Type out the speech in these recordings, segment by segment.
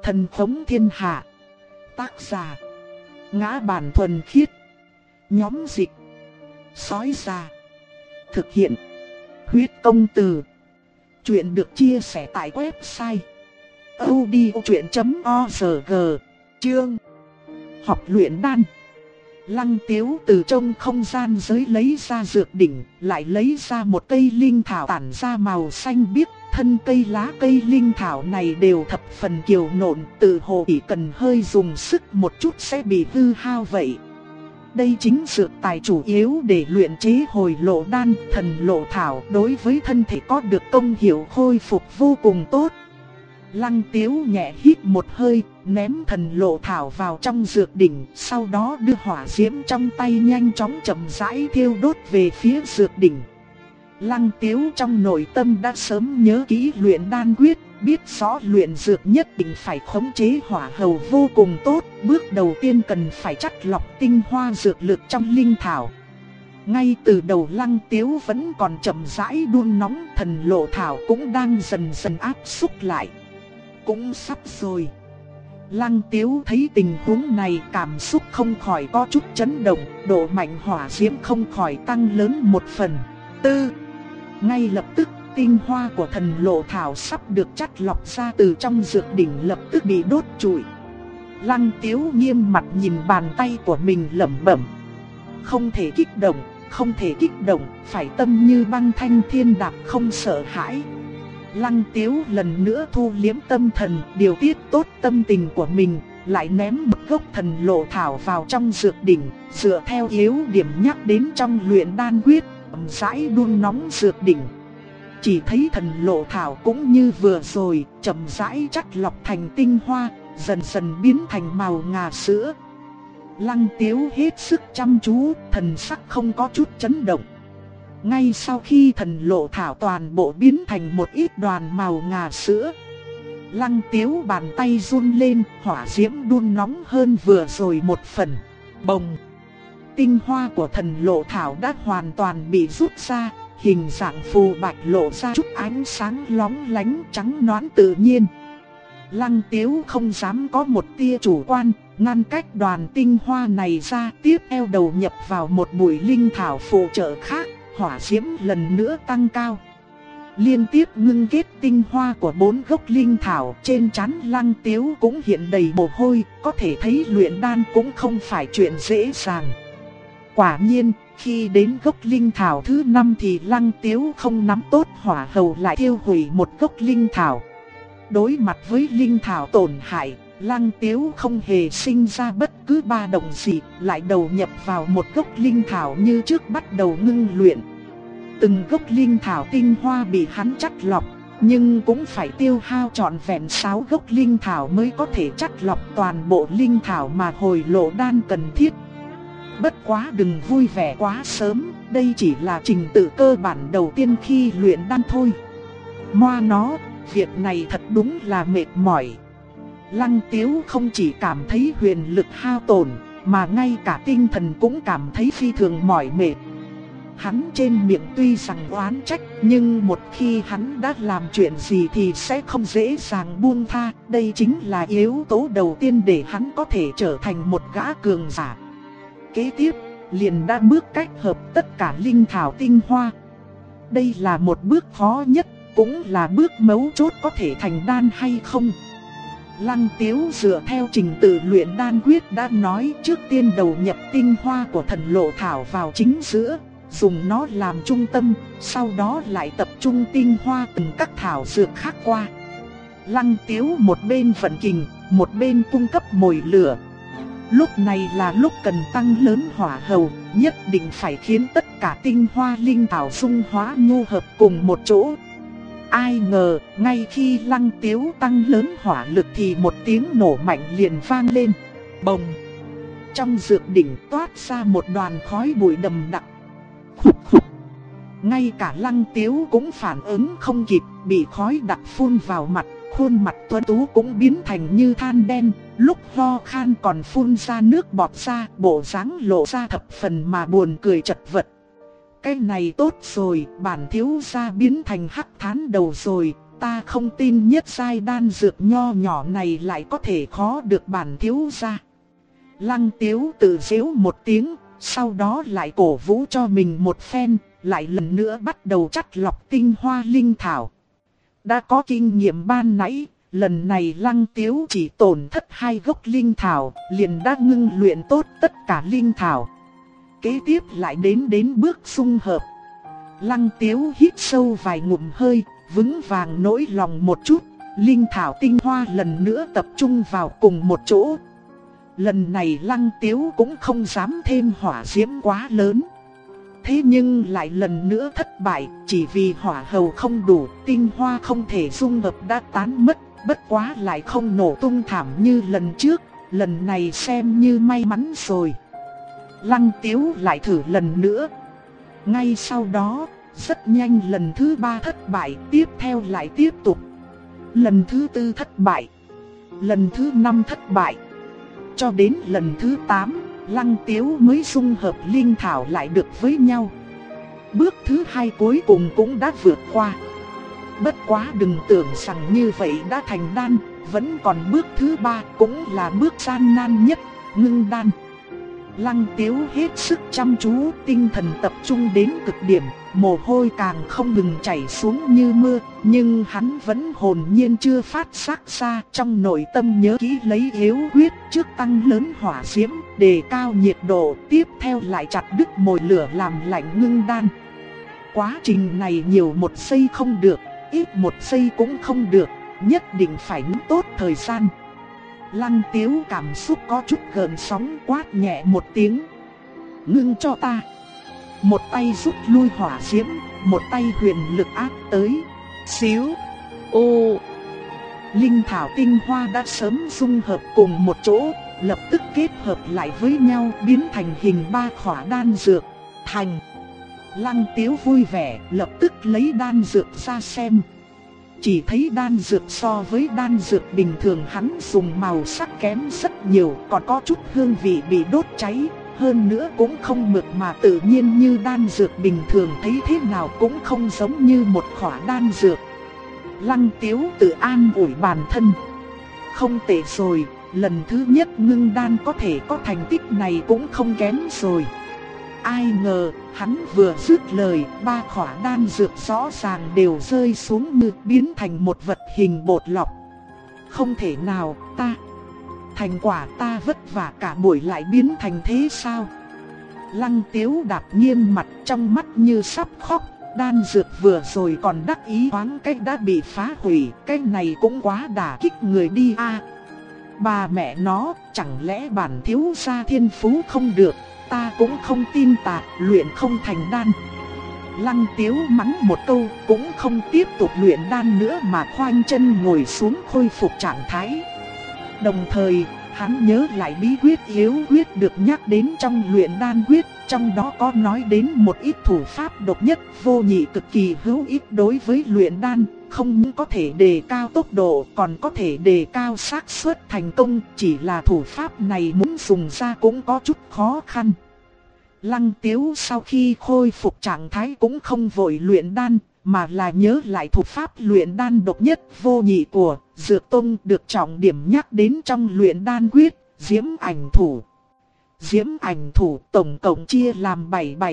Thần khống thiên hạ. Tác giả: Ngã Bản Thuần Khiết. Nhóm dịch: Sói Già. Thực hiện: Huyết Công Từ. Chuyện được chia sẻ tại website audiochuyện.org. Chương: Học luyện đan. Lăng Tiếu từ trong không gian giới lấy ra dược đỉnh, lại lấy ra một cây linh thảo tản ra màu xanh biếc. Thân cây lá cây linh thảo này đều thập phần kiều nộn, tự hồ chỉ cần hơi dùng sức một chút sẽ bị hư hao vậy. Đây chính dược tài chủ yếu để luyện chế hồi lộ đan. Thần lộ thảo đối với thân thể có được công hiệu khôi phục vô cùng tốt. Lăng Tiếu nhẹ hít một hơi, ném thần lộ thảo vào trong dược đỉnh, sau đó đưa hỏa diễm trong tay nhanh chóng chậm rãi thiêu đốt về phía dược đỉnh. Lăng Tiếu trong nội tâm đã sớm nhớ kỹ luyện đan quyết, biết rõ luyện dược nhất định phải khống chế hỏa hầu vô cùng tốt. Bước đầu tiên cần phải chắt lọc tinh hoa dược lực trong linh thảo. Ngay từ đầu Lăng Tiếu vẫn còn chậm rãi đun nóng, thần lộ thảo cũng đang dần dần áp xúc lại. Cũng sắp rồi. Lăng Tiếu thấy tình huống này, cảm xúc không khỏi có chút chấn động, độ mạnh hỏa diễm không khỏi tăng lớn một phần. Ngay lập tức, tinh hoa của thần lộ thảo sắp được chắt lọc ra từ trong dược đỉnh lập tức bị đốt trụi. Lăng Tiếu nghiêm mặt nhìn bàn tay của mình lẩm bẩm: Không thể kích động, không thể kích động, phải tâm như băng thanh thiên đạp không sợ hãi. Lăng Tiếu lần nữa thu liếm tâm thần, điều tiết tốt tâm tình của mình, lại ném một gốc thần lộ thảo vào trong dược đỉnh, dựa theo yếu điểm nhắc đến trong luyện đan quyết, chậm rãi đun nóng dược đỉnh. Chỉ thấy thần lộ thảo cũng như vừa rồi, chậm rãi chắt lọc thành tinh hoa, dần dần biến thành màu ngà sữa. Lăng Tiếu hết sức chăm chú, thần sắc không có chút chấn động. Ngay sau khi thần lộ thảo toàn bộ biến thành một ít đoàn màu ngà sữa, Lăng Tiếu bàn tay run lên, hỏa diễm đun nóng hơn vừa rồi một phần. Bồng! Tinh hoa của thần lộ thảo đã hoàn toàn bị rút ra, hình dạng phù bạch lộ ra chút ánh sáng lóng lánh trắng nõn tự nhiên. Lăng Tiếu không dám có một tia chủ quan, ngăn cách đoàn tinh hoa này ra, tiếp theo đầu nhập vào một bụi linh thảo phụ trợ khác, hỏa diễm lần nữa tăng cao. Liên tiếp ngưng kết tinh hoa của 4 gốc linh thảo, trên trán Lăng Tiếu cũng hiện đầy mồ hôi, có thể thấy luyện đan cũng không phải chuyện dễ dàng. Quả nhiên, khi đến gốc linh thảo thứ 5 thì Lăng Tiếu không nắm tốt hỏa hầu lại thiêu hủy một gốc linh thảo. Đối mặt với linh thảo tổn hại, Lăng Tiếu không hề sinh ra bất cứ ba động gì, lại đầu nhập vào một gốc linh thảo như trước bắt đầu ngưng luyện. Từng gốc linh thảo tinh hoa bị hắn chắt lọc, nhưng cũng phải tiêu hao trọn vẹn 6 gốc linh thảo mới có thể chắt lọc toàn bộ linh thảo mà hồi lộ đan cần thiết. Bất quá đừng vui vẻ quá sớm, đây chỉ là trình tự cơ bản đầu tiên khi luyện đan thôi. Moa nó, việc này thật đúng là mệt mỏi. Lăng Tiếu không chỉ cảm thấy huyền lực hao tổn, mà ngay cả tinh thần cũng cảm thấy phi thường mỏi mệt. Hắn trên miệng tuy rằng oán trách, nhưng một khi hắn đã làm chuyện gì thì sẽ không dễ dàng buông tha. Đây chính là yếu tố đầu tiên để hắn có thể trở thành một gã cường giả. Kế tiếp, liền đã bước cách hợp tất cả linh thảo tinh hoa. Đây là một bước khó nhất, cũng là bước mấu chốt có thể thành đan hay không. Lăng Tiếu dựa theo trình tự luyện đan quyết đã nói, trước tiên đầu nhập tinh hoa của thần lộ thảo vào chính giữa, dùng nó làm trung tâm, sau đó lại tập trung tinh hoa từng các thảo dược khác qua. Lăng Tiếu một bên vận kình, một bên cung cấp mồi lửa. Lúc này là lúc cần tăng lớn hỏa hầu, nhất định phải khiến tất cả tinh hoa linh thảo dung hóa nhu hợp cùng một chỗ. Ai ngờ, ngay khi Lăng Tiếu tăng lớn hỏa lực thì một tiếng nổ mạnh liền vang lên. Bồng! Trong dược đỉnh toát ra một đoàn khói bụi đầm đặc. Khục khục! Ngay cả Lăng Tiếu cũng phản ứng không kịp, bị khói đặc phun vào mặt, khuôn mặt tuấn tú cũng biến thành như than đen, lúc ho khan còn phun ra nước bọt ra, bộ dáng lộ ra thập phần mà buồn cười chật vật. Cái này tốt rồi, bản thiếu gia biến thành hắc thán đầu rồi, Ta không tin nhất giai đan dược nho nhỏ này lại có thể khó được bản thiếu gia. Lăng Tiếu tự giễu một tiếng, sau đó lại cổ vũ cho mình một phen, lại lần nữa bắt đầu chắt lọc tinh hoa linh thảo. Đã có kinh nghiệm ban nãy, lần này Lăng Tiếu chỉ tổn thất 2 gốc linh thảo, liền đã ngưng luyện tốt tất cả linh thảo. Kế tiếp lại đến bước dung hợp. Lăng Tiếu hít sâu vài ngụm hơi, vững vàng nỗi lòng một chút, linh thảo tinh hoa lần nữa tập trung vào cùng một chỗ. Lần này Lăng Tiếu cũng không dám thêm hỏa diễm quá lớn. Thế nhưng lại lần nữa thất bại, chỉ vì hỏa hầu không đủ, tinh hoa không thể dung hợp đã tán mất, bất quá lại không nổ tung thảm như lần trước, lần này xem như may mắn rồi. Lăng Tiếu lại thử lần nữa. Ngay sau đó, rất nhanh lần thứ 3 thất bại, tiếp theo lại tiếp tục. Lần thứ 4 thất bại, lần thứ 5 thất bại. Cho đến lần thứ 8, Lăng Tiếu mới dung hợp linh thảo lại được với nhau. Bước thứ 2 cuối cùng cũng đã vượt qua. Bất quá đừng tưởng rằng như vậy đã thành đan, vẫn còn bước thứ 3 cũng là bước gian nan nhất, ngưng đan. Lăng Tiếu hết sức chăm chú, tinh thần tập trung đến cực điểm, mồ hôi càng không ngừng chảy xuống như mưa, nhưng hắn vẫn hồn nhiên chưa phát giác ra, trong nội tâm nhớ kỹ lấy yếu huyết, trước tăng lớn hỏa diễm, đề cao nhiệt độ, tiếp theo lại chặt đứt mồi lửa làm lạnh ngưng đan. Quá trình này nhiều 1 giây không được, ít 1 giây cũng không được, nhất định phải nắm tốt thời gian. Lăng Tiếu cảm xúc có chút gợn sóng, quát nhẹ một tiếng. Ngưng cho ta. Một tay rút lui hỏa diễm, một tay huyền lực áp tới. Xíu. Ô. Linh thảo tinh hoa đã sớm dung hợp cùng một chỗ, lập tức kết hợp lại với nhau biến thành hình 3 khỏa đan dược. Thành. Lăng Tiếu vui vẻ, lập tức lấy đan dược ra xem. Chỉ thấy đan dược so với đan dược bình thường hắn dùng màu sắc kém rất nhiều, còn có chút hương vị bị đốt cháy, hơn nữa cũng không mượt mà tự nhiên như đan dược bình thường, thấy thế nào cũng không giống như một khỏa đan dược. Lăng Tiếu tự an ủi bản thân. Không tệ rồi, lần thứ nhất ngưng đan có thể có thành tích này cũng không kém rồi. Ai ngờ, hắn vừa dứt lời, 3 khỏa đan dược rõ ràng đều rơi xuống như biến thành một vật hình bột lọc. Không thể nào, thành quả ta vất vả cả buổi lại biến thành thế sao? Lăng Tiếu đạp nghiêm mặt, trong mắt như sắp khóc, đan dược vừa rồi còn đắc ý thoáng cách đã bị phá hủy, cái này cũng quá đả kích người đi a. Bà mẹ nó, chẳng lẽ bản thiếu gia thiên phú không được? Ta cũng không tin ta luyện không thành đan. Lăng Tiếu mắng một câu, cũng không tiếp tục luyện đan nữa mà khoanh chân ngồi xuống khôi phục trạng thái. Đồng thời, hắn nhớ lại bí quyết yếu quyết được nhắc đến trong luyện đan quyết, trong đó có nói đến một ít thủ pháp độc nhất vô nhị cực kỳ hữu ích đối với luyện đan, không những có thể đề cao tốc độ còn có thể đề cao xác suất thành công, chỉ là thủ pháp này muốn dùng ra cũng có chút khó khăn. Lăng Tiếu sau khi khôi phục trạng thái cũng không vội luyện đan, mà là nhớ lại thủ pháp luyện đan độc nhất vô nhị của Dược Tông được trọng điểm nhắc đến trong luyện đan quyết, Diễm Ảnh Thủ. Diễm Ảnh Thủ tổng cộng chia làm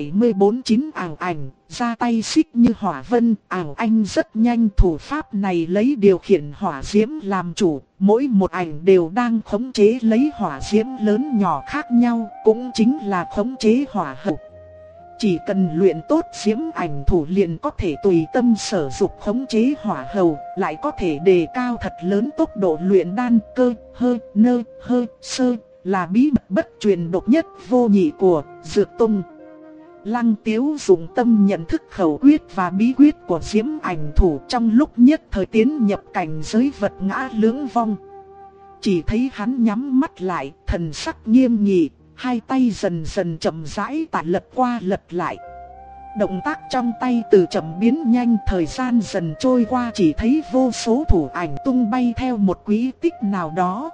7-74-9 ảo ảnh, ra tay xích như hỏa vân, ảo anh rất nhanh. Thủ pháp này lấy điều khiển hỏa diễm làm chủ, mỗi một ảnh đều đang khống chế lấy hỏa diễm lớn nhỏ khác nhau, cũng chính là khống chế hỏa hậu. Chỉ cần luyện tốt Diễm Ảnh Thủ liền có thể tùy tâm sở dục khống chế hỏa hầu, lại có thể đề cao thật lớn tốc độ luyện đan. Cơ, hơ, nơ, hơ, sơ là bí mật bất truyền độc nhất vô nhị của Dược Tông. Lăng Tiếu dùng tâm nhận thức khẩu quyết và bí quyết của Diễm Ảnh Thủ, trong lúc nhất thời tiến nhập cảnh giới vật ngã lưỡng vong. Chỉ thấy hắn nhắm mắt lại, thần sắc nghiêm nghị, hai tay dần dần chậm rãi tại lật qua lật lại. Động tác trong tay từ chậm biến nhanh, thời gian dần trôi qua, chỉ thấy vô số thủ ảnh tung bay theo một quỹ tích nào đó.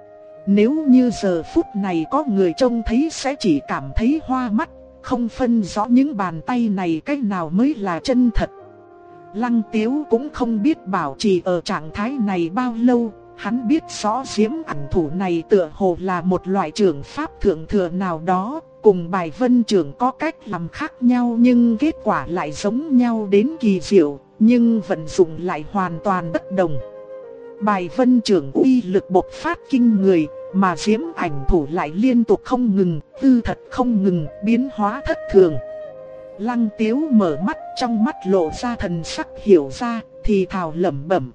Nếu như giờ phút này có người trông thấy sẽ chỉ cảm thấy hoa mắt, không phân rõ những bàn tay này cách nào mới là chân thật. Lăng Tiếu cũng không biết bảo trì ở trạng thái này bao lâu. Hắn biết rõ diễm ảnh thủ này tựa hồ là một loại trưởng pháp thượng thừa nào đó, cùng bài vân trưởng có cách làm khác nhau nhưng kết quả lại giống nhau đến kỳ diệu, nhưng vận dụng lại hoàn toàn bất đồng. Bài vân trưởng uy lực bộc phát kinh người, mà diễm ảnh thủ lại liên tục không ngừng, tư thật không ngừng, biến hóa thất thường. Lăng Tiếu mở mắt, trong mắt lộ ra thần sắc hiểu ra, thì thào lẩm bẩm.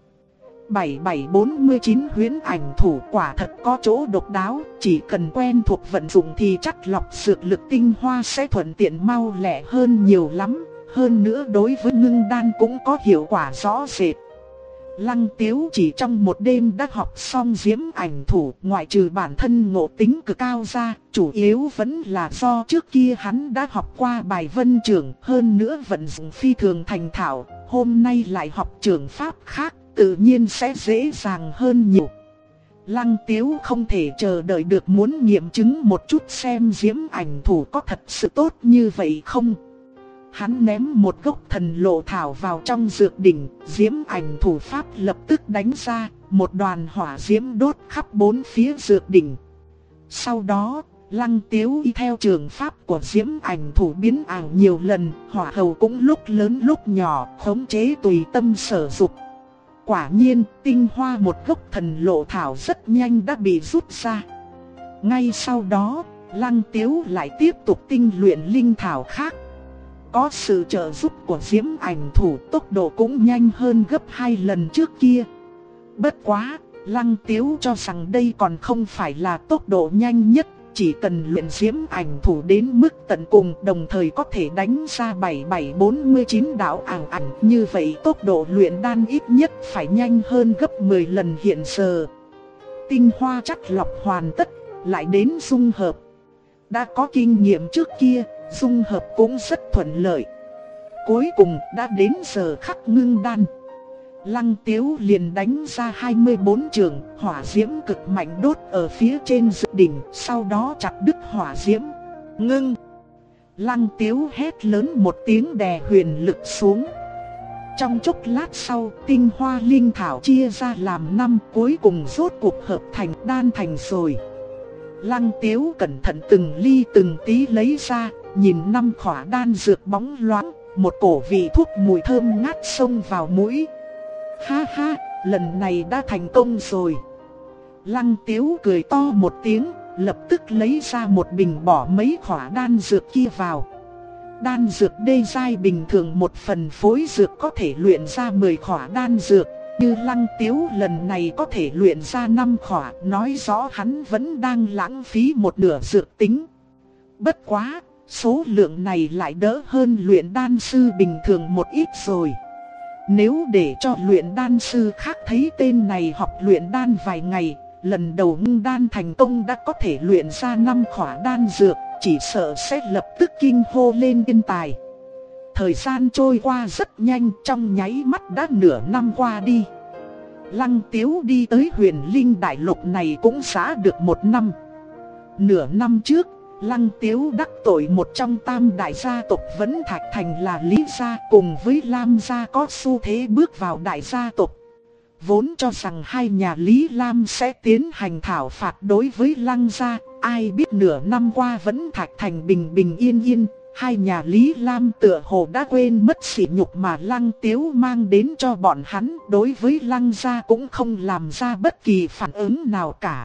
7749 huyễn ảnh thủ quả thật có chỗ độc đáo, chỉ cần quen thuộc vận dụng thì chắt lọc dược lực tinh hoa sẽ thuận tiện mau lẹ hơn nhiều lắm, hơn nữa đối với ngưng đan cũng có hiệu quả rõ rệt. Lăng Tiếu chỉ trong một đêm đã học xong diễm ảnh thủ, ngoại trừ bản thân ngộ tính cực cao ra, chủ yếu vẫn là do trước kia hắn đã học qua bài vân trưởng, hơn nữa vận dụng phi thường thành thạo, hôm nay lại học trưởng pháp khác, tự nhiên sẽ dễ dàng hơn nhiều. Lăng Tiếu không thể chờ đợi được muốn nghiệm chứng một chút xem diễm ảnh thủ có thật sự tốt như vậy không. Hắn ném một gốc thần lộ thảo vào trong dược đỉnh, diễm ảnh thủ pháp lập tức đánh ra, một đoàn hỏa diễm đốt khắp bốn phía dược đỉnh. Sau đó, Lăng Tiếu y theo trường pháp của diễm ảnh thủ biến ảo nhiều lần, hỏa hầu cũng lúc lớn lúc nhỏ, khống chế tùy tâm sở dục. Quả nhiên, tinh hoa một gốc thần lộ thảo rất nhanh đã bị rút ra. Ngay sau đó, Lăng Tiếu lại tiếp tục tinh luyện linh thảo khác. Có sự trợ giúp của diễm ảnh thủ, tốc độ cũng nhanh hơn gấp 2 lần trước kia. Bất quá, Lăng Tiếu cho rằng đây còn không phải là tốc độ nhanh nhất, chỉ cần luyện diễm ảnh thủ đến mức tận cùng, đồng thời có thể đánh ra 7749 đạo ảo ảnh, như vậy tốc độ luyện đan ít nhất phải nhanh hơn gấp 10 lần hiện giờ. Tinh hoa chắt lọc hoàn tất, lại đến dung hợp. Đã có kinh nghiệm trước kia, dung hợp cũng rất thuận lợi. Cuối cùng đã đến giờ khắc ngưng đan. Lăng Tiếu liền đánh ra 24 trường, hỏa diễm cực mạnh đốt ở phía trên dược đỉnh, sau đó chặt đứt hỏa diễm. Ngưng! Lăng Tiếu hét lớn một tiếng đè huyền lực xuống. Trong chốc lát sau, tinh hoa linh thảo chia ra làm 5, cuối cùng rốt cuộc hợp thành đan thành rồi. Lăng Tiếu cẩn thận từng ly từng tí lấy ra, nhìn 5 khỏa đan dược bóng loáng, một cổ vị thuốc mùi thơm ngát xông vào mũi. Ha ha, lần này đã thành công rồi. Lăng Tiếu cười to một tiếng, lập tức lấy ra một bình bỏ mấy khỏa đan dược kia vào. Đan dược đê giai bình thường một phần phối dược có thể luyện ra 10 khỏa đan dược, như Lăng Tiếu lần này có thể luyện ra 5 khỏa, nói rõ hắn vẫn đang lãng phí một nửa dược tính. Bất quá, số lượng này lại đỡ hơn luyện đan sư bình thường một ít rồi. Nếu để cho luyện đan sư khác thấy tên này học luyện đan vài ngày, lần đầu ngưng đan thành công đã có thể luyện ra 5 khỏa đan dược, chỉ sợ sẽ lập tức kinh hô lên thiên tài. Thời gian trôi qua rất nhanh, trong nháy mắt đã nửa năm qua đi. Lăng Tiếu đi tới Huyền Linh Đại Lục này cũng đã được 1 năm. Nửa năm trước, Lăng Tiếu đắc tội một trong tam đại gia tộc Vẫn Thạch Thành là Lý Gia, cùng với Lam Gia có xu thế bước vào đại gia tộc. Vốn cho rằng hai nhà Lý Lam sẽ tiến hành thảo phạt đối với Lăng Gia, ai biết nửa năm qua Vẫn Thạch Thành bình bình yên yên, hai nhà Lý Lam tựa hồ đã quên mất sỉ nhục mà Lăng Tiếu mang đến cho bọn hắn, đối với Lăng Gia cũng không làm ra bất kỳ phản ứng nào cả.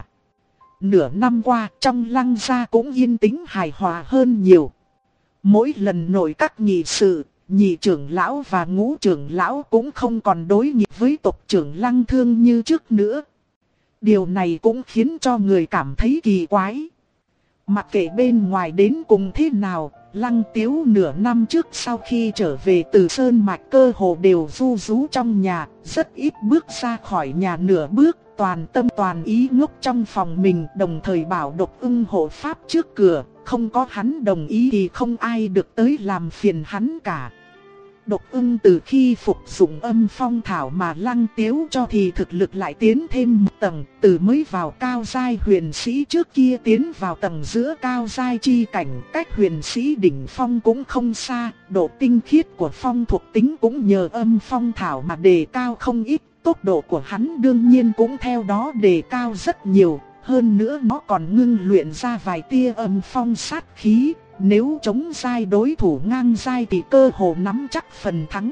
Nửa năm qua trong Lăng Gia cũng yên tĩnh hài hòa hơn nhiều. Mỗi lần nội các nghị sự, nhị trưởng lão và ngũ trưởng lão cũng không còn đối nghịch với tộc trưởng Lăng Thương như trước nữa. Điều này cũng khiến cho người cảm thấy kỳ quái. Mặc kệ bên ngoài đến cùng thế nào, Lăng Tiếu nửa năm trước sau khi trở về từ Sơn Mạch cơ hồ đều ru rú trong nhà, rất ít bước ra khỏi nhà nửa bước, toàn tâm toàn ý ngốc trong phòng mình, đồng thời bảo Độc Ưng hộ pháp trước cửa, không có hắn đồng ý thì không ai được tới làm phiền hắn cả. Độc Ưng từ khi phục dụng âm phong thảo mà Lăng Tiếu cho thì thực lực lại tiến thêm một tầng, từ mới vào cao giai huyền sĩ trước kia tiến vào tầng giữa cao giai chi cảnh, cách huyền sĩ đỉnh phong cũng không xa, độ tinh khiết của phong thuộc tính cũng nhờ âm phong thảo mà đề cao không ít, tốc độ của hắn đương nhiên cũng theo đó đề cao rất nhiều, hơn nữa nó còn ngưng luyện ra vài tia âm phong sát khí. Nếu chống giai đối thủ ngang giai thì cơ hồ nắm chắc phần thắng.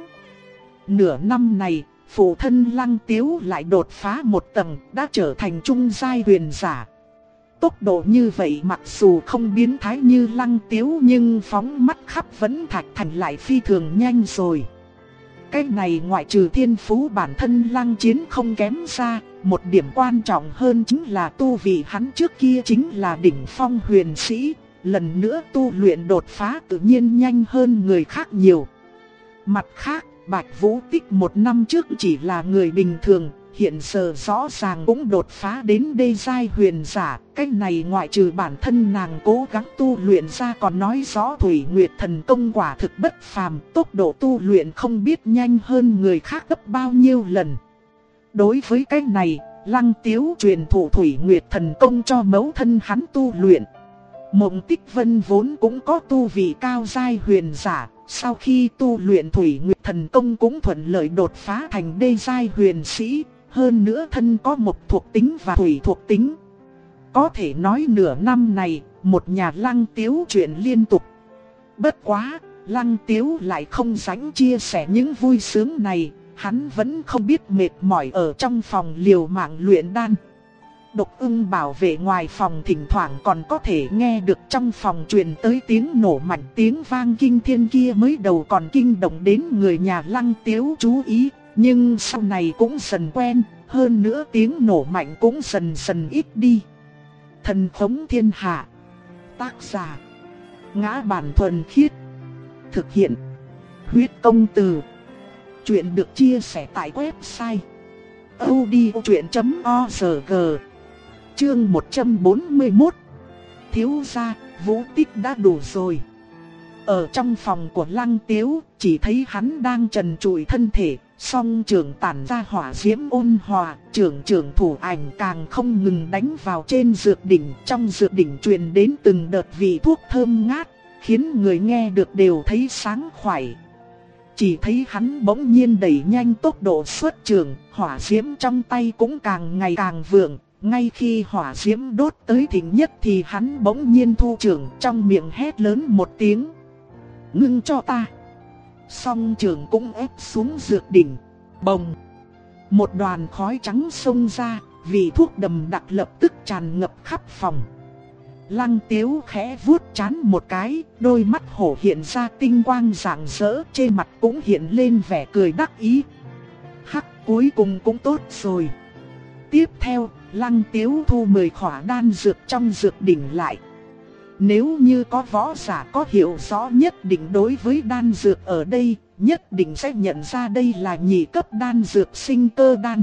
Nửa năm này, phụ thân Lăng Tiếu lại đột phá một tầng, đã trở thành trung giai huyền giả. Tốc độ như vậy mặc dù không biến thái như Lăng Tiếu nhưng phóng mắt khắp vẫn thạch thành lại phi thường nhanh rồi. Cái này ngoại trừ thiên phú bản thân Lăng Chiến không kém ra, một điểm quan trọng hơn chính là tu vị hắn trước kia chính là đỉnh phong huyền sĩ. Lần nữa tu luyện đột phá tự nhiên nhanh hơn người khác nhiều. Mặt khác, Bạch Vũ Tích một năm trước chỉ là người bình thường, hiện giờ rõ ràng cũng đột phá đến đê giai huyền giả. Cái này ngoại trừ bản thân nàng cố gắng tu luyện ra còn nói rõ Thủy Nguyệt Thần Công quả thực bất phàm, tốc độ tu luyện không biết nhanh hơn người khác gấp bao nhiêu lần. Đối với cái này, Lăng Tiếu truyền thụ Thủy Nguyệt Thần Công cho mẫu thân hắn tu luyện. Mộng Tích Vân vốn cũng có tu vị cao giai huyền giả, sau khi tu luyện Thủy Nguyệt Thần Công cũng thuận lợi đột phá thành đê giai huyền sĩ, hơn nữa thân có mộc thuộc tính và thủy thuộc tính. Có thể nói nửa năm này, một nhà Lăng Tiếu chuyện liên tục. Bất quá, Lăng Tiếu lại không rảnh chia sẻ những vui sướng này, hắn vẫn không biết mệt mỏi ở trong phòng liều mạng luyện đan. Độc Ưng bảo vệ ngoài phòng thỉnh thoảng còn có thể nghe được trong phòng truyền tới tiếng nổ mạnh, tiếng vang kinh thiên kia mới đầu còn kinh động đến người nhà Lăng Tiếu chú ý, nhưng sau này cũng dần quen, hơn nữa tiếng nổ mạnh cũng dần dần ít đi. Thần Khống Thiên Hạ. Tác giả: Ngã Bản Thuần Khiết. Thực hiện: Huyết Công Từ. Chuyện được chia sẻ tại website audiochuyện.org. Chương 141. Thiếu gia, Vũ Tích đã đủ rồi. Ở trong phòng của Lăng Tiếu, chỉ thấy hắn đang trần trụi thân thể, song trường tản ra hỏa diễm ôn hòa, trường thủ ảnh càng không ngừng đánh vào trên dược đỉnh. Trong dược đỉnh truyền đến từng đợt vị thuốc thơm ngát, khiến người nghe được đều thấy sáng khoải. Chỉ thấy hắn bỗng nhiên đẩy nhanh tốc độ xuất trường, hỏa diễm trong tay cũng càng ngày càng vượng. Ngay khi hỏa diễm đốt tới đỉnh nhất thì hắn bỗng nhiên thu trường, trong miệng hét lớn một tiếng: "Ngưng cho ta!" Song trường cũng ép xuống dược đỉnh. Bồng! Một đoàn khói trắng xông ra, vị thuốc đầm đặc lập tức tràn ngập khắp phòng. Lăng Tiếu khẽ vuốt trán một cái, đôi mắt hổ hiện ra tinh quang rạng rỡ, trên mặt cũng hiện lên vẻ cười đắc ý. Hắc, cuối cùng cũng tốt rồi. Tiếp theo, Lăng Tiếu thu 10 khỏa đan dược trong dược đỉnh lại. Nếu như có võ giả có hiểu rõ nhất định đối với đan dược ở đây, nhất định sẽ nhận ra đây là nhị cấp đan dược sinh cơ đan.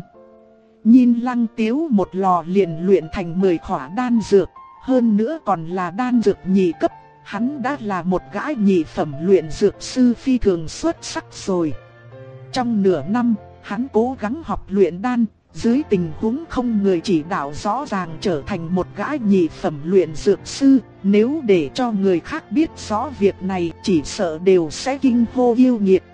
Nhìn Lăng Tiếu một lò liền luyện thành 10 khỏa đan dược, hơn nữa còn là đan dược nhị cấp, hắn đã là một gã nhị phẩm luyện dược sư phi thường xuất sắc rồi. Trong nửa năm, hắn cố gắng học luyện đan, dưới tình huống không người chỉ đạo rõ ràng trở thành một gã nhị phẩm luyện dược sư. Nếu để cho người khác biết rõ việc này chỉ sợ đều sẽ kinh hô yêu nghiệt.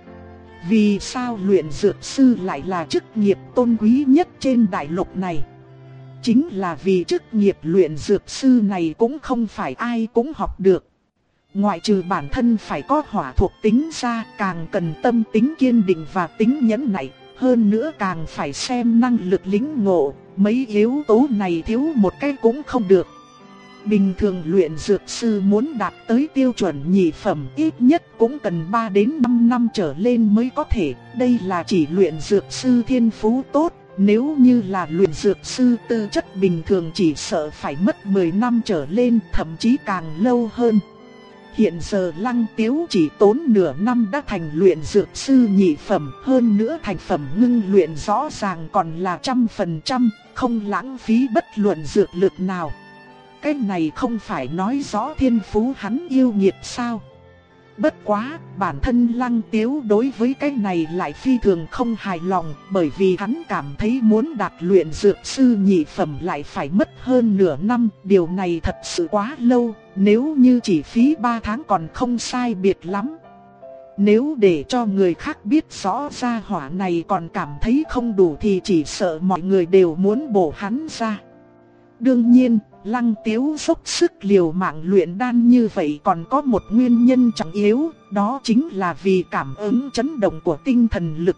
Vì sao luyện dược sư lại là chức nghiệp tôn quý nhất trên đại lục này? Chính là vì chức nghiệp luyện dược sư này cũng không phải ai cũng học được. Ngoại trừ bản thân phải có hỏa thuộc tính ra, càng cần tâm tính kiên định và tính nhẫn nại. Hơn nữa càng phải xem năng lực lĩnh ngộ, mấy yếu tố này thiếu một cái cũng không được. Bình thường luyện dược sư muốn đạt tới tiêu chuẩn nhị phẩm ít nhất cũng cần 3 đến 5 năm trở lên mới có thể. Đây là chỉ luyện dược sư thiên phú tốt, nếu như là luyện dược sư tư chất bình thường chỉ sợ phải mất 10 năm trở lên, thậm chí càng lâu hơn. Hiện giờ Lăng Tiếu chỉ tốn nửa năm đã thành luyện dược sư nhị phẩm, hơn nữa thành phẩm ngưng luyện rõ ràng còn là 100%, không lãng phí bất luận dược lực nào. Cái này không phải nói rõ thiên phú hắn yêu nghiệt sao? Bất quá, bản thân Lăng Tiếu đối với cái này lại phi thường không hài lòng, bởi vì hắn cảm thấy muốn đạt luyện dược sư nhị phẩm lại phải mất hơn nửa năm, điều này thật sự quá lâu, nếu như chỉ phí 3 tháng còn không sai biệt lắm. Nếu để cho người khác biết rõ gia hỏa này còn cảm thấy không đủ thì chỉ sợ mọi người đều muốn bổ hắn ra. Đương nhiên, Lăng Tiếu dốc sức liều mạng luyện đan như vậy còn có một nguyên nhân trọng yếu, đó chính là vì cảm ứng chấn động của tinh thần lực.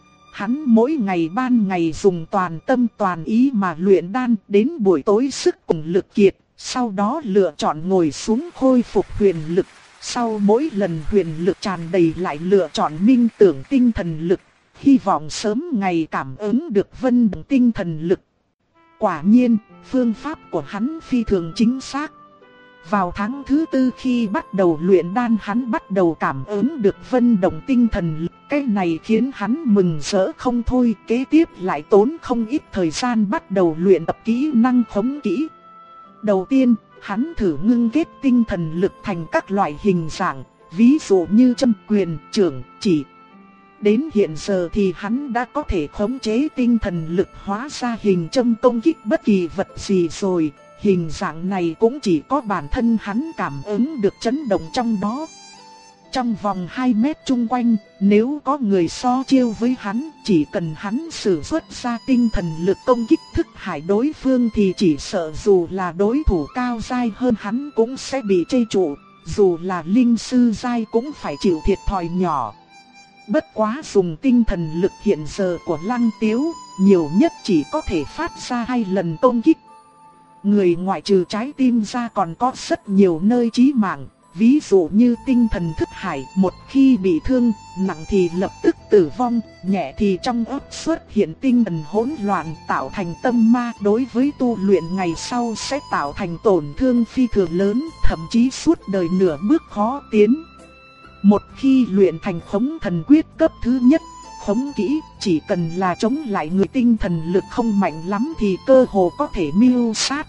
Hắn mỗi ngày ban ngày dùng toàn tâm toàn ý mà luyện đan, đến buổi tối sức cùng lực kiệt, sau đó lựa chọn ngồi xuống khôi phục huyền lực. Sau mỗi lần huyền lực tràn đầy lại lựa chọn minh tưởng tinh thần lực, hy vọng sớm ngày cảm ứng được vân động tinh thần lực. Quả nhiên, phương pháp của hắn phi thường chính xác. Vào tháng thứ 4 khi bắt đầu luyện đan, hắn bắt đầu cảm ứng được vân động tinh thần lực. Cái này khiến hắn mừng rỡ không thôi. Kế tiếp lại tốn không ít thời gian bắt đầu luyện tập kỹ năng khống kỹ. Đầu tiên, hắn thử ngưng kết tinh thần lực thành các loại hình dạng, ví dụ như châm, quyền, chưởng, chỉ. Đến hiện giờ thì hắn đã có thể khống chế tinh thần lực hóa ra hình châm công kích bất kỳ vật gì rồi. Hình dạng này cũng chỉ có bản thân hắn cảm ứng được chấn động trong đó. Trong vòng 2 mét chung quanh, nếu có người so chiêu với hắn, chỉ cần hắn sử xuất ra tinh thần lực công kích thức hải đối phương thì chỉ sợ dù là đối thủ cao giai hơn hắn cũng sẽ bị chê trụ, dù là linh sư giai cũng phải chịu thiệt thòi nhỏ. Bất quá dùng tinh thần lực hiện giờ của Lăng Tiếu, nhiều nhất chỉ có thể phát ra 2 lần công kích. Người ngoại trừ trái tim ra còn có rất nhiều nơi chí mạng, ví dụ như tinh thần thức hải, một khi bị thương, nặng thì lập tức tử vong, nhẹ thì trong óc xuất hiện tinh thần hỗn loạn tạo thành tâm ma, đối với tu luyện ngày sau sẽ tạo thành tổn thương phi thường lớn, thậm chí suốt đời nửa bước khó tiến. Một khi luyện thành khống thần quyết cấp thứ nhất, khống kỹ, chỉ cần là chống lại người tinh thần lực không mạnh lắm thì cơ hồ có thể mưu sát.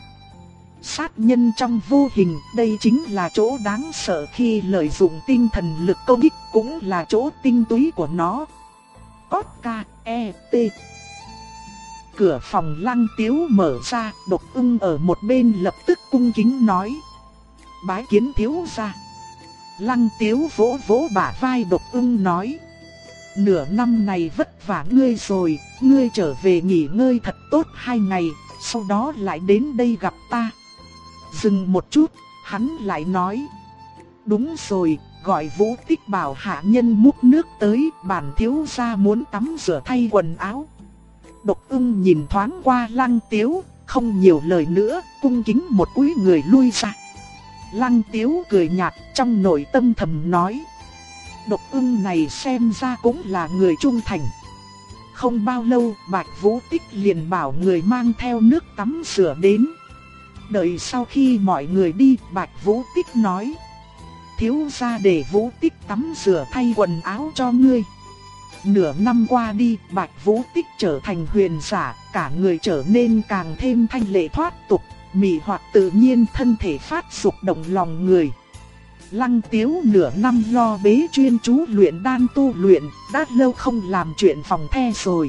Sát nhân trong vô hình, đây chính là chỗ đáng sợ khi lợi dụng tinh thần lực công kích, cũng là chỗ tinh túy của nó. Cốt ca, e, t. Cửa phòng Lăng Tiếu mở ra, Độc Ưng ở một bên lập tức cung kính nói: bái kiến thiếu gia. Lăng Tiếu vỗ vỗ bả vai Độc Ưng nói: nửa năm này vất vả ngươi rồi, ngươi trở về nghỉ ngơi thật tốt 2 ngày, sau đó lại đến đây gặp ta. Dừng một chút, hắn lại nói: đúng rồi, gọi Vũ Tích bảo hạ nhân múc nước tới, bản thiếu gia muốn tắm rửa thay quần áo. Độc Ưng nhìn thoáng qua Lăng Tiếu, không nhiều lời nữa, cung kính một cúi người lui ra. Lăng Tiếu cười nhạt, trong nội tâm thầm nói: Độc Ưng này xem ra cũng là người trung thành. Không bao lâu, Bạch Vũ Tích liền bảo người mang theo nước tắm rửa đến. Đợi sau khi mọi người đi, Bạch Vũ Tích nói: thiếu gia để Vũ Tích tắm rửa thay quần áo cho ngươi. Nửa năm qua đi, Bạch Vũ Tích trở thành huyền giả, cả người trở nên càng thêm thanh lệ thoát tục, mị hoặc tự nhiên, thân thể phát dục động lòng người. Lăng Tiếu nửa năm lo bế chuyên chú luyện đan tu luyện, đã lâu không làm chuyện phòng the rồi.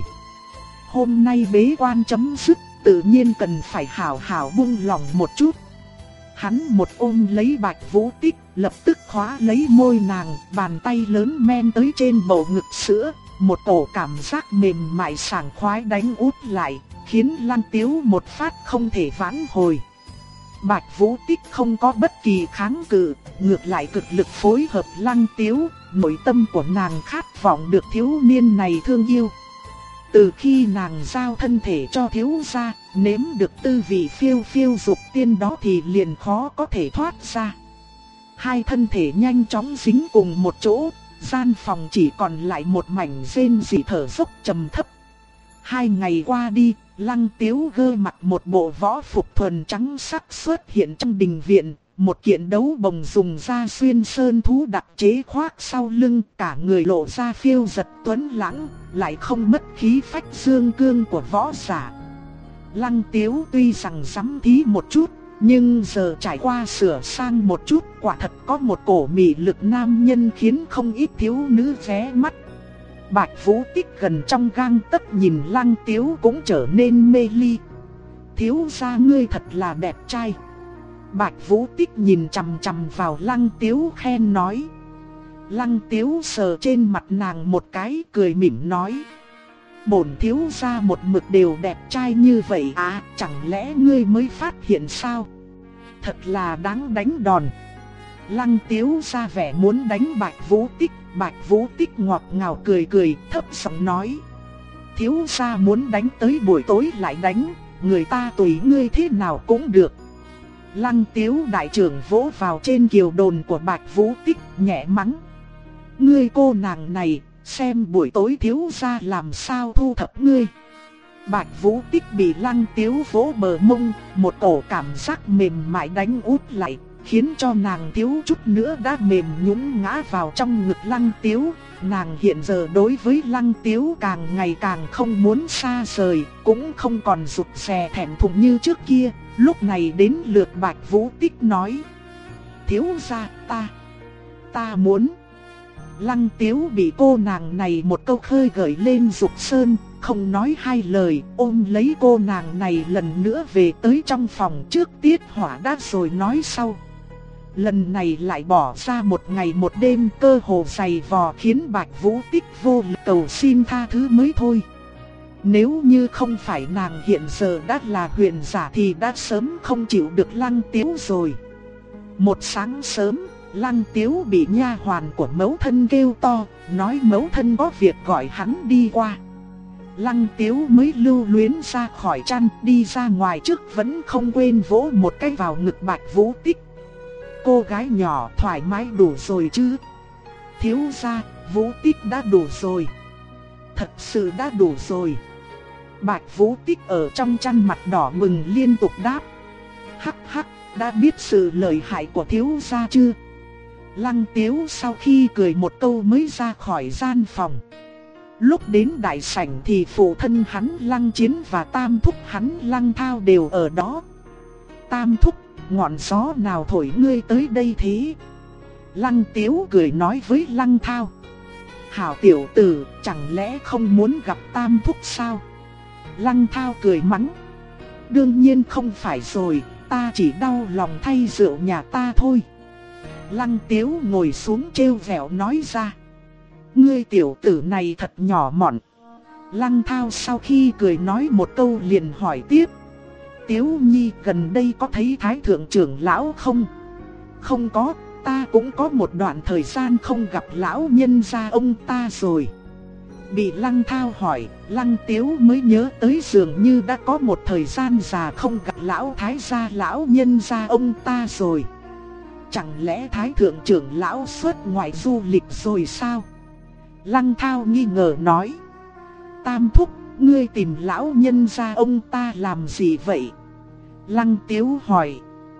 Hôm nay bế quan chấm dứt, tự nhiên cần phải hảo hảo buông lòng một chút. Hắn một ôm lấy Bạch Vũ Tích, lập tức khóa lấy môi nàng, bàn tay lớn men tới trên bầu ngực sữa, một cổ cảm giác mềm mại sảng khoái đánh út lại, khiến Lăng Tiếu một phát không thể vãn hồi. Bạch Vũ Tích không có bất kỳ kháng cự, ngược lại cực lực phối hợp Lăng Tiếu, nội tâm của nàng khát vọng được thiếu niên này thương yêu. Từ khi nàng giao thân thể cho thiếu gia, nếm được tư vị phiêu phiêu dục tiên đó thì liền khó có thể thoát ra. Hai thân thể nhanh chóng dính cùng một chỗ, gian phòng chỉ còn lại một mảnh rên rỉ thở dốc trầm thấp. 2 ngày qua đi, Lăng Tiếu gơ mặc một bộ võ phục thuần trắng sắc xuất hiện trong đình viện, một kiện đấu bồng dùng da xuyên sơn thú đặc chế khoác sau lưng, cả người lộ ra phiêu giật tuấn lãng, lại không mất khí phách dương cương của võ giả. Lăng Tiếu tuy rằng dám thí một chút, Nhưng giờ trải qua sửa sang một chút, quả thật có một cổ mị lực nam nhân khiến không ít thiếu nữ ghé mắt. Bạch Vũ Tích gần trong gang tấc nhìn Lăng Tiếu cũng trở nên mê ly. Thiếu gia ngươi thật là đẹp trai. Bạch Vũ Tích nhìn chằm chằm vào Lăng Tiếu khen nói. Lăng Tiếu sờ trên mặt nàng một cái, cười mỉm nói. Bổn thiếu gia một mực đều đẹp trai như vậy à, chẳng lẽ ngươi mới phát hiện sao? Thật là đáng đánh đòn. Lăng Tiếu ra vẻ muốn đánh Bạch Vũ Tích. Bạch Vũ Tích ngọt ngào cười cười, thấp giọng nói. Thiếu gia muốn đánh tới buổi tối lại đánh, người ta tùy ngươi thế nào cũng được. Lăng Tiếu đại trưởng vỗ vào trên kiều đồn của Bạch Vũ Tích, nhẹ mắng. Ngươi cô nàng này, xem buổi tối thiếu gia làm sao thu thập ngươi. Bạch Vũ Tích bị Lăng Tiếu vỗ bờ mông, một cổ cảm giác mềm mại đánh út lại, khiến cho nàng thiếu chút nữa đã mềm nhũn ngã vào trong ngực Lăng Tiếu. Nàng hiện giờ đối với Lăng Tiếu càng ngày càng không muốn xa rời, cũng không còn rụt rè thẹn thùng như trước kia. Lúc này đến lượt Bạch Vũ Tích nói. Thiếu gia, ta muốn. Lăng Tiếu bị cô nàng này một câu khơi gợi lên dục sơn, không nói hai lời, ôm lấy cô nàng này lần nữa về tới trong phòng, trước tiết hỏa đã rồi nói sau. Lần này lại bỏ ra một ngày một đêm, cơ hồ dày vò khiến Bạch Vũ Tích vô lực cầu xin tha thứ mới thôi. Nếu như không phải nàng hiện giờ đã là huyền giả thì đã sớm không chịu được Lăng Tiếu rồi. Một sáng sớm, Lăng Tiếu bị nha hoàn của mẫu thân kêu to, nói mẫu thân có việc gọi hắn đi qua. Lăng Tiếu mới lưu luyến ra khỏi chăn, đi ra ngoài trước vẫn không quên vỗ một cái vào ngực Bạch Vũ Tích. Cô gái nhỏ thoải mái đủ rồi chứ? Thiếu gia, Vũ Tích đã đủ rồi. Thật sự đã đủ rồi. Bạch Vũ Tích ở trong chăn mặt đỏ mừng liên tục đáp. Hắc hắc, đã biết sự lợi hại của thiếu gia chưa? Lăng Tiếu sau khi cười một câu mới ra khỏi gian phòng. Lúc đến đại sảnh thì phụ thân hắn Lăng Chiến và tam thúc hắn Lăng Thao đều ở đó. Tam thúc, ngọn gió nào thổi ngươi tới đây thế? Lăng Tiếu cười nói với Lăng Thao. Hảo tiểu tử, chẳng lẽ không muốn gặp tam thúc sao? Lăng Thao cười mắng. Đương nhiên không phải rồi, ta chỉ đau lòng thay rượu nhà ta thôi. Lăng Tiếu ngồi xuống trêu vẻo nói ra. Ngươi tiểu tử này thật nhỏ mọn. Lăng Thao sau khi cười nói một câu liền hỏi tiếp. Tiếu Nhi gần đây có thấy Thái Thượng trưởng lão không? Không có, ta cũng có một đoạn thời gian không gặp lão nhân gia ông ta rồi. Bị Lăng Thao hỏi, Lăng Tiếu mới nhớ tới dường như đã có một thời gian già không gặp lão thái gia lão nhân gia ông ta rồi. Chẳng lẽ Thái Thượng trưởng lão xuất ngoại du lịch rồi sao? Lăng Thao nghi ngờ nói. Tam thúc, ngươi tìm lão nhân gia ông ta làm gì vậy? Lăng Tiếu hỏi.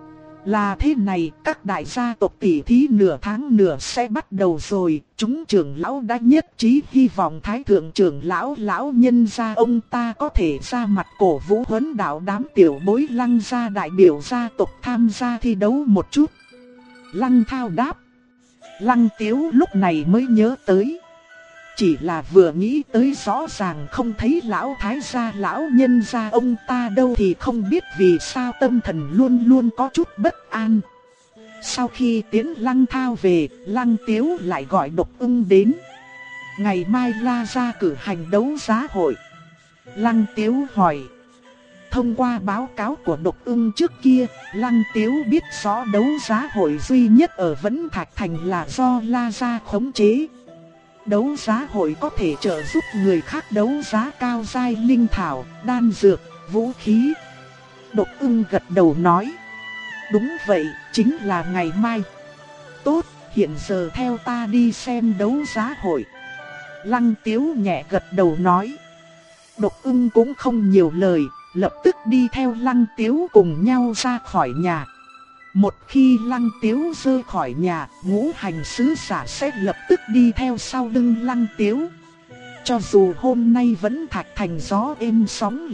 Là thế này, các đại gia tộc tỷ thí nửa tháng nữa sẽ bắt đầu rồi. Chúng trưởng lão đã nhất trí hy vọng Thái Thượng trưởng lão nhân gia ông ta có thể ra mặt cổ vũ huấn đạo đám tiểu bối Lăng gia đại biểu gia tộc tham gia thi đấu một chút. Lăng Thao đáp. Lăng Tiếu lúc này mới nhớ tới. Chỉ là vừa nghĩ tới rõ ràng không thấy lão thái gia lão nhân gia ông ta đâu thì không biết vì sao tâm thần luôn luôn có chút bất an. Sau khi tiến Lăng Thao về, Lăng Tiếu lại gọi Độc Ưng đến. Ngày mai La gia cử hành đấu giá hội. Lăng Tiếu hỏi. Thông qua báo cáo của Độc Ưng trước kia, Lăng Tiếu biết rõ đấu giá hội duy nhất ở Vẫn Thạch Thành là do La gia khống chế. Đấu giá hội có thể trợ giúp người khác đấu giá cao giai linh thảo, đan dược, vũ khí. Độc Ưng gật đầu nói. Đúng vậy, chính là ngày mai. Tốt, hiện giờ theo ta đi xem đấu giá hội. Lăng Tiếu nhẹ gật đầu nói. Độc Ưng cũng không nhiều lời, lập tức đi theo Lăng Tiếu cùng nhau ra khỏi nhà. Một khi Lăng Tiếu rời khỏi nhà, Ngũ Hành sứ giả sẽ lập tức đi theo sau lưng Lăng Tiếu. Cho dù hôm nay Vẫn Thạch Thành gió êm sóng lặng,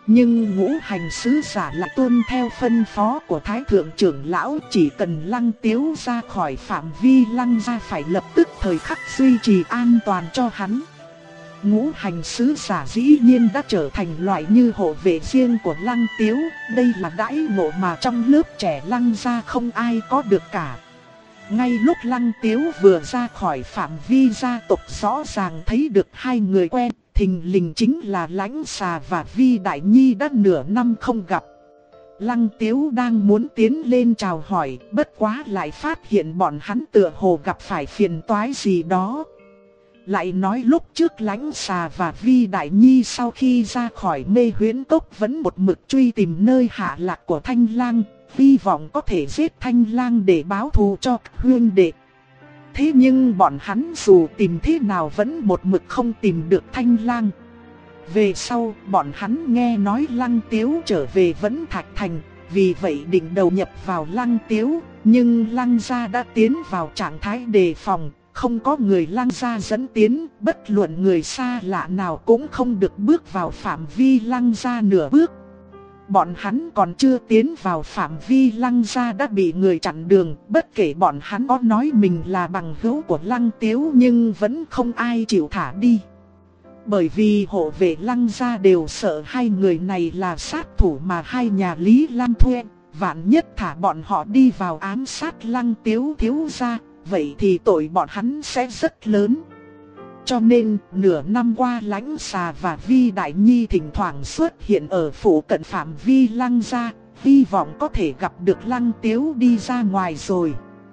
Nhưng ngũ hành sứ giả lại tuân theo phân phó của Thái thượng trưởng lão, chỉ cần Lăng Tiếu ra khỏi phạm vi Lăng gia phải lập tức thời khắc duy trì an toàn cho hắn. Ngũ hành sứ giả dĩ nhiên đã trở thành loại như hộ vệ riêng của Lăng Tiếu, đây là đãi ngộ mà trong lớp trẻ Lăng gia không ai có được cả. Ngay lúc Lăng Tiếu vừa ra khỏi phạm vi gia tộc rõ ràng thấy được hai người quen, thình lình chính là Lãnh Xà và Vi Đại Nhi đã nửa năm không gặp. Lăng Tiếu đang muốn tiến lên chào hỏi, bất quá lại phát hiện bọn hắn tựa hồ gặp phải phiền toái gì đó. Lại nói lúc trước Lãnh Xà và Vi Đại Nhi sau khi ra khỏi Mê Huyễn Cốc vẫn một mực truy tìm nơi hạ lạc của Thanh Lang, hy vọng có thể giết Thanh Lang để báo thù cho huynh đệ. Thế nhưng bọn hắn dù tìm thế nào vẫn một mực không tìm được Thanh Lang. Về sau, bọn hắn nghe nói Lăng Tiếu trở về Vẫn Thạch Thành, vì vậy định đầu nhập vào Lăng Tiếu, nhưng Lăng gia đã tiến vào trạng thái đề phòng, không có người Lăng gia dẫn tiến, bất luận người xa lạ nào cũng không được bước vào phạm vi Lăng gia nửa bước. Bọn hắn còn chưa tiến vào phạm vi Lăng gia đã bị người chặn đường, bất kể bọn hắn có nói mình là bằng hữu của Lăng Tiếu nhưng vẫn không ai chịu thả đi. Bởi vì hộ vệ Lăng gia đều sợ hai người này là sát thủ mà hai nhà Lý Lam thuê, vạn nhất thả bọn họ đi vào ám sát Lăng Tiếu thiếu gia, vậy thì tội bọn hắn sẽ rất lớn. Cho nên, nửa năm qua Lãnh Xà và Vi Đại Nhi thỉnh thoảng xuất hiện ở phủ cận phạm vi Lăng gia, hy vọng có thể gặp được Lăng Tiếu đi ra ngoài rồi.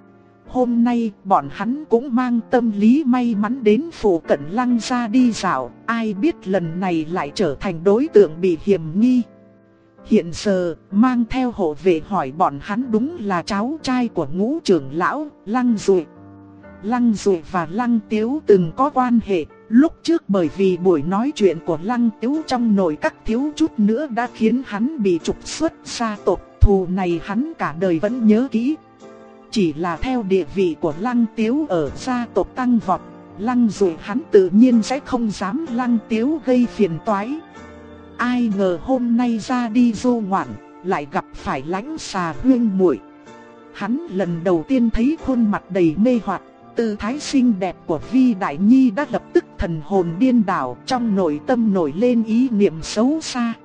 Hôm nay, bọn hắn cũng mang tâm lý may mắn đến phủ cận Lăng gia đi dạo, ai biết lần này lại trở thành đối tượng bị hiểm nghi. Hiện giờ, mang theo hộ vệ hỏi bọn hắn đúng là cháu trai của ngũ trưởng lão, Lăng Dụy. Lăng Dụy và Lăng Tiếu từng có quan hệ, lúc trước bởi vì buổi nói chuyện của Lăng Tiếu trong nội các thiếu chút nữa đã khiến hắn bị trục xuất gia tộc, thù này hắn cả đời vẫn nhớ kỹ. Chỉ là theo địa vị của Lăng Tiếu ở gia tộc tăng vọt, Lăng Dụy hắn tự nhiên sẽ không dám Lăng Tiếu gây phiền toái. Ai ngờ hôm nay ra đi du ngoạn, lại gặp phải Lãnh Xà huynh muội. Hắn lần đầu tiên thấy khuôn mặt đầy mê hoặc, tư thái xinh đẹp của Vi Đại Nhi đã lập tức thần hồn điên đảo, trong nội tâm nổi lên ý niệm xấu xa.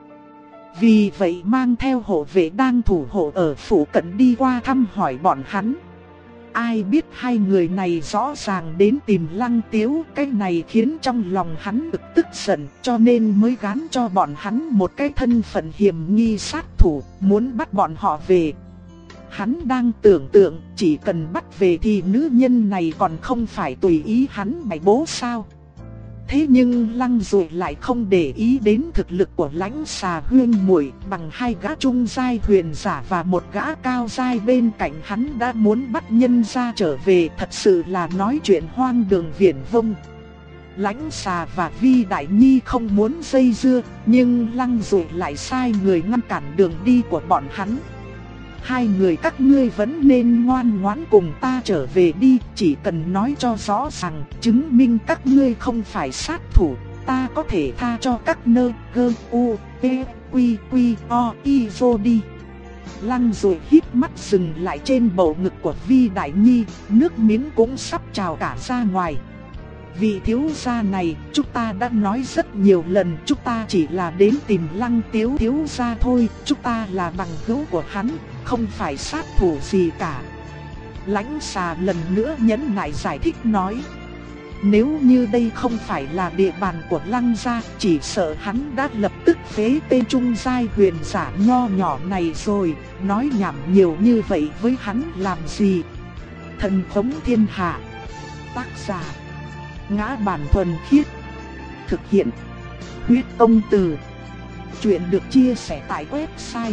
Vì vậy mang theo hộ vệ đang thủ hộ ở phủ cận đi qua thăm hỏi bọn hắn. Ai biết hai người này rõ ràng đến tìm Lăng Tiếu, cái này khiến trong lòng hắn bực tức giận, cho nên mới gán cho bọn hắn một cái thân phận hiểm nghi sát thủ, muốn bắt bọn họ về. Hắn đang tưởng tượng chỉ cần bắt về thì nữ nhân này còn không phải tùy ý hắn bày bố sao. Thế nhưng Lăng Dụy lại không để ý đến thực lực của Lãnh Xà huynh muội, bằng hai gã trung giai huyền giả và một gã cao giai bên cạnh hắn đã muốn bắt nhân ra trở về, thật sự là nói chuyện hoang đường viển vông. Lãnh Xà và Vi Đại Nhi không muốn dây dưa, nhưng Lăng Dụy lại sai người ngăn cản đường đi của bọn hắn. Hai người các ngươi vẫn nên ngoan ngoãn cùng ta trở về đi, chỉ cần nói cho rõ ràng, chứng minh các ngươi không phải sát thủ, ta có thể tha cho các nơi gơ u, p, quy, quy, o, y, rô đi. Lăng Dụy hít mắt dừng lại trên bầu ngực của Vi Đại Nhi, nước miếng cũng sắp trào cả ra ngoài. Vị thiếu gia này, chúng ta đã nói rất nhiều lần, chúng ta chỉ là đến tìm Lăng Tiếu thiếu gia thôi, chúng ta là bằng hữu của hắn, không phải sát thủ gì cả. Lãnh Xà lần nữa nhấn nại giải thích nói. Nếu như đây không phải là địa bàn của Lăng gia, chỉ sợ hắn đã lập tức phế tên trung giai huyền giả nho nhỏ này rồi, nói nhảm nhiều như vậy với hắn làm gì. Thần khống thiên hạ. Tác giả Ngã Bản Thuần Khiết. Thực hiện Huyết Công Từ. Chuyện được chia sẻ tại website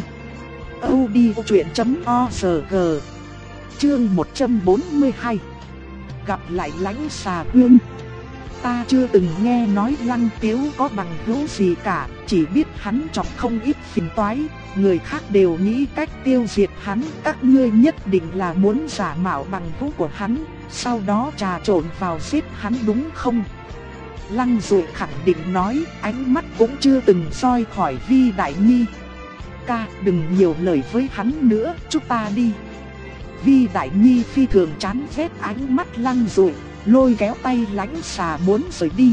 audiochuyện.org. Chương 142. Gặp lại Lãnh Xà huynh. Ta chưa từng nghe nói Lăng Tiếu có bằng hữu gì cả, chỉ biết hắn chọc không ít phiền toái, người khác đều nghĩ cách tiêu diệt hắn, các ngươi nhất định là muốn giả mạo bằng hữu của hắn, sau đó trà trộn vào giết hắn đúng không? Lăng Dụ khẳng định nói, ánh mắt cũng chưa từng roi khỏi Vi Đại Nhi. Ca, đừng nhiều lời với hắn nữa, chúng ta đi. Vi Đại Nhi phi thường chán ghét ánh mắt Lăng Dụ, lôi kéo tay Lãnh Xà muốn rời đi.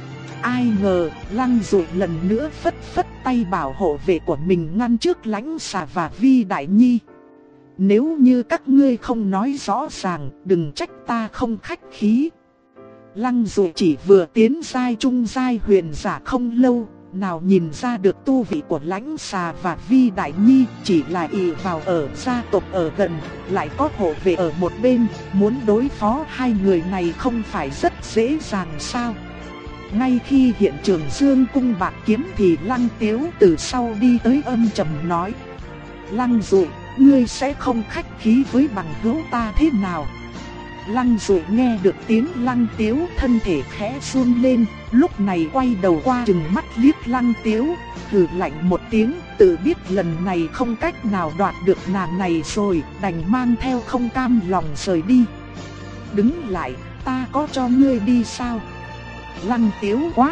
Ai ngờ, Lăng Dụ lần nữa phất phất tay bảo hộ vệ của mình ngăn trước Lãnh Xà và Vi Đại Nhi. Nếu như các ngươi không nói rõ ràng, đừng trách ta không khách khí. Lăng Dụ chỉ vừa tiến giai trung giai huyền giả không lâu, nào nhìn ra được tu vị của Lãnh Xà và Vi Đại Nhi, chỉ là ỷ vào ở gia tộc ở gần, lại có hộ vệ ở một bên, muốn đối phó hai người này không phải rất dễ dàng sao? Ngay khi hiện trường dương cung bạc kiếm thì Lăng Tiếu từ sau đi tới âm trầm nói: Lăng Dụ, ngươi sẽ không khách khí với bằng hữu ta thế nào? Lăng Dụ nghe được tiếng Lăng Tiếu, thân thể khẽ run lên, lúc này quay đầu qua trừng mắt liếc Lăng Tiếu, hừ lạnh một tiếng, tự biết lần này không cách nào đoạt được nàng này rồi, đành mang theo không cam lòng rời đi. Đứng lại, ta có cho ngươi đi sao? Lăng Tiếu quát.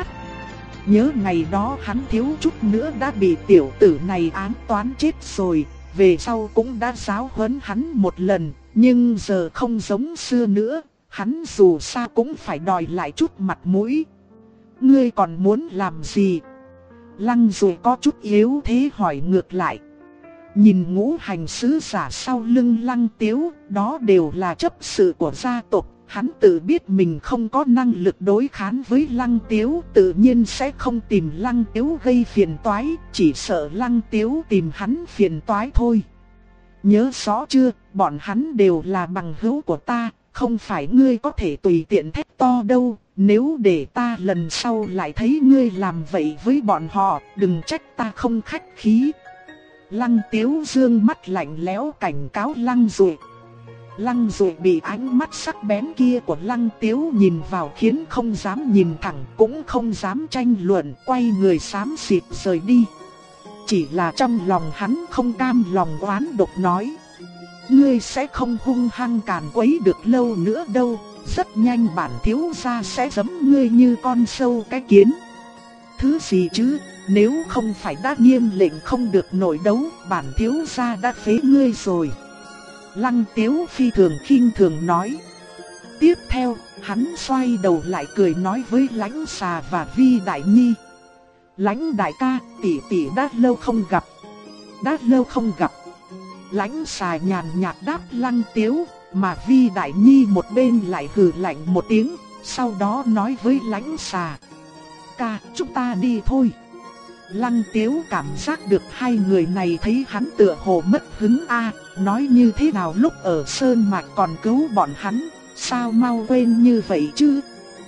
Nhớ ngày đó hắn thiếu chút nữa đã bị tiểu tử này ám toán chết rồi, về sau cũng đã giáo huấn hắn một lần, nhưng giờ không giống xưa nữa, hắn dù sao cũng phải đòi lại chút mặt mũi. Ngươi còn muốn làm gì? Lăng Dụ có chút yếu thế hỏi ngược lại. Nhìn ngũ hành sứ giả sau lưng Lăng Tiếu, đó đều là chấp sự của gia tộc. Hắn tự biết mình không có năng lực đối kháng với Lăng Tiếu, tự nhiên sẽ không tìm Lăng Tiếu gây phiền toái, chỉ sợ Lăng Tiếu tìm hắn phiền toái thôi. Nhớ rõ chưa, bọn hắn đều là bằng hữu của ta, không phải ngươi có thể tùy tiện thét to đâu, nếu để ta lần sau lại thấy ngươi làm vậy với bọn họ, đừng trách ta không khách khí. Lăng Tiếu dương mắt lạnh lẽo cảnh cáo Lăng Dụ. Lăng Dụ bị ánh mắt sắc bén kia của Lăng Tiếu nhìn vào khiến không dám nhìn thẳng, cũng không dám tranh luận, quay người xám xịt rời đi. Chỉ là trong lòng hắn không cam lòng oán độc nói: ngươi sẽ không hung hăng càn quấy được lâu nữa đâu, rất nhanh bản thiếu gia sẽ giẫm ngươi như con sâu cái kiến. Thứ gì chứ, nếu không phải đã nghiêm lệnh không được nổi đấu, bản thiếu gia đã phế ngươi rồi. Lăng Tiếu phi thường khinh thường nói. Tiếp theo, hắn xoay đầu lại cười nói với Lãnh Xà và Vi Đại Nhi: Lãnh đại ca, tỷ tỷ đã lâu không gặp. Đã lâu không gặp. Lãnh Xà nhàn nhạt đáp Lăng Tiếu, mà Vi Đại Nhi một bên lại hừ lạnh một tiếng, sau đó nói với Lãnh Xà: Ca, chúng ta đi thôi. Lăng Tiếu cảm giác được hai người này thấy hắn tựa hồ mất hứng nói như thế nào lúc ở Sơn Mạch còn cứu bọn hắn, sao mau quên như vậy chứ?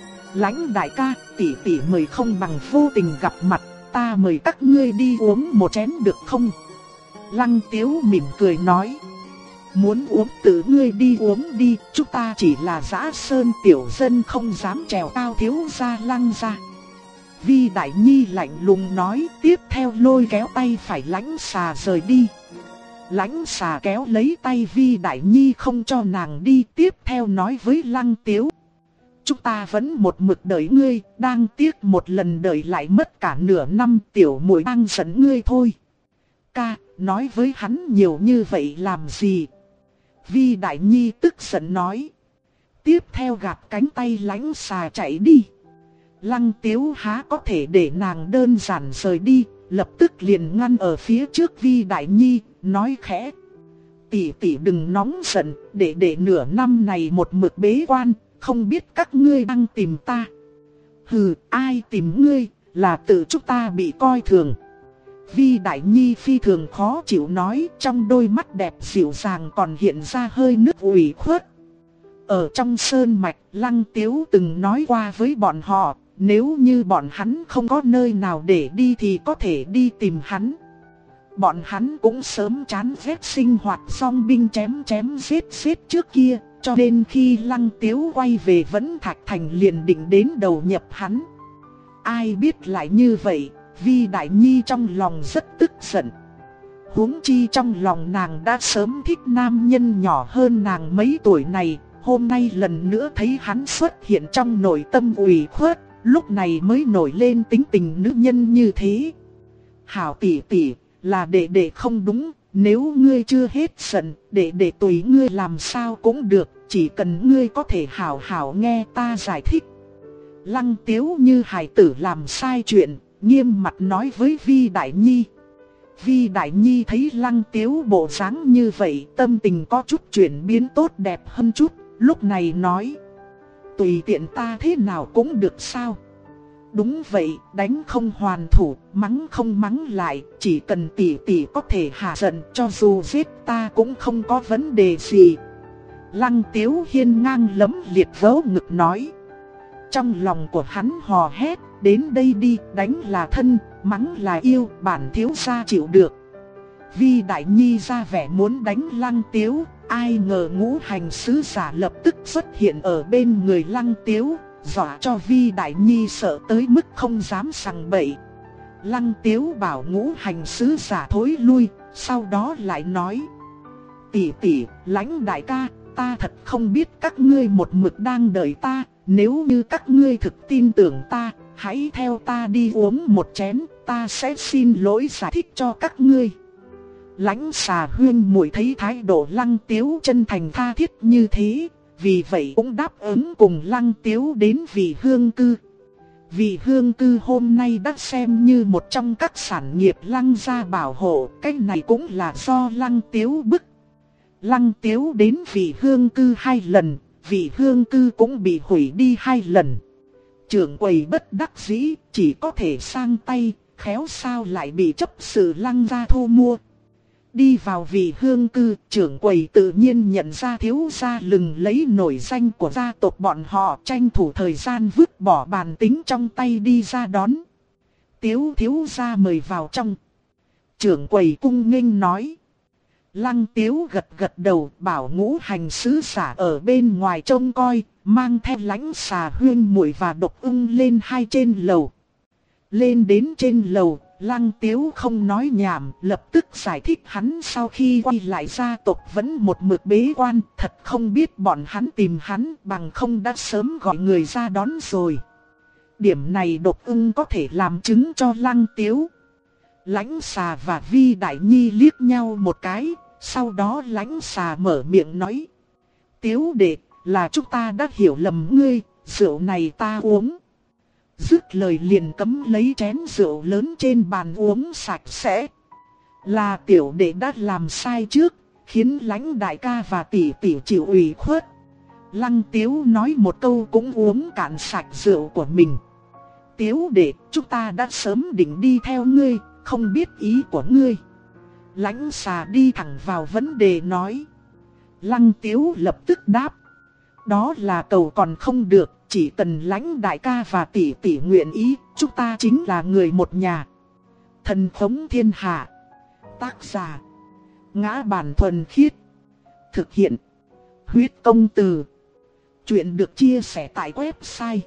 Lãnh đại ca, tỷ tỷ mời không bằng vô tình gặp mặt, ta mời các ngươi đi uống một chén được không? Lăng Tiếu mỉm cười nói: muốn uống tự ngươi đi uống đi, chúng ta chỉ là dã sơn tiểu dân không dám trèo cao thiếu gia Lăng gia. Vi Đại Nhi lạnh lùng nói, tiếp theo lôi kéo tay phải Lãnh Xà rời đi. Lãnh Xà kéo lấy tay Vi Đại Nhi không cho nàng đi, tiếp theo nói với Lăng Tiếu: chúng ta vẫn một mực đợi ngươi, đang tiếc một lần đợi lại mất cả nửa năm, tiểu muội đang giận ngươi thôi. Ca, nói với hắn nhiều như vậy làm gì? Vi Đại Nhi tức giận nói. Tiếp theo gạt cánh tay Lãnh Xà chạy đi. Lăng Tiếu há có thể để nàng đơn giản rời đi, lập tức liền ngăn ở phía trước Vi Đại Nhi, nói khẽ: tỷ tỷ đừng nóng giận, để nửa năm này một mực bế quan, không biết các ngươi đang tìm ta. Hừ, ai tìm ngươi, là tự chúng ta bị coi thường. Vi Đại Nhi phi thường khó chịu nói, trong đôi mắt đẹp dịu dàng còn hiện ra hơi nước ủy khuất. Ở trong sơn mạch, Lăng Tiếu từng nói qua với bọn họ, nếu như bọn hắn không có nơi nào để đi thì có thể đi tìm hắn. Bọn hắn cũng sớm chán ghét sinh hoạt song binh chém giết trước kia, cho nên khi Lăng Tiếu quay về Vẫn Thạch Thành liền định đến đầu nhập hắn. Ai biết lại như vậy, Vi Đại Nhi trong lòng rất tức giận. Huống chi trong lòng nàng đã sớm thích nam nhân nhỏ hơn nàng mấy tuổi này, hôm nay lần nữa thấy hắn xuất hiện trong nội tâm ủy khuất, lúc này mới nổi lên tính tình nữ nhân như thế. Hảo tỷ tỷ, là đệ đệ không đúng, nếu ngươi chưa hết giận, đệ đệ tùy ngươi làm sao cũng được, chỉ cần ngươi có thể hảo hảo nghe ta giải thích. Lăng Tiếu như hài tử làm sai chuyện, nghiêm mặt nói với Vi Đại Nhi. Vi Đại Nhi thấy Lăng Tiếu bộ dáng như vậy, tâm tình có chút chuyển biến tốt đẹp hơn chút, lúc này nói: tùy tiện ta thế nào cũng được sao? Đúng vậy, đánh không hoàn thủ, mắng không mắng lại, chỉ cần tỷ tỷ có thể hạ giận, cho dù giết ta cũng không có vấn đề gì. Lăng Tiếu hiên ngang lấm liệt vớ ngực nói. Trong lòng của hắn hò hét, đến đây đi, đánh là thân, mắng là yêu, bản thiếu gia chịu được. Vi Đại Nhi ra vẻ muốn đánh Lăng Tiếu, ai ngờ ngũ hành sứ giả lập tức xuất hiện ở bên người Lăng Tiếu, dọa cho Vi Đại Nhi sợ tới mức không dám sằng bậy. Lăng Tiếu bảo ngũ hành sứ giả thối lui, sau đó lại nói: tỷ tỷ, Lãnh đại ca, ta thật không biết các ngươi một mực đang đợi ta, nếu như các ngươi thực tin tưởng ta, hãy theo ta đi uống một chén, ta sẽ xin lỗi giải thích cho các ngươi. Lãnh Xà Huyên muội thấy thái độ Lăng Tiếu chân thành tha thiết như thế, vì vậy cũng đáp ứng cùng Lăng Tiếu đến Vị Hương Cư. Vị Hương Cư hôm nay đã xem như một trong các sản nghiệp Lăng gia bảo hộ, cái này cũng là do Lăng Tiếu bức. Lăng Tiếu đến Vị Hương Cư 2 lần, Vị Hương Cư cũng bị hủy đi 2 lần. Trưởng quầy bất đắc dĩ, chỉ có thể sang tay, khéo sao lại bị chấp sự Lăng gia thu mua. Đi vào Vị Hương Cư, trưởng quầy tự nhiên nhận ra thiếu gia lừng lấy nổi danh của gia tộc bọn họ, tranh thủ thời gian vứt bỏ bàn tính trong tay đi ra đón. Tiếu thiếu gia mời vào trong. Trưởng quầy cung nghênh nói. Lăng Tiếu gật gật đầu, bảo ngũ hành sứ giả ở bên ngoài trông coi, mang theo Lãnh Xà Huyên muội và Độc Ưng lên 2 trên lầu. Lên đến trên lầu, Lăng Tiếu không nói nhảm, lập tức giải thích hắn sau khi quay lại gia tộc vẫn một mực bế quan, thật không biết bọn hắn tìm hắn, bằng không đã sớm gọi người ra đón rồi. Điểm này Độc Ưng có thể làm chứng cho Lăng Tiếu. Lãnh Xà và Vi Đại Nhi liếc nhau một cái, sau đó Lãnh Xà mở miệng nói: Tiếu đệ, là chúng ta đã hiểu lầm ngươi, rượu này ta uống. Dứt lời liền cấm lấy chén rượu lớn trên bàn uống sạch sẽ. Là tiểu đệ đã làm sai trước, khiến Lãnh đại ca và tỷ tỷ chịu ủy khuất. Lăng Tiếu nói một câu cũng uống cạn sạch rượu của mình. Tiếu đệ, chúng ta đã sớm định đi theo ngươi, không biết ý của ngươi. Lãnh Xà đi thẳng vào vấn đề nói. Lăng Tiếu lập tức đáp. Đó là cầu còn không được, chỉ cần Lãnh đại ca và tỷ tỷ nguyện ý, chúng ta chính là người một nhà. Thần Khống Thiên Hạ. Tác giả: Ngã Bản Thuần Khiết. Thực hiện: Huyết Công Từ. Chuyện được chia sẻ tại website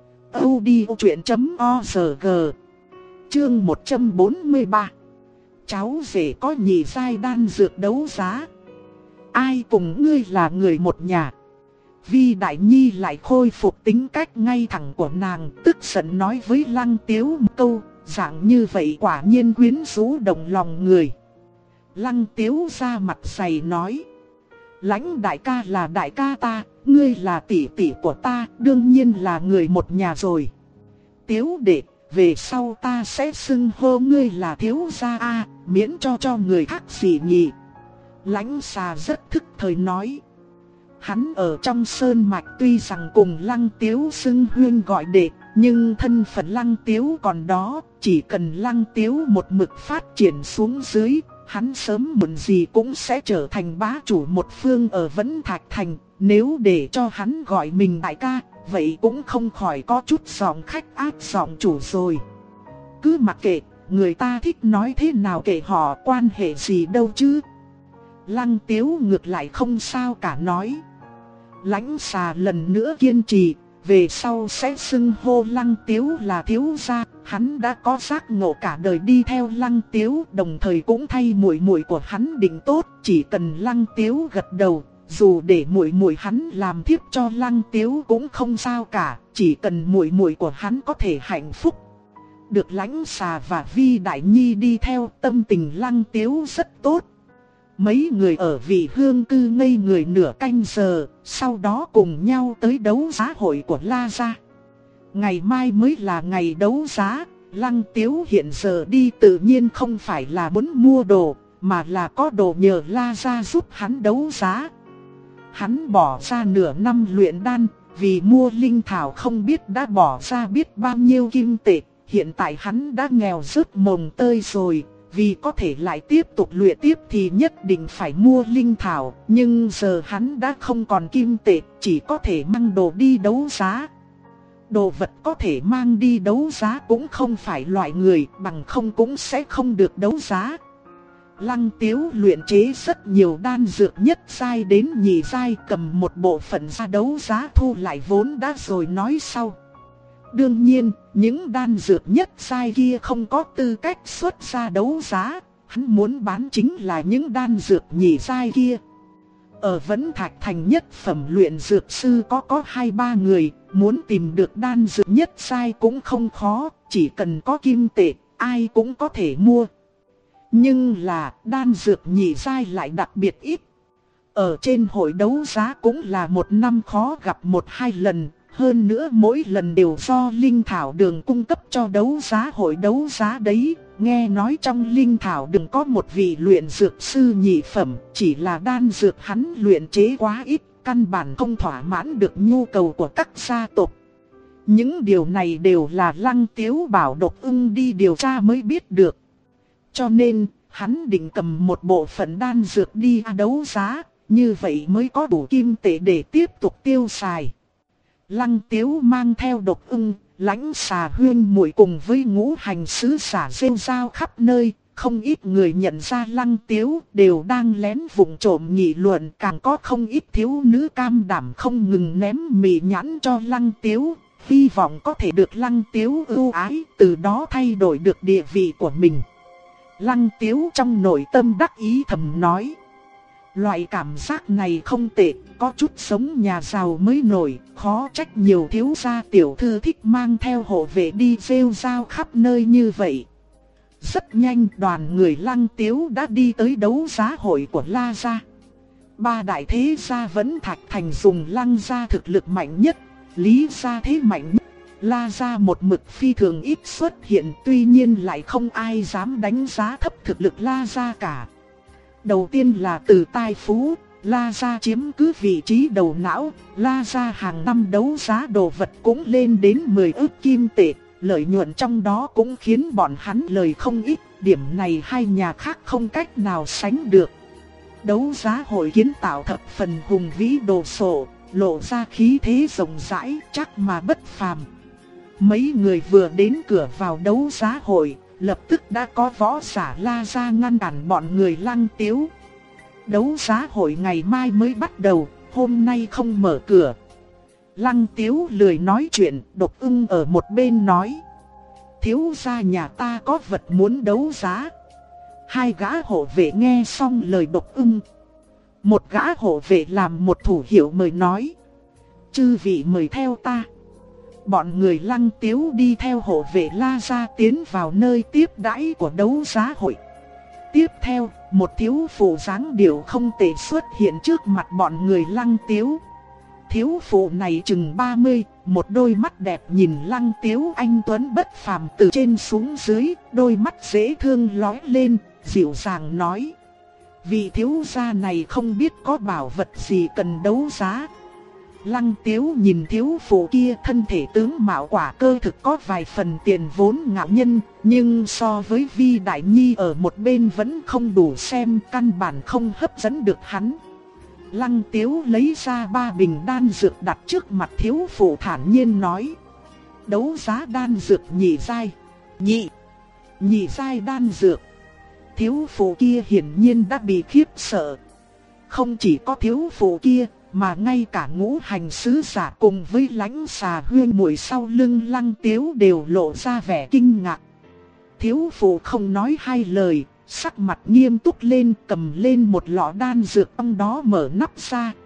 audiochuyện.org. Chương 143. Cháu rể có nhị giai đan dược đấu giá. Ai cùng ngươi là người một nhà? Vi Đại Nhi lại khôi phục tính cách ngay thẳng của nàng, tức giận nói với Lăng Tiếu một câu, dạng như vậy quả nhiên quyến rũ động lòng người. Lăng Tiếu ra mặt dày nói. Lãnh đại ca là đại ca ta, ngươi là tỷ tỷ của ta, đương nhiên là người một nhà rồi. Tiếu đệ, về sau ta sẽ xưng hô ngươi là thiếu gia a, miễn cho người khác gì nhỉ. Lãnh Xà rất thức thời nói. Hắn ở trong sơn mạch tuy rằng cùng Lăng Tiếu xưng huyên gọi đệ, nhưng thân phận Lăng Tiếu còn đó, chỉ cần Lăng Tiếu một mực phát triển xuống dưới, hắn sớm muộn gì cũng sẽ trở thành bá chủ một phương ở Vẫn Thạch Thành. Nếu để cho hắn gọi mình đại ca, vậy cũng không khỏi có chút giọng khách áp giọng chủ rồi. Cứ mặc kệ, người ta thích nói thế nào kệ họ, quan hệ gì đâu chứ. Lăng Tiếu ngược lại không sao cả nói. Lãnh Xà lần nữa kiên trì, về sau sẽ xưng hô Lăng Tiếu là thiếu gia. Hắn đã có giác ngộ cả đời đi theo Lăng Tiếu, đồng thời cũng thay muội muội của hắn định tốt, chỉ cần Lăng Tiếu gật đầu, dù để muội muội hắn làm thiếp cho Lăng Tiếu cũng không sao cả, chỉ cần muội muội của hắn có thể hạnh phúc. Được Lãnh Xà và Vi Đại Nhi đi theo, tâm tình Lăng Tiếu rất tốt. Mấy người ở Vị Hương Cư ngây người nửa canh giờ, sau đó cùng nhau tới đấu giá hội của La Gia. Ngày mai mới là ngày đấu giá, Lăng Tiếu hiện giờ đi tự nhiên không phải là muốn mua đồ, mà là có đồ nhờ La Gia giúp hắn đấu giá. Hắn bỏ ra nửa năm luyện đan, vì mua linh thảo không biết đã bỏ ra biết bao nhiêu kim tệ. Hiện tại hắn đã nghèo rớt mồng tơi rồi, vì có thể lại tiếp tục luyện tiếp thì nhất định phải mua linh thảo. Nhưng giờ hắn đã không còn kim tệ, chỉ có thể mang đồ đi đấu giá. Đồ vật có thể mang đi đấu giá cũng không phải loại người, bằng không cũng sẽ không được đấu giá. Lăng Tiếu luyện chế rất nhiều đan dược nhất giai đến nhị giai, cầm một bộ phận ra đấu giá thu lại vốn đã rồi nói sau. Đương nhiên, những đan dược nhất giai kia không có tư cách xuất ra đấu giá, hắn muốn bán chính là những đan dược nhị giai kia. Ở Vẫn Thạch Thành nhất phẩm luyện dược sư có 2-3 người, muốn tìm được đan dược nhất giai cũng không khó, chỉ cần có kim tệ, ai cũng có thể mua. Nhưng là đan dược nhị giai lại đặc biệt ít. Ở trên hội đấu giá cũng là một năm khó gặp 1-2 lần, hơn nữa mỗi lần đều do linh thảo đường cung cấp cho đấu giá hội đấu giá đấy. Nghe nói trong linh thảo đường có một vị luyện dược sư nhị phẩm, chỉ là đan dược hắn luyện chế quá ít, căn bản không thỏa mãn được nhu cầu của các gia tộc. Những điều này đều là Lăng Tiếu bảo Độc Ưng đi điều tra mới biết được. Cho nên, hắn định cầm một bộ phận đan dược đi đấu giá, như vậy mới có đủ kim tệ để tiếp tục tiêu xài. Lăng Tiếu mang theo Độc Ưng, Lãnh Xà huyên muội cùng với ngũ hành sứ giả rêu rao khắp nơi, không ít người nhận ra Lăng Tiếu đều đang lén vụng trộm nghị luận, càng có không ít thiếu nữ cam đảm không ngừng ném mì nhãn cho Lăng Tiếu, hy vọng có thể được Lăng Tiếu ưu ái, từ đó thay đổi được địa vị của mình. Lăng Tiếu trong nội tâm đắc ý thầm nói: loại cảm giác này không tệ, có chút sống nhà giàu mới nổi, khó trách nhiều thiếu gia tiểu thư thích mang theo hộ vệ đi rêu rao khắp nơi như vậy. Rất nhanh đoàn người Lăng Tiếu đã đi tới đấu giá hội của La Gia. 3 đại thế gia Vẫn Thạch Thành dùng Lăng Gia thực lực mạnh nhất, Lý Gia thế mạnh nhất, La Gia một mực phi thường ít xuất hiện, tuy nhiên lại không ai dám đánh giá thấp thực lực La Gia cả. Đầu tiên là từ tài phú, La Gia chiếm cứ vị trí đầu não, La Gia hàng năm đấu giá đồ vật cũng lên đến 10 ức kim tệ, lợi nhuận trong đó cũng khiến bọn hắn lời không ít, điểm này hai nhà khác không cách nào sánh được. Đấu giá hội kiến tạo thập phần hùng vĩ đồ sộ, lộ ra khí thế rộng rãi chắc mà bất phàm. Mấy người vừa đến cửa vào đấu giá hội, lập tức đã có võ giả La Gia ngăn cản bọn người Lăng Tiếu. Đấu giá hội ngày mai mới bắt đầu, hôm nay không mở cửa. Lăng Tiếu lười nói chuyện, Độc Ưng ở một bên nói: thiếu gia nhà ta có vật muốn đấu giá. 2 gã hộ vệ nghe xong lời Độc Ưng, một gã hộ vệ làm một thủ hiệu mời nói: chư vị mời theo ta. Bọn người Lăng Tiếu đi theo hộ vệ La Gia tiến vào nơi tiếp đãi của đấu giá hội. Tiếp theo, một thiếu phụ dáng điệu không tệ xuất hiện trước mặt bọn người Lăng Tiếu. Thiếu phụ này chừng 30, một đôi mắt đẹp nhìn Lăng Tiếu anh tuấn bất phàm từ trên xuống dưới, đôi mắt dễ thương lóe lên, dịu dàng nói: vị thiếu gia này không biết có bảo vật gì cần đấu giá. Lăng Tiếu nhìn thiếu phụ kia, thân thể tướng mạo quả cơ thực có vài phần tiền vốn ngạo nhân, nhưng so với Vi Đại Nhi ở một bên vẫn không đủ xem, căn bản không hấp dẫn được hắn. Lăng Tiếu lấy ra 3 bình đan dược đặt trước mặt thiếu phụ thản nhiên nói: đấu giá đan dược nhị giai. Nhị giai đan dược. Thiếu phụ kia hiển nhiên đã bị khiếp sợ. Không chỉ có thiếu phụ kia, mà ngay cả ngũ hành sứ giả cùng với Lãnh Xà huyên muội sau lưng Lăng Tiếu đều lộ ra vẻ kinh ngạc. Thiếu phụ không nói hai lời, sắc mặt nghiêm túc lên, cầm lên một lọ đan dược, trong đó mở nắp ra,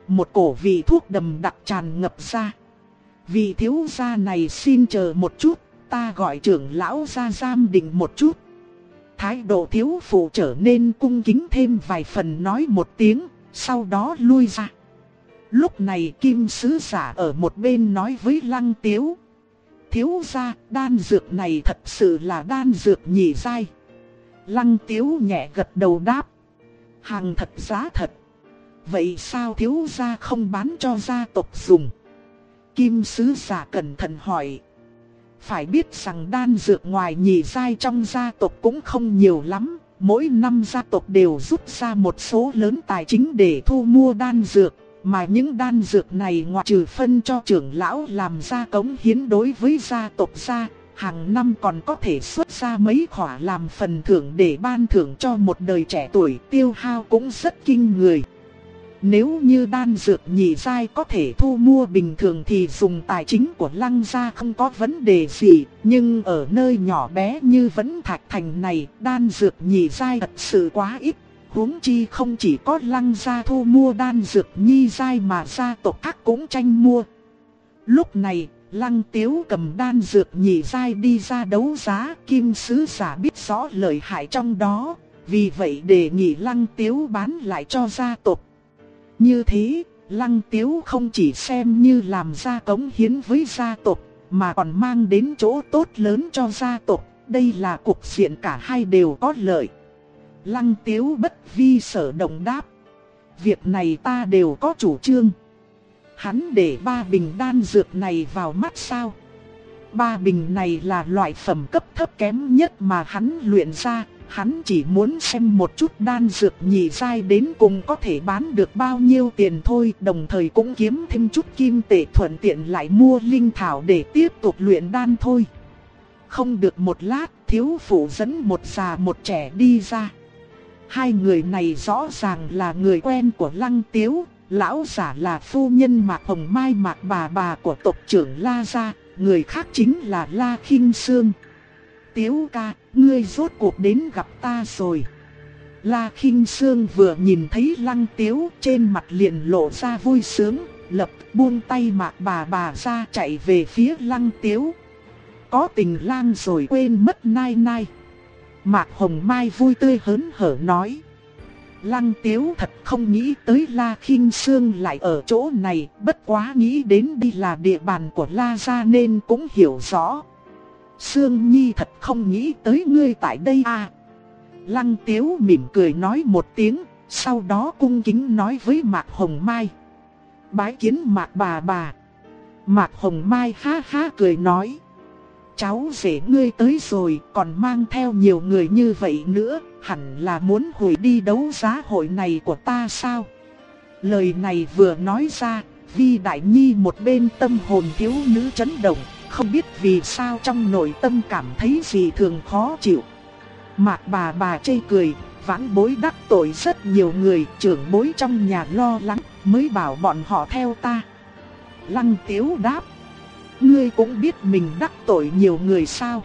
một cổ vị thuốc đậm đặc tràn ngập ra. Vị thiếu gia này xin chờ một chút, ta gọi trưởng lão ra giam định một chút. Thái độ thiếu phụ trở nên cung kính thêm vài phần, nói một tiếng, sau đó lui ra. Lúc này Kim sứ giả ở một bên nói với Lăng Tiếu: thiếu gia, đan dược này thật sự là đan dược nhị giai. Lăng Tiếu nhẹ gật đầu đáp: hàng thật giá thật. Vậy sao thiếu gia không bán cho gia tộc dùng? Kim sứ giả cẩn thận hỏi. Phải biết rằng đan dược ngoài nhị giai trong gia tộc cũng không nhiều lắm. Mỗi năm gia tộc đều rút ra một số lớn tài chính để thu mua đan dược. Mà những đan dược này ngoại trừ phân cho trưởng lão làm ra cống hiến đối với gia tộc ra, hàng năm còn có thể xuất ra mấy khỏa làm phần thưởng để ban thưởng cho một đời trẻ tuổi, tiêu hao cũng rất kinh người. Nếu như đan dược nhị giai có thể thu mua bình thường thì dùng tài chính của Lăng gia không có vấn đề gì, nhưng ở nơi nhỏ bé như Vẫn Thạch Thành này, đan dược nhị giai thật sự quá ít. Huống chi không chỉ có Lăng gia thu mua đan dược nhị giai mà gia tộc khác cũng tranh mua. Lúc này, Lăng Tiếu cầm đan dược nhị giai đi ra đấu giá, Kim sứ giả biết rõ lợi hại trong đó, vì vậy đề nghị Lăng Tiếu bán lại cho gia tộc. Như thế, Lăng Tiếu không chỉ xem như làm ra cống hiến với gia tộc, mà còn mang đến chỗ tốt lớn cho gia tộc, đây là cục diện cả hai đều có lợi. Lăng Tiếu bất vi sở động đáp: việc này ta đều có chủ trương. Hắn để 3 bình đan dược này vào mắt sao? 3 bình này là loại phẩm cấp thấp kém nhất mà hắn luyện ra. Hắn chỉ muốn xem một chút đan dược nhị giai đến cùng có thể bán được bao nhiêu tiền thôi. Đồng thời cũng kiếm thêm chút kim tệ, thuận tiện lại mua linh thảo để tiếp tục luyện đan thôi. Không được một lát, thiếu phụ dẫn một già một trẻ đi ra. Hai người này rõ ràng là người quen của Lăng Tiếu. Lão giả là phu nhân Mạc Hồng Mai, Mạc bà của tộc trưởng La gia, người khác chính là La Khinh Sương. Tiếu ca, ngươi rốt cuộc đến gặp ta rồi. La Khinh Sương vừa nhìn thấy Lăng Tiếu, trên mặt liền lộ ra vui sướng, lập buông tay Mạc bà ra chạy về phía Lăng Tiếu. Có tình lang rồi quên mất nai nai. Mạc Hồng Mai vui tươi hớn hở nói. Lăng Tiếu thật không nghĩ tới La Khinh Sương lại ở chỗ này, bất quá nghĩ đến đây là địa bàn của La gia nên cũng hiểu rõ. Sương Nhi thật không nghĩ tới ngươi tại đây à. Lăng Tiếu mỉm cười nói một tiếng, sau đó cung kính nói với Mạc Hồng Mai: bái kiến Mạc bà. Mạc Hồng Mai ha ha cười nói: cháu rể ngươi tới rồi, còn mang theo nhiều người như vậy nữa, hẳn là muốn hủy đi đấu giá hội này của ta sao? Lời này vừa nói ra, Vi Đại Nhi một bên tâm hồn thiếu nữ chấn động, không biết vì sao trong nội tâm cảm thấy gì thường khó chịu. Mạc bà chê cười, vãn bối đắc tội rất nhiều người, trưởng bối trong nhà lo lắng, mới bảo bọn họ theo ta. Lăng Tiếu đáp: ngươi cũng biết mình đắc tội nhiều người sao?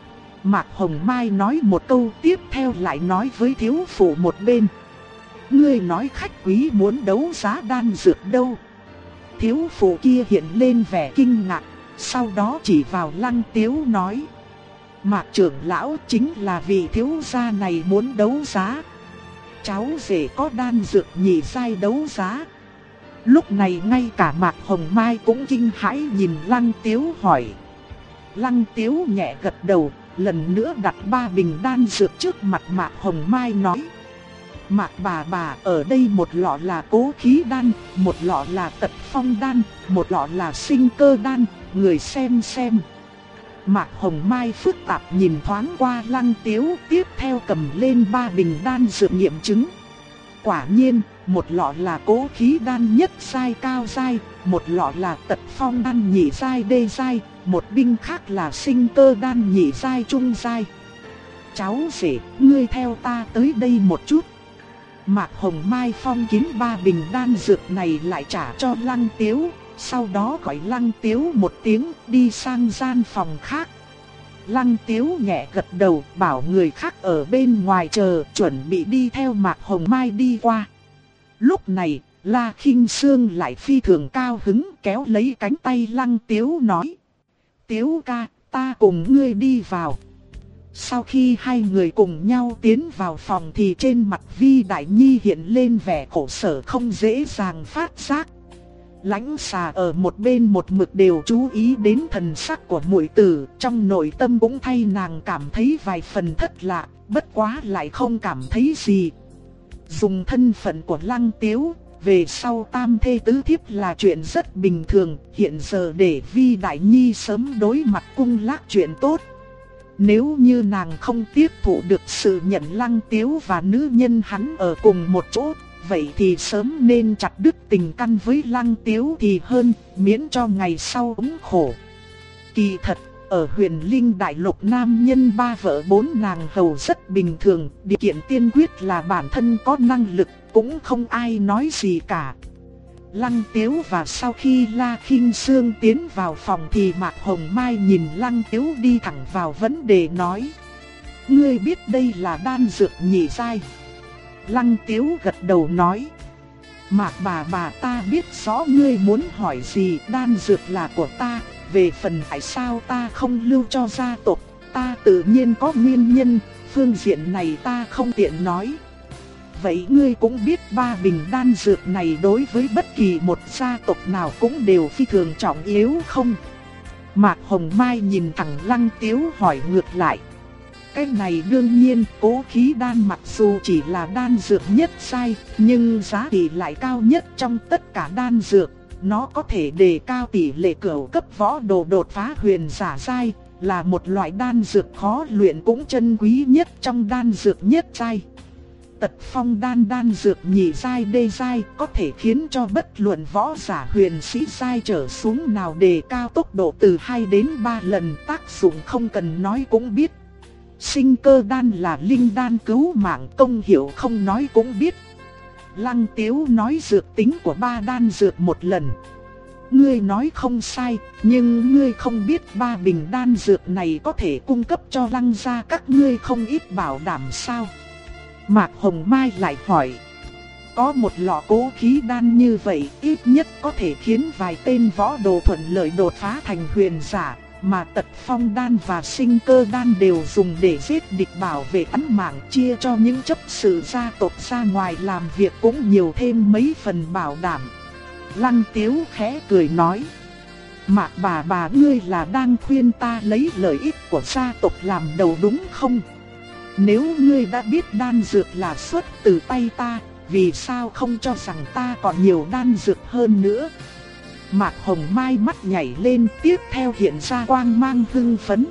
Mạc Hồng Mai nói một câu, tiếp theo lại nói với thiếu phụ một bên: ngươi nói khách quý muốn đấu giá đan dược đâu? Thiếu phụ kia hiện lên vẻ kinh ngạc, sau đó chỉ vào Lăng Tiếu nói: Mạc trưởng lão chính là vị thiếu gia này muốn đấu giá. Cháu rể có đan dược nhị giai đấu giá. Lúc này ngay cả Mạc Hồng Mai cũng kinh hãi nhìn Lăng Tiếu hỏi. Lăng Tiếu nhẹ gật đầu, lần nữa đặt 3 bình đan dược trước mặt Mạc Hồng Mai nói: Mạc bà, ở đây một lọ là cố khí đan, một lọ là tật phong đan, một lọ là sinh cơ đan, người xem. Mạc Hồng Mai phức tạp nhìn thoáng qua Lăng Tiếu, tiếp theo cầm lên 3 bình đan dược nghiệm chứng. Quả nhiên, một lọ là cố khí đan nhất giai cao giai, một lọ là tật phong đan nhị giai đê giai, một bình khác là sinh cơ đan nhị giai trung giai. Cháu rể, ngươi theo ta tới đây một chút. Mạc Hồng Mai phong kín 3 bình đan dược này lại trả cho Lăng Tiếu, sau đó gọi Lăng Tiếu một tiếng đi sang gian phòng khác. Lăng Tiếu nhẹ gật đầu bảo người khác ở bên ngoài chờ, chuẩn bị đi theo Mạc Hồng Mai đi qua. Lúc này, La Khinh Sương lại phi thường cao hứng kéo lấy cánh tay Lăng Tiếu nói. Tiếu ca, ta cùng ngươi đi vào. Sau khi hai người cùng nhau tiến vào phòng thì trên mặt Vi Đại Nhi hiện lên vẻ khổ sở không dễ dàng phát giác. Lãnh Xà ở một bên một mực đều chú ý đến thần sắc của muội tử, trong nội tâm cũng thay nàng cảm thấy vài phần thất lạc, bất quá lại không cảm thấy gì. Dùng thân phận của Lăng Tiếu, về sau tam thê tứ thiếp là chuyện rất bình thường, hiện giờ để Vi Đại Nhi sớm đối mặt cung lác chuyện tốt. Nếu như nàng không tiếp thụ được sự nhận Lăng Tiếu và nữ nhân hắn ở cùng một chỗ, vậy thì sớm nên chặt đứt tình căn với Lăng Tiếu thì hơn, miễn cho ngày sau ống khổ. Kỳ thật, ở Huyền Linh Đại Lục nam nhân ba vợ bốn nàng hầu rất bình thường, điều kiện tiên quyết là bản thân có năng lực, cũng không ai nói gì cả. Lăng Tiếu và sau khi La Khinh Sương tiến vào phòng thì Mạc Hồng Mai nhìn Lăng Tiếu đi thẳng vào vấn đề nói. Ngươi biết đây là đan dược nhị giai. Lăng Tiếu gật đầu nói. Mạc bà ta biết rõ ngươi muốn hỏi gì, đan dược là của ta, về phần tại sao ta không lưu cho gia tộc, ta tự nhiên có nguyên nhân, phương diện này ta không tiện nói. Vậy ngươi cũng biết 3 bình đan dược này đối với bất kỳ một gia tộc nào cũng đều phi thường trọng yếu không? Mạc Hồng Mai nhìn thẳng Lăng Tiếu hỏi ngược lại. Cái này đương nhiên, Cố Khí Đan mặc dù chỉ là đan dược nhất giai, nhưng giá trị lại cao nhất trong tất cả đan dược. Nó có thể đề cao tỷ lệ cửu cấp võ đồ đột phá huyền giả giai, là một loại đan dược khó luyện cũng chân quý nhất trong đan dược nhất giai. Tật phong đan dược nhị giai đê giai có thể khiến cho bất luận võ giả huyền sĩ giai trở xuống nào đề cao tốc độ từ 2 đến 3 lần, tác dụng không cần nói cũng biết. Sinh cơ đan là linh đan cứu mạng, công hiệu không nói cũng biết. Lăng Tiếu nói dược tính của 3 đan dược một lần. Ngươi nói không sai, nhưng ngươi không biết 3 bình đan dược này có thể cung cấp cho Lăng gia các ngươi không ít bảo đảm sao? Mạc Hồng Mai lại hỏi. Có một lọ Cố Khí Đan như vậy, ít nhất có thể khiến vài tên võ đồ thuận lợi đột phá thành huyền giả, mà Tật Phong Đan và Sinh Cơ Đan đều dùng để giết địch bảo vệ án mạng, chia cho những chấp sự gia tộc ra ngoài làm việc cũng nhiều thêm mấy phần bảo đảm. Lăng Tiếu khẽ cười nói. Mạc bà ngươi là đang khuyên ta lấy lợi ích của gia tộc làm đầu đúng không? Nếu ngươi đã biết đan dược là xuất từ tay ta, vì sao không cho rằng ta còn nhiều đan dược hơn nữa? Mạc Hồng Mai mắt nhảy lên, tiếp theo hiện ra quang mang hưng phấn.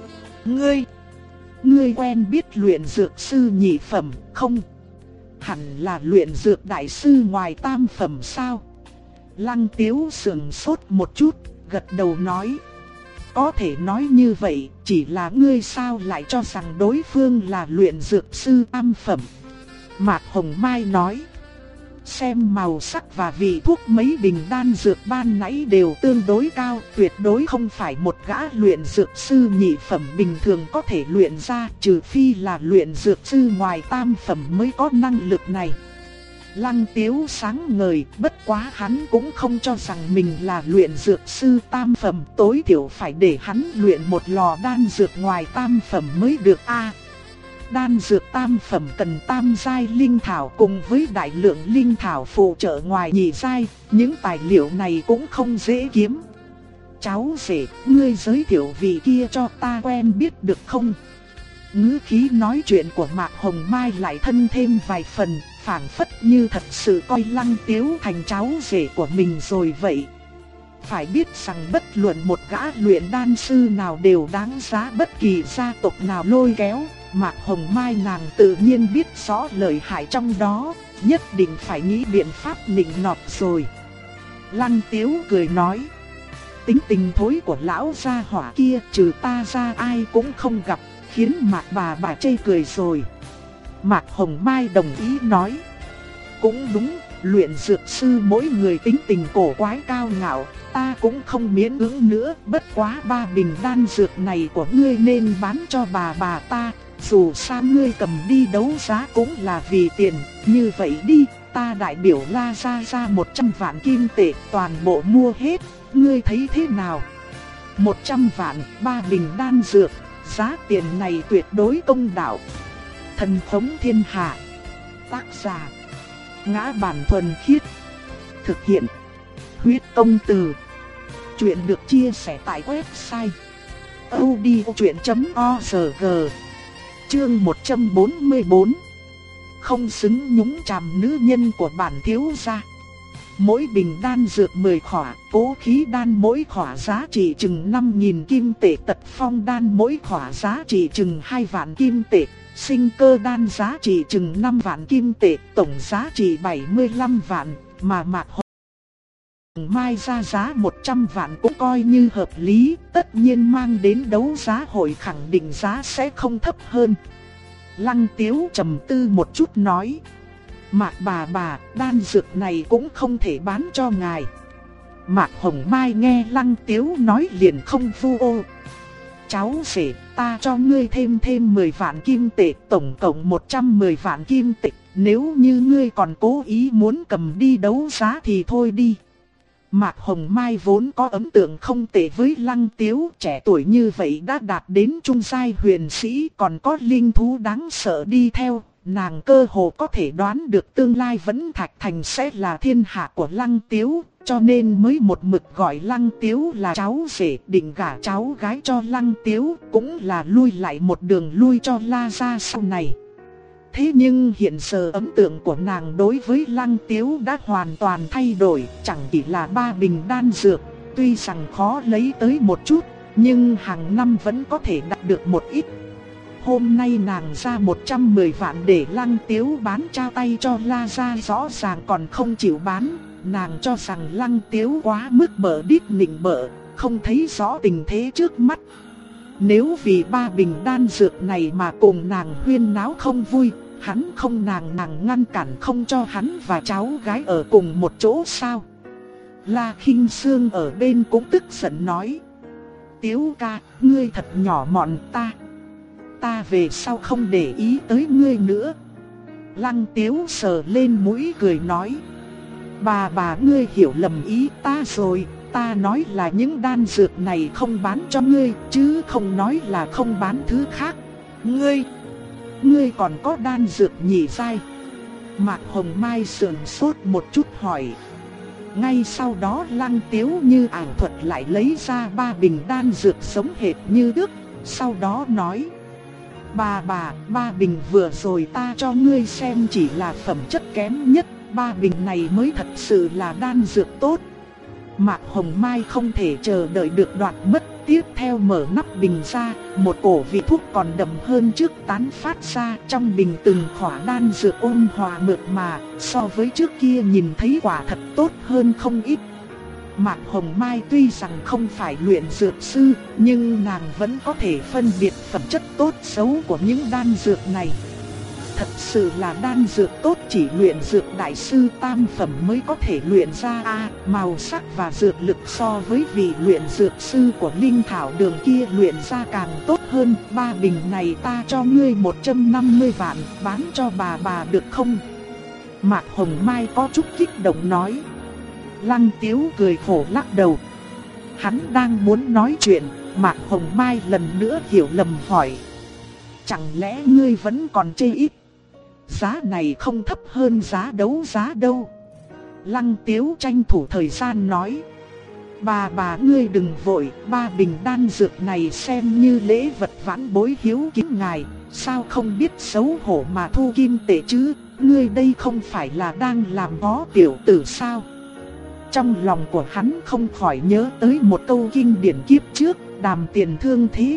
Ngươi quen biết luyện dược sư nhị phẩm không? Hẳn là luyện dược đại sư ngoài tam phẩm sao? Lăng Tiếu sững sốt một chút, gật đầu nói. Có thể nói như vậy, chỉ là ngươi sao lại cho rằng đối phương là luyện dược sư tam phẩm? Mạc Hồng Mai nói. Xem màu sắc và vị thuốc mấy bình đan dược ban nãy đều tương đối cao, tuyệt đối không phải một gã luyện dược sư nhị phẩm bình thường có thể luyện ra, trừ phi là luyện dược sư ngoài tam phẩm mới có năng lực này. Lăng Tiếu sáng ngời, bất quá hắn cũng không cho rằng mình là luyện dược sư tam phẩm, tối thiểu phải để hắn luyện một lò đan dược ngoài tam phẩm mới được a. Đan dược tam phẩm cần tam giai linh thảo cùng với đại lượng linh thảo phụ trợ ngoài nhị giai, những tài liệu này cũng không dễ kiếm. Cháu rể, ngươi giới thiệu vị kia cho ta quen biết được không? Ngữ khí nói chuyện của Mạc Hồng Mai lại thân thêm vài phần, phảng phất như thật sự coi Lăng Tiếu thành cháu rể của mình rồi vậy. Phải biết rằng bất luận một gã luyện đan sư nào đều đáng giá bất kỳ gia tộc nào lôi kéo. Mạc Hồng Mai nàng tự nhiên biết rõ lợi hại trong đó, nhất định phải nghĩ biện pháp nịnh nọt rồi. Lăng Tiếu cười nói. Tính tình thối của lão gia hỏa kia trừ ta ra ai cũng không gặp, khiến Mạc bà chê cười rồi. Mạc Hồng Mai đồng ý nói. Cũng đúng, luyện dược sư mỗi người tính tình cổ quái cao ngạo, ta cũng không miễn cưỡng nữa. Bất quá 3 bình đan dược này của ngươi nên bán cho bà ta, dù sao ngươi cầm đi đấu giá cũng là vì tiền. Như vậy đi, ta đại biểu La Gia ra 100 vạn kim tệ, toàn bộ mua hết, ngươi thấy thế nào? 100 vạn, 3 bình đan dược, giá tiền này tuyệt đối công đạo. Thần thống thiên hạ. Tác giả: Ngã Bản Thuần Khiết. Thực hiện: Huyết Công Từ. Chuyện được chia sẻ tại website audiochuyện.org. Chương 144. Không xứng nhúng chàm nữ nhân của bản thiếu gia. Mỗi bình đan dược 10 khỏa, cố khí đan mỗi khỏa giá trị chừng 5.000 kim tệ, tật phong đan mỗi khỏa giá trị chừng 2 vạn kim tệ, sinh cơ đan giá trị chừng 5 vạn kim tệ, tổng giá trị 75 vạn, mà Mạc Hồng Mai ra giá 100 vạn cũng coi như hợp lý, tất nhiên mang đến đấu giá hội khẳng định giá sẽ không thấp hơn. Lăng Tiếu trầm tư một chút nói: Mạc bà, đan dược này cũng không thể bán cho ngài. Mạc Hồng Mai nghe Lăng Tiếu nói liền không vu ô. Cháu rể, ta cho ngươi thêm 10 vạn kim tệ, tổng cộng 110 vạn kim tệ. Nếu như ngươi còn cố ý muốn cầm đi đấu giá thì thôi đi. Mạc Hồng Mai vốn có ấn tượng không tệ với Lăng Tiếu, trẻ tuổi như vậy đã đạt đến trung giai huyền sĩ, còn có linh thú đáng sợ đi theo. Nàng cơ hồ có thể đoán được tương lai Vẫn Thạch Thành sẽ là thiên hạ của Lăng Tiếu, cho nên mới một mực gọi Lăng Tiếu là cháu rể, định gả cháu gái cho Lăng Tiếu, cũng là lui lại một đường lui cho La Gia sau này. Thế nhưng hiện giờ ấn tượng của nàng đối với Lăng Tiếu đã hoàn toàn thay đổi, chẳng chỉ là 3 bình đan dược, tuy rằng khó lấy tới một chút, nhưng hàng năm vẫn có thể đạt được một ít. Hôm nay nàng ra 110 vạn để Lăng Tiếu bán trao tay cho La Gia, rõ ràng còn không chịu bán. Nàng cho rằng Lăng Tiếu quá mức bợ đít nịnh bợ, không thấy rõ tình thế trước mắt. Nếu vì 3 bình đan dược này mà cùng nàng huyên náo không vui, hắn không nàng ngăn cản không cho hắn và cháu gái ở cùng một chỗ sao? La Khinh Sương ở bên cũng tức giận nói: Tiếu ca, ngươi thật nhỏ mọn, ta về sau không để ý tới ngươi nữa. Lăng Tiếu sờ lên mũi cười nói: Bà ngươi hiểu lầm ý ta rồi, ta nói là những đan dược này không bán cho ngươi, chứ không nói là không bán thứ khác. Ngươi còn có đan dược nhị giai? Mạc Hồng Mai sườn sốt một chút hỏi. Ngay sau đó Lăng Tiếu như ảo thuật lại lấy ra 3 bình đan dược giống hệt như đúc, sau đó nói: Bà, 3 bình vừa rồi ta cho ngươi xem chỉ là phẩm chất kém nhất, 3 bình này mới thật sự là đan dược tốt. Mạc Hồng Mai không thể chờ đợi được đoạt mất, tiếp theo mở nắp bình ra, một cổ vị thuốc còn đậm hơn trước tán phát ra, trong bình từng khỏa đan dược ôn hòa mượt mà, so với trước kia nhìn thấy quả thật tốt hơn không ít. Mạc Hồng Mai tuy rằng không phải luyện dược sư, nhưng nàng vẫn có thể phân biệt phẩm chất tốt xấu của những đan dược này. Thật sự là đan dược tốt chỉ luyện dược đại sư tam phẩm mới có thể luyện ra màu sắc và dược lực so với vị luyện dược sư của Linh Thảo Đường kia luyện ra càng tốt hơn. 3 bình này ta cho ngươi 150 vạn, bán cho bà được không? Mạc Hồng Mai có chút kích động nói. Lăng Tiếu cười khổ lắc đầu. Hắn đang muốn nói chuyện, Mạc Hồng Mai lần nữa hiểu lầm hỏi: Chẳng lẽ ngươi vẫn còn chê ít? Giá này không thấp hơn giá đấu giá đâu. Lăng Tiếu tranh thủ thời gian nói: Bà ngươi đừng vội, 3 bình đan dược này xem như lễ vật vãn bối hiếu kính ngài, sao không biết xấu hổ mà thu kim tệ chứ? Ngươi đây không phải là đang làm ngó tiểu tử sao? Trong lòng của hắn không khỏi nhớ tới một câu kinh điển kiếp trước: đàm tiền thương thế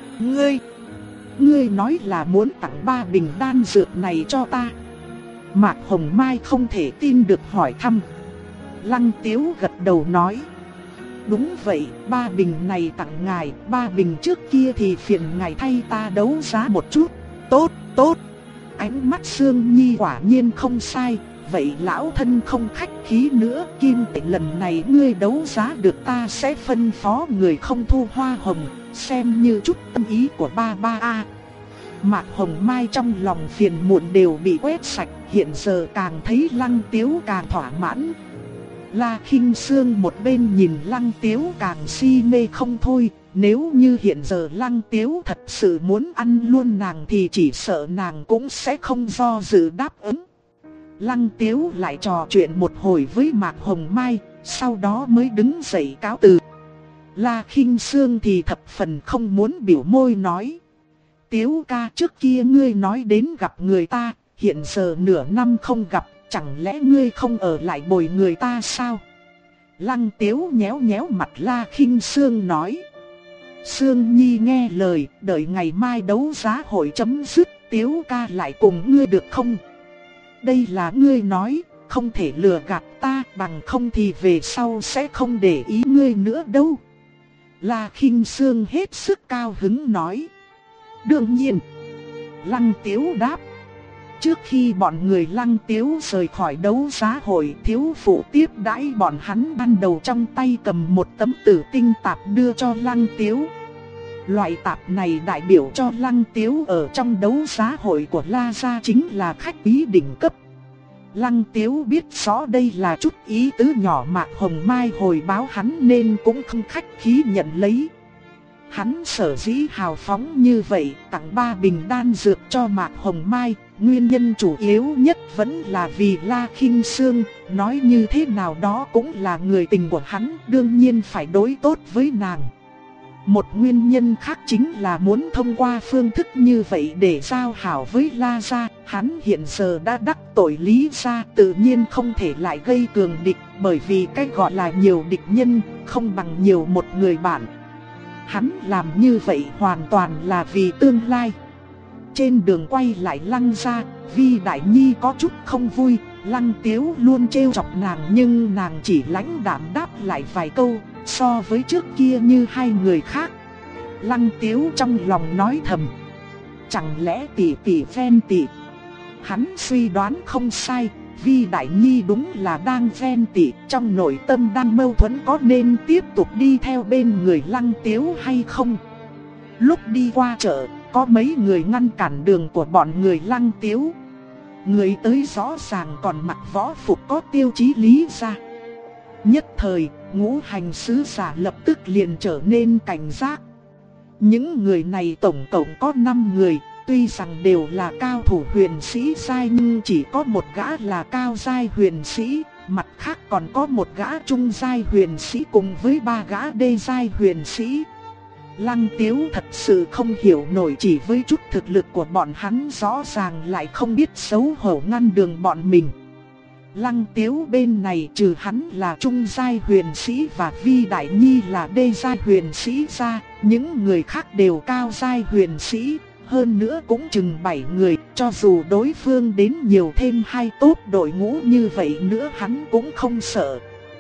Ngươi nói là muốn tặng 3 bình đan dược này cho ta? Mạc Hồng Mai không thể tin được hỏi thăm. Lăng Tiếu gật đầu nói: Đúng vậy, 3 bình này tặng ngài, 3 bình trước kia thì phiền ngài thay ta đấu giá một chút. Tốt. Ánh mắt Sương Nhi quả nhiên không sai. Vậy lão thân không khách khí nữa, kim tệ lần này ngươi đấu giá được ta sẽ phân phó người không thu hoa hồng, xem như chút tâm ý của ba. Mạc Hồng Mai trong lòng phiền muộn đều bị quét sạch, hiện giờ càng thấy Lăng Tiếu càng thỏa mãn. La Khinh Sương một bên nhìn Lăng Tiếu càng si mê không thôi, nếu như hiện giờ Lăng Tiếu thật sự muốn ăn luôn nàng thì chỉ sợ nàng cũng sẽ không do dự đáp ứng. Lăng Tiếu lại trò chuyện một hồi với Mạc Hồng Mai, sau đó mới đứng dậy cáo từ. La Khinh Sương thì thập phần không muốn biểu môi nói: Tiếu ca, trước kia ngươi nói đến gặp người ta, hiện giờ nửa năm không gặp, chẳng lẽ ngươi không ở lại bồi người ta sao? Lăng Tiếu nhéo nhéo mặt La Khinh Sương nói: Sương Nhi nghe lời, đợi ngày mai đấu giá hội chấm dứt, Tiếu ca lại cùng ngươi được không? Đây là ngươi nói, không thể lừa gạt ta, bằng không thì về sau sẽ không để ý ngươi nữa đâu. La Khinh Sương hết sức cao hứng nói: Đương nhiên. Lăng Tiếu đáp. Trước khi bọn người Lăng Tiếu rời khỏi đấu giá hội, thiếu phụ tiếp đãi bọn hắn, ban đầu trong tay cầm một tấm tử tinh tạp đưa cho Lăng Tiếu. Loại tạp này đại biểu cho Lăng Tiếu ở trong đấu giá hội của La Gia chính là khách quý đỉnh cấp. Lăng Tiếu biết rõ đây là chút ý tứ nhỏ Mạc Hồng Mai hồi báo hắn nên cũng không khách khí nhận lấy. Hắn sở dĩ hào phóng như vậy, tặng 3 bình đan dược cho Mạc Hồng Mai, nguyên nhân chủ yếu nhất vẫn là vì La Khinh Sương, nói như thế nào đó cũng là người tình của hắn, đương nhiên phải đối tốt với nàng. Một nguyên nhân khác chính là muốn thông qua phương thức như vậy để giao hảo với La Gia, hắn hiện giờ đã đắc tội Lý Gia, tự nhiên không thể lại gây cường địch, bởi vì cái gọi là nhiều địch nhân, không bằng nhiều một người bạn. Hắn làm như vậy hoàn toàn là vì tương lai. Trên đường quay lại Lăng Gia, Vi Đại Nhi có chút không vui, Lăng Tiếu luôn trêu chọc nàng nhưng nàng chỉ lãnh đạm đáp lại vài câu, so với trước kia như hai người khác. Lăng Tiếu trong lòng nói thầm: chẳng lẽ tỷ tỷ ghen tị? Hắn suy đoán không sai, Vi Đại Nhi đúng là đang ghen tị, trong nội tâm đang mâu thuẫn có nên tiếp tục đi theo bên người Lăng Tiếu hay không. Lúc đi qua chợ, có mấy người ngăn cản đường của bọn người Lăng Tiếu. Người tới rõ ràng còn mặc võ phục có tiêu chí Lý Gia. Nhất thời, ngũ hành sứ giả lập tức liền trở nên cảnh giác. Những người này tổng cộng có 5 người, tuy rằng đều là cao thủ huyền sĩ giai nhưng chỉ có một gã là cao giai huyền sĩ, mặt khác còn có một gã trung giai huyền sĩ cùng với 3 gã đê giai huyền sĩ. Lăng Tiếu thật sự không hiểu nổi, chỉ với chút thực lực của bọn hắn rõ ràng lại không biết xấu hổ ngăn đường bọn mình. Lăng Tiếu bên này trừ hắn là trung giai huyền sĩ và Vi Đại Nhi là đê giai huyền sĩ ra, những người khác đều cao giai huyền sĩ, hơn nữa cũng chừng 7 người, cho dù đối phương đến nhiều thêm 2 tốt đội ngũ như vậy nữa hắn cũng không sợ.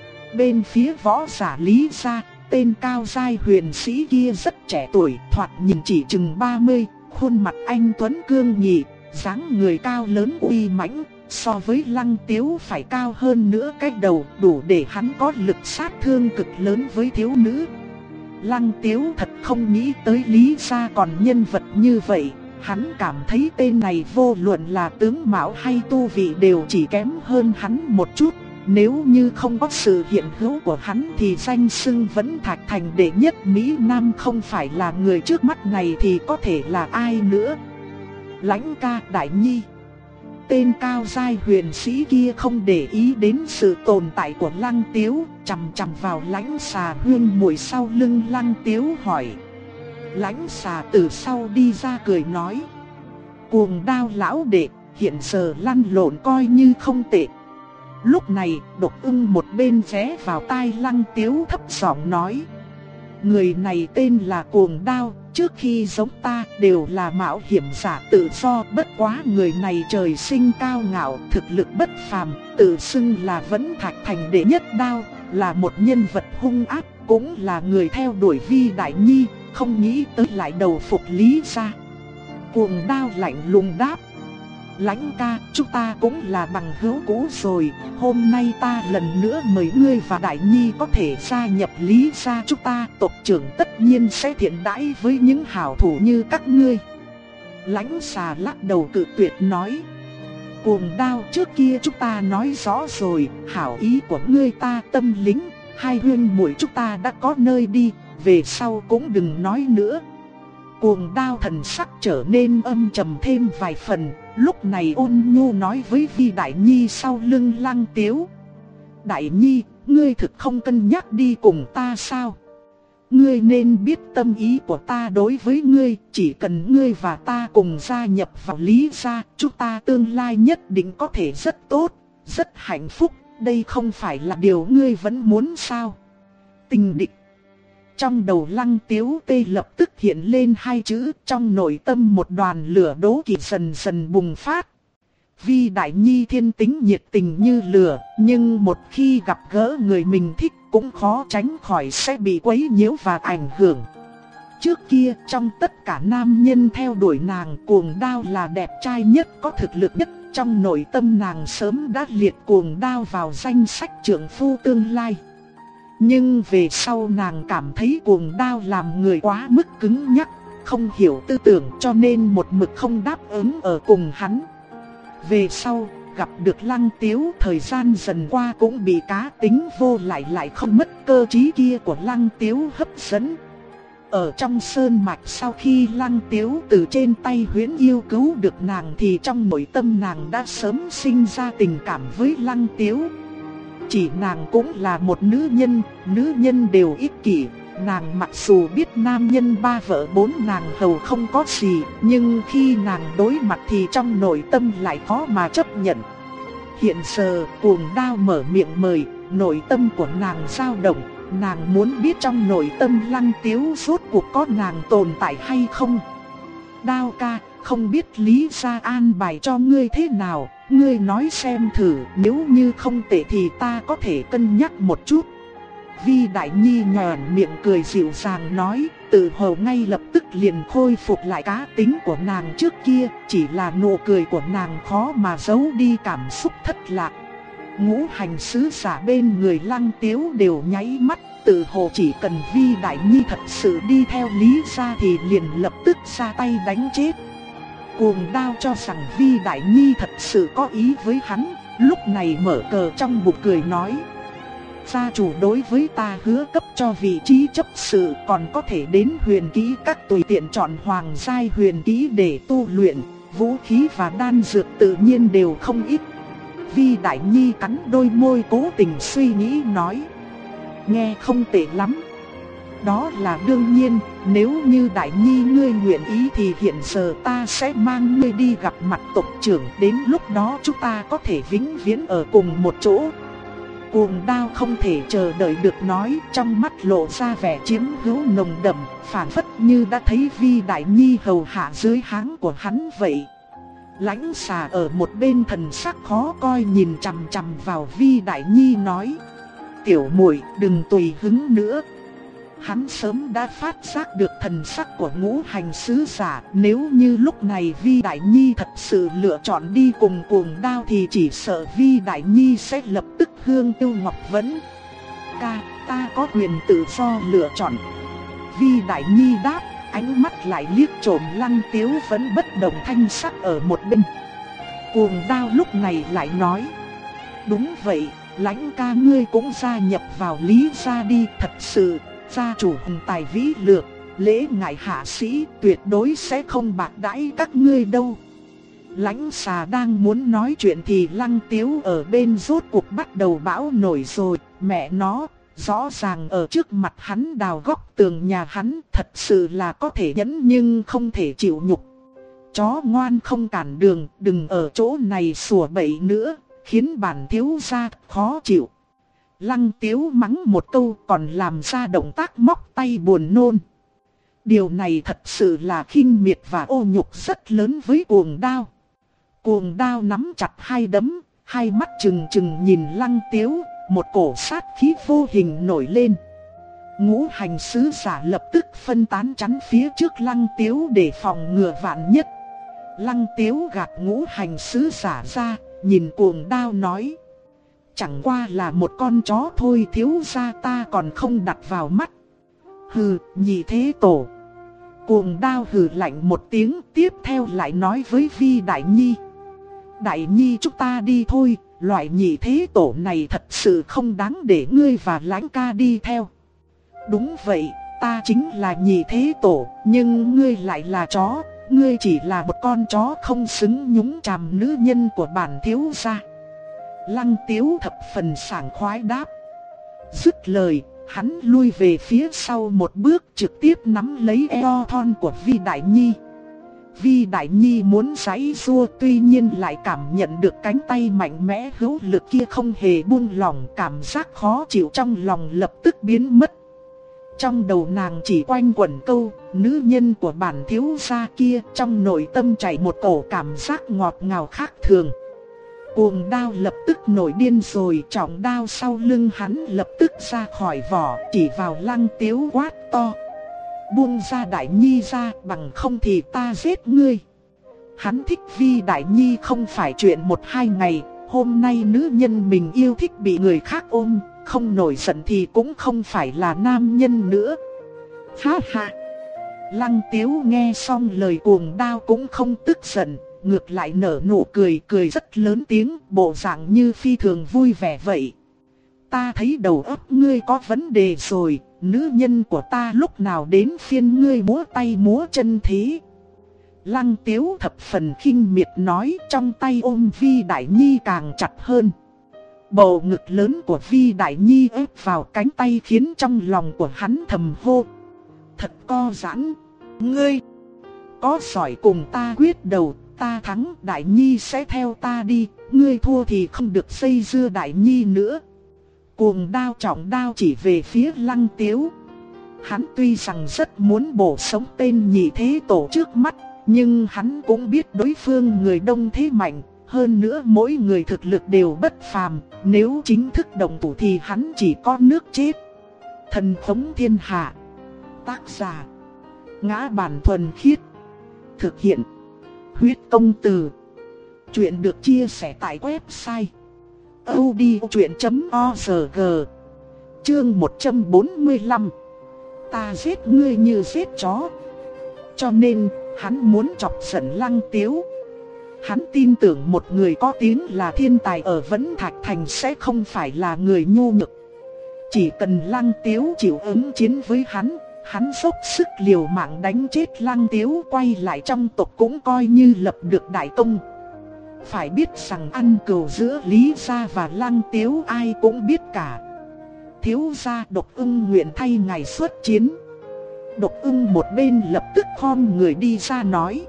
Bên phía võ giả Lý Gia, tên cao giai huyền sĩ kia rất trẻ tuổi, thoạt nhìn chỉ chừng 30, khuôn mặt anh tuấn cương nghị, dáng người cao lớn uy mãnh, so với Lăng Tiếu phải cao hơn nữa cái đầu, đủ để hắn có lực sát thương cực lớn với thiếu nữ. Lăng Tiếu thật không nghĩ tới Lý Gia còn nhân vật như vậy, hắn cảm thấy tên này vô luận là tướng mạo hay tu vị đều chỉ kém hơn hắn một chút. Nếu như không có sự hiện hữu của hắn thì danh xưng vẫn Thạch Thành đệ nhất Mỹ Nam không phải là người trước mắt này thì có thể là ai nữa. Lãnh ca Đại Nhi. Tên cao giai huyền sĩ kia không để ý đến sự tồn tại của Lăng Tiếu, chằm chằm vào Lãnh Xà Huyên muội sau lưng Lăng Tiếu hỏi. Lãnh Xà từ sau đi ra cười nói: Cuồng Đao lão đệ, hiện giờ lăn lộn coi như không tệ. Lúc này, Độc Ưng một bên ghé vào tai Lăng Tiếu thấp giọng nói: Người này tên là Cuồng Đao, trước khi giống ta đều là mạo hiểm giả tự do, bất quá người này trời sinh cao ngạo, thực lực bất phàm, tự xưng là Vẫn Thạch Thành đệ nhất đao, là một nhân vật hung ác, cũng là người theo đuổi Vi Đại Nhi, không nghĩ tới lại đầu phục Lý Gia. Cuồng Đao lạnh lùng đáp: Lãnh ca, chúng ta cũng là bằng hữu cũ rồi, hôm nay ta lần nữa mời ngươi và Đại Nhi có thể gia nhập Lý Gia chúng ta, tộc trưởng tất nhiên sẽ thiện đãi với những hảo thủ như các ngươi. Lãnh xà lắc đầu cự tuyệt nói: Cuồng Đao, trước kia chúng ta nói rõ rồi, hảo ý của ngươi ta tâm lĩnh, hai huynh muội chúng ta đã có nơi đi, về sau cũng đừng nói nữa. Cuồng Đao thần sắc trở nên âm trầm thêm vài phần, lúc này ôn nhu nói với Vi Đại Nhi sau lưng Lăng Tiếu: Đại Nhi, ngươi thực không cân nhắc đi cùng ta sao? Ngươi nên biết tâm ý của ta đối với ngươi, chỉ cần ngươi và ta cùng gia nhập vào Lý gia, chúng ta tương lai nhất định có thể rất tốt, rất hạnh phúc, đây không phải là điều ngươi vẫn muốn sao? Tình địch. Trong đầu Lăng Tiếu Tê lập tức hiện lên hai chữ, trong nội tâm một đoàn lửa đố kỵ dần dần bùng phát. Vi Đại Nhi thiên tính nhiệt tình như lửa, nhưng một khi gặp gỡ người mình thích cũng khó tránh khỏi sẽ bị quấy nhiễu và ảnh hưởng. Trước kia trong tất cả nam nhân theo đuổi nàng, Cuồng Đao là đẹp trai nhất, có thực lực nhất. Trong nội tâm nàng sớm đã liệt Cuồng Đao vào danh sách trượng phu tương lai. Nhưng về sau nàng cảm thấy Cuồng Đao làm người quá mức cứng nhắc, không hiểu tư tưởng, cho nên một mực không đáp ứng ở cùng hắn. Về sau, gặp được Lăng Tiếu, thời gian dần qua cũng bị cá tính vô lại không mất cơ trí kia của Lăng Tiếu hấp dẫn. Ở trong sơn mạch, sau khi Lăng Tiếu từ trên tay Huyễn Yêu cứu được nàng thì trong nội tâm nàng đã sớm sinh ra tình cảm với Lăng Tiếu. Chỉ nàng cũng là một nữ nhân đều ích kỷ. Nàng mặc dù biết nam nhân ba vợ bốn nàng hầu không có gì, nhưng khi nàng đối mặt thì trong nội tâm lại khó mà chấp nhận. Hiện giờ Cuồng Đao mở miệng mời, nội tâm của nàng dao động. Nàng muốn biết trong nội tâm Lăng Tiếu rốt cuộc có nàng tồn tại hay không. Đao ca, không biết Lý gia an bài cho ngươi thế nào, ngươi nói xem thử, nếu như không tệ thì ta có thể cân nhắc một chút. Vi Đại Nhi nhòn miệng cười dịu dàng nói, tự hồ ngay lập tức liền khôi phục lại cá tính của nàng trước kia, chỉ là nụ cười của nàng khó mà giấu đi cảm xúc thất lạc. Ngũ hành sứ giả bên người Lăng Tiếu đều nháy mắt, tự hồ chỉ cần Vi Đại Nhi thật sự đi theo Lý gia thì liền lập tức ra tay đánh chết. Cuồng Đao cho rằng Vi Đại Nhi thật sự có ý với hắn, lúc này mở cờ trong bụng cười nói: Gia chủ đối với ta hứa cấp cho vị trí chấp sự, còn có thể đến Huyền Ký Các tùy tiện chọn hoàng giai huyền ký để tu luyện, vũ khí và đan dược tự nhiên đều không ít. Vi Đại Nhi cắn đôi môi cố tình suy nghĩ nói: Nghe không tệ lắm. Đó là đương nhiên, nếu như Đại Nhi ngươi nguyện ý thì hiện giờ ta sẽ mang ngươi đi gặp mặt tộc trưởng, đến lúc đó chúng ta có thể vĩnh viễn ở cùng một chỗ. Cuồng Đao không thể chờ đợi được nói, trong mắt lộ ra vẻ chiếm hữu nồng đậm, phảng phất như đã thấy Vi Đại Nhi hầu hạ dưới háng của hắn vậy. Lãnh xà ở một bên thần sắc khó coi nhìn chằm chằm vào Vi Đại Nhi nói: Tiểu muội đừng tùy hứng nữa. Hắn sớm đã phát giác được thần sắc của ngũ hành sứ giả, nếu như lúc này Vi Đại Nhi thật sự lựa chọn đi cùng Cuồng Đao thì chỉ sợ Vi Đại Nhi sẽ lập tức hương tiêu ngọc vẫn. Ca, ta có quyền tự do lựa chọn. Vi Đại Nhi đáp, ánh mắt lại liếc trộm Lăng Tiếu vẫn bất động thanh sắc ở một bên. Cuồng Đao lúc này lại nói: Đúng vậy, Lãnh ca ngươi cũng gia nhập vào Lý gia đi, thật sự. Gia chủ hùng tài vĩ lược, lễ ngài hạ sĩ, tuyệt đối sẽ không bạc đãi các ngươi đâu. Lãnh xà đang muốn nói chuyện thì Lăng Tiếu ở bên rốt cuộc bắt đầu bão nổi rồi. Mẹ nó, rõ ràng ở trước mặt hắn đào góc tường nhà hắn, thật sự là có thể nhẫn nhưng không thể chịu nhục. Chó ngoan không cản đường, đừng ở chỗ này sủa bậy nữa, khiến bản thiếu gia khó chịu. Lăng Tiếu mắng một câu còn làm ra động tác móc tay buồn nôn. Điều này thật sự là khinh miệt và ô nhục rất lớn với Cuồng Đao. Cuồng Đao nắm chặt hai đấm, hai mắt trừng trừng nhìn Lăng Tiếu, một cổ sát khí vô hình nổi lên. Ngũ hành sứ giả lập tức phân tán chắn phía trước Lăng Tiếu để phòng ngừa vạn nhất. Lăng Tiếu gạt ngũ hành sứ giả ra, nhìn Cuồng Đao nói: Chẳng qua là một con chó thôi, thiếu gia ta còn không đặt vào mắt. Hừ, nhị thế tổ. Cuồng đao hừ lạnh một tiếng, tiếp theo lại nói với Vi Đại Nhi. Đại Nhi chúng ta đi thôi, loại nhị thế tổ này thật sự không đáng để ngươi và Lãnh ca đi theo. Đúng vậy, ta chính là nhị thế tổ, nhưng ngươi lại là chó, ngươi chỉ là một con chó không xứng nhúng chàm nữ nhân của bản thiếu gia. Lăng Tiếu thập phần sảng khoái đáp. Dứt lời, hắn lui về phía sau một bước, trực tiếp nắm lấy eo thon của Vi Đại Nhi. Vi Đại Nhi muốn giãy giụa, tuy nhiên lại cảm nhận được cánh tay mạnh mẽ hữu lực kia không hề buông lỏng, cảm giác khó chịu trong lòng lập tức biến mất. Trong đầu nàng chỉ quanh quẩn câu, nữ nhân của bản thiếu gia kia, trong nội tâm chảy một cổ cảm giác ngọt ngào khác thường. Cuồng đao lập tức nổi điên rồi, trọng đao sau lưng hắn lập tức ra khỏi vỏ, chỉ vào Lăng Tiếu quát to. Buông ra Đại Nhi ra, bằng không thì ta giết ngươi. Hắn thích Vi Đại Nhi không phải chuyện 1-2 ngày, hôm nay nữ nhân mình yêu thích bị người khác ôm, không nổi giận thì cũng không phải là nam nhân nữa. Ha ha! Lăng Tiếu nghe xong lời cuồng đao cũng không tức giận, ngược lại nở nụ cười, cười rất lớn tiếng, bộ dạng như phi thường vui vẻ vậy. Ta thấy đầu óc ngươi có vấn đề rồi, nữ nhân của ta lúc nào đến phiên ngươi múa tay múa chân thế. Lăng Tiếu thập phần khinh miệt nói, trong tay ôm Vi Đại Nhi càng chặt hơn. Bầu ngực lớn của Vi Đại Nhi ép vào cánh tay khiến trong lòng của hắn thầm hô. Thật co giãn, ngươi có giỏi cùng ta quyết đầu, ta thắng Đại Nhi sẽ theo ta đi, ngươi thua thì không được dây dưa Đại Nhi nữa. Cuồng đao trọng đao chỉ về phía Lăng Tiếu. Hắn tuy rằng rất muốn bổ sống tên nhị thế tổ trước mắt, nhưng hắn cũng biết đối phương người đông thế mạnh, hơn nữa mỗi người thực lực đều bất phàm, nếu chính thức động thủ thì hắn chỉ có nước chết. Thần Khống Thiên Hạ. Tác giả: Ngã Bản Thuần Khiết. Thực hiện: Huyết Công Từ. Chuyện được chia sẻ tại website audiochuyện.org. Chương 145. Ta giết ngươi như giết chó. Cho nên, hắn muốn chọc giận Lăng Tiếu. Hắn tin tưởng một người có tiếng là thiên tài ở Vẫn Thạch Thành sẽ không phải là người nhu nhược. Chỉ cần Lăng Tiếu chịu ứng chiến với hắn dốc sức liều mạng đánh chết Lăng Tiếu, quay lại trong tộc cũng coi như lập được đại công. Phải biết rằng ăn cừu giữa Lý gia và Lăng Tiếu ai cũng biết cả. Thiếu gia Độc Ưng nguyện thay ngài xuất chiến. Độc Ưng một bên lập tức khom người đi ra nói.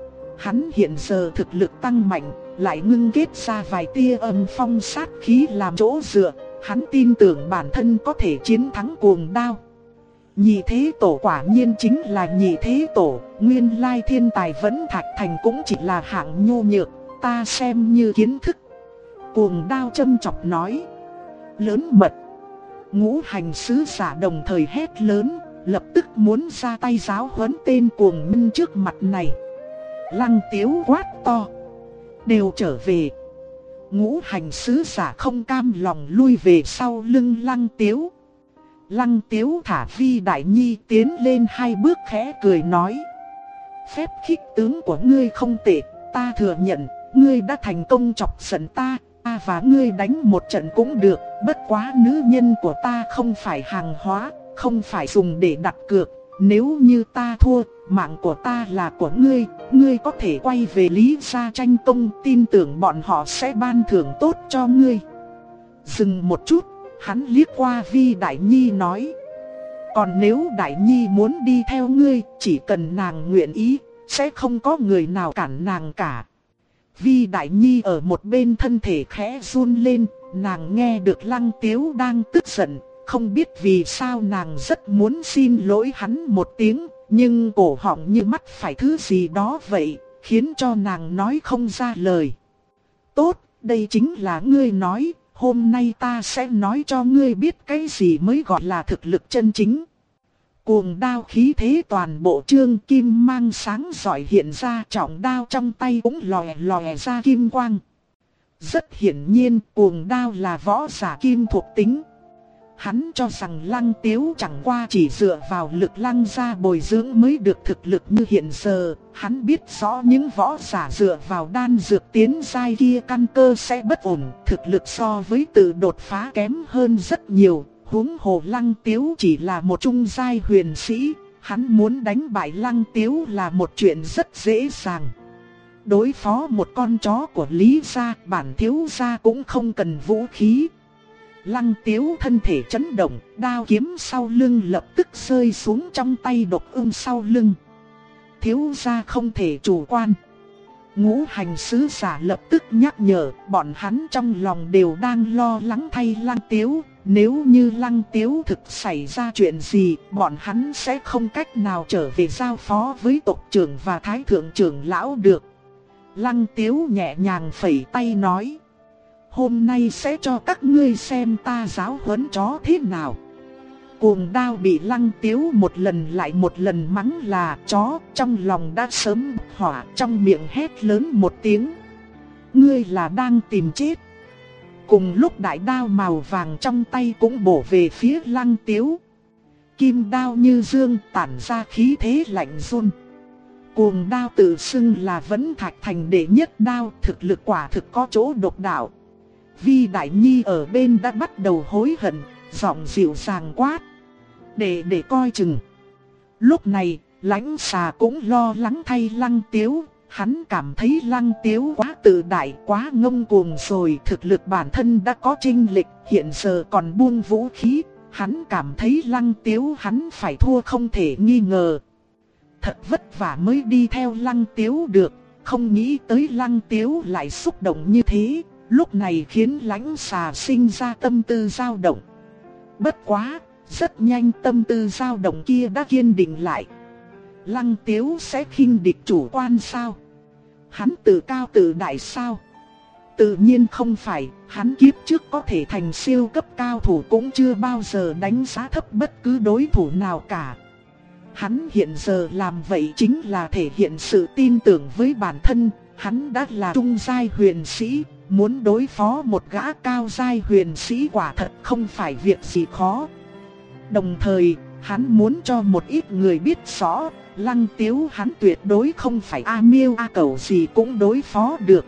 Hắn hiện giờ thực lực tăng mạnh, lại ngưng kết ra vài tia âm phong sát khí làm chỗ dựa. Hắn tin tưởng bản thân có thể chiến thắng cuồng đao. Nhị thế tổ quả nhiên chính là nhị thế tổ, nguyên lai thiên tài Vẫn Thạch Thành cũng chỉ là hạng nhu nhược, ta xem như kiến thức. Cuồng đao châm chọc nói. Lớn mật. Ngũ hành sứ giả đồng thời hét lớn, lập tức muốn ra tay giáo huấn tên cuồng minh trước mặt này. Lăng Tiếu quát to. Đều trở về. Ngũ hành sứ giả không cam lòng lui về sau lưng Lăng Tiếu. Lăng Tiếu thả Vi Đại Nhi tiến lên 2 bước khẽ cười nói. Phép khích tướng của ngươi không tệ, ta thừa nhận, ngươi đã thành công chọc giận ta và ngươi đánh một trận cũng được, bất quá nữ nhân của ta không phải hàng hóa, không phải dùng để đặt cược, nếu như ta thua, mạng của ta là của ngươi, ngươi có thể quay về Lý gia tranh công, tin tưởng bọn họ sẽ ban thưởng tốt cho ngươi. Dừng một chút, hắn liếc qua Vi Đại Nhi nói. Còn nếu Đại Nhi muốn đi theo ngươi, chỉ cần nàng nguyện ý, sẽ không có người nào cản nàng cả. Vi Đại Nhi ở một bên thân thể khẽ run lên, nàng nghe được Lăng Tiếu đang tức giận, không biết vì sao nàng rất muốn xin lỗi hắn một tiếng, nhưng cổ họng như mắc phải thứ gì đó vậy, khiến cho nàng nói không ra lời. Tốt, đây chính là ngươi nói, hôm nay ta sẽ nói cho ngươi biết cái gì mới gọi là thực lực chân chính. Cuồng đao khí thế toàn bộ trương kim mang sáng giỏi hiện ra, trọng đao trong tay cũng lòe lòe ra kim quang. Rất hiển nhiên cuồng đao là võ giả kim thuộc tính. Hắn cho rằng Lăng Tiếu chẳng qua chỉ dựa vào lực Lăng gia bồi dưỡng mới được thực lực như hiện giờ. Hắn biết rõ những võ giả dựa vào đan dược tiến giai kia căn cơ sẽ bất ổn, thực lực so với tự đột phá kém hơn rất nhiều. Huống hồ Lăng Tiếu chỉ là một trung giai huyền sĩ, hắn muốn đánh bại Lăng Tiếu là một chuyện rất dễ dàng. Đối phó một con chó của Lý gia, bản thiếu gia cũng không cần vũ khí. Lăng Tiếu thân thể chấn động, đao kiếm sau lưng lập tức rơi xuống trong tay Độc Ưng sau lưng. Thiếu gia không thể chủ quan. Ngũ hành sứ giả lập tức nhắc nhở, bọn hắn trong lòng đều đang lo lắng thay Lăng Tiếu. Nếu như Lăng Tiếu thực xảy ra chuyện gì, bọn hắn sẽ không cách nào trở về giao phó với tộc trưởng và thái thượng trưởng lão được. Lăng Tiếu nhẹ nhàng phẩy tay nói: hôm nay sẽ cho các ngươi xem ta giáo huấn chó thế nào. Cuồng Đao bị Lăng Tiếu một lần lại một lần mắng là chó, trong lòng đã sớm bốc hỏa, trong miệng hét lớn một tiếng: ngươi là đang tìm chết. Cùng lúc đại đao màu vàng trong tay cũng bổ về phía Lăng Tiếu. Kim đao như dương tản ra khí thế lạnh run. Cuồng Đao tự xưng là Vẫn Thạch Thành đệ nhất đao, thực lực quả thực có chỗ độc đạo. Vi Đại Nhi ở bên đã bắt đầu hối hận, giọng dịu dàng quát: để coi chừng. Lúc này, Lãnh Xà cũng lo lắng thay Lăng Tiếu. Hắn cảm thấy Lăng Tiếu quá tự đại, quá ngông cuồng rồi, thực lực bản thân đã có chênh lệch, hiện giờ còn buông vũ khí. Hắn cảm thấy Lăng Tiếu hắn phải thua không thể nghi ngờ. Thật vất vả mới đi theo Lăng Tiếu được, không nghĩ tới Lăng Tiếu lại xúc động như thế. Lúc này khiến Lãnh Xà sinh ra tâm tư dao động. Bất quá, rất nhanh tâm tư dao động kia đã kiên định lại. Lăng Tiếu sẽ khinh địch chủ quan sao? Hắn tự cao tự đại sao? Tự nhiên không phải, hắn kiếp trước có thể thành siêu cấp cao thủ cũng chưa bao giờ đánh giá thấp bất cứ đối thủ nào cả. Hắn hiện giờ làm vậy chính là thể hiện sự tin tưởng với bản thân. Hắn đã là trung giai huyền sĩ, muốn đối phó một gã cao giai huyền sĩ quả thật không phải việc gì khó. Đồng thời, hắn muốn cho một ít người biết rõ, Lăng Tiếu hắn tuyệt đối không phải A Miêu A Cẩu gì cũng đối phó được.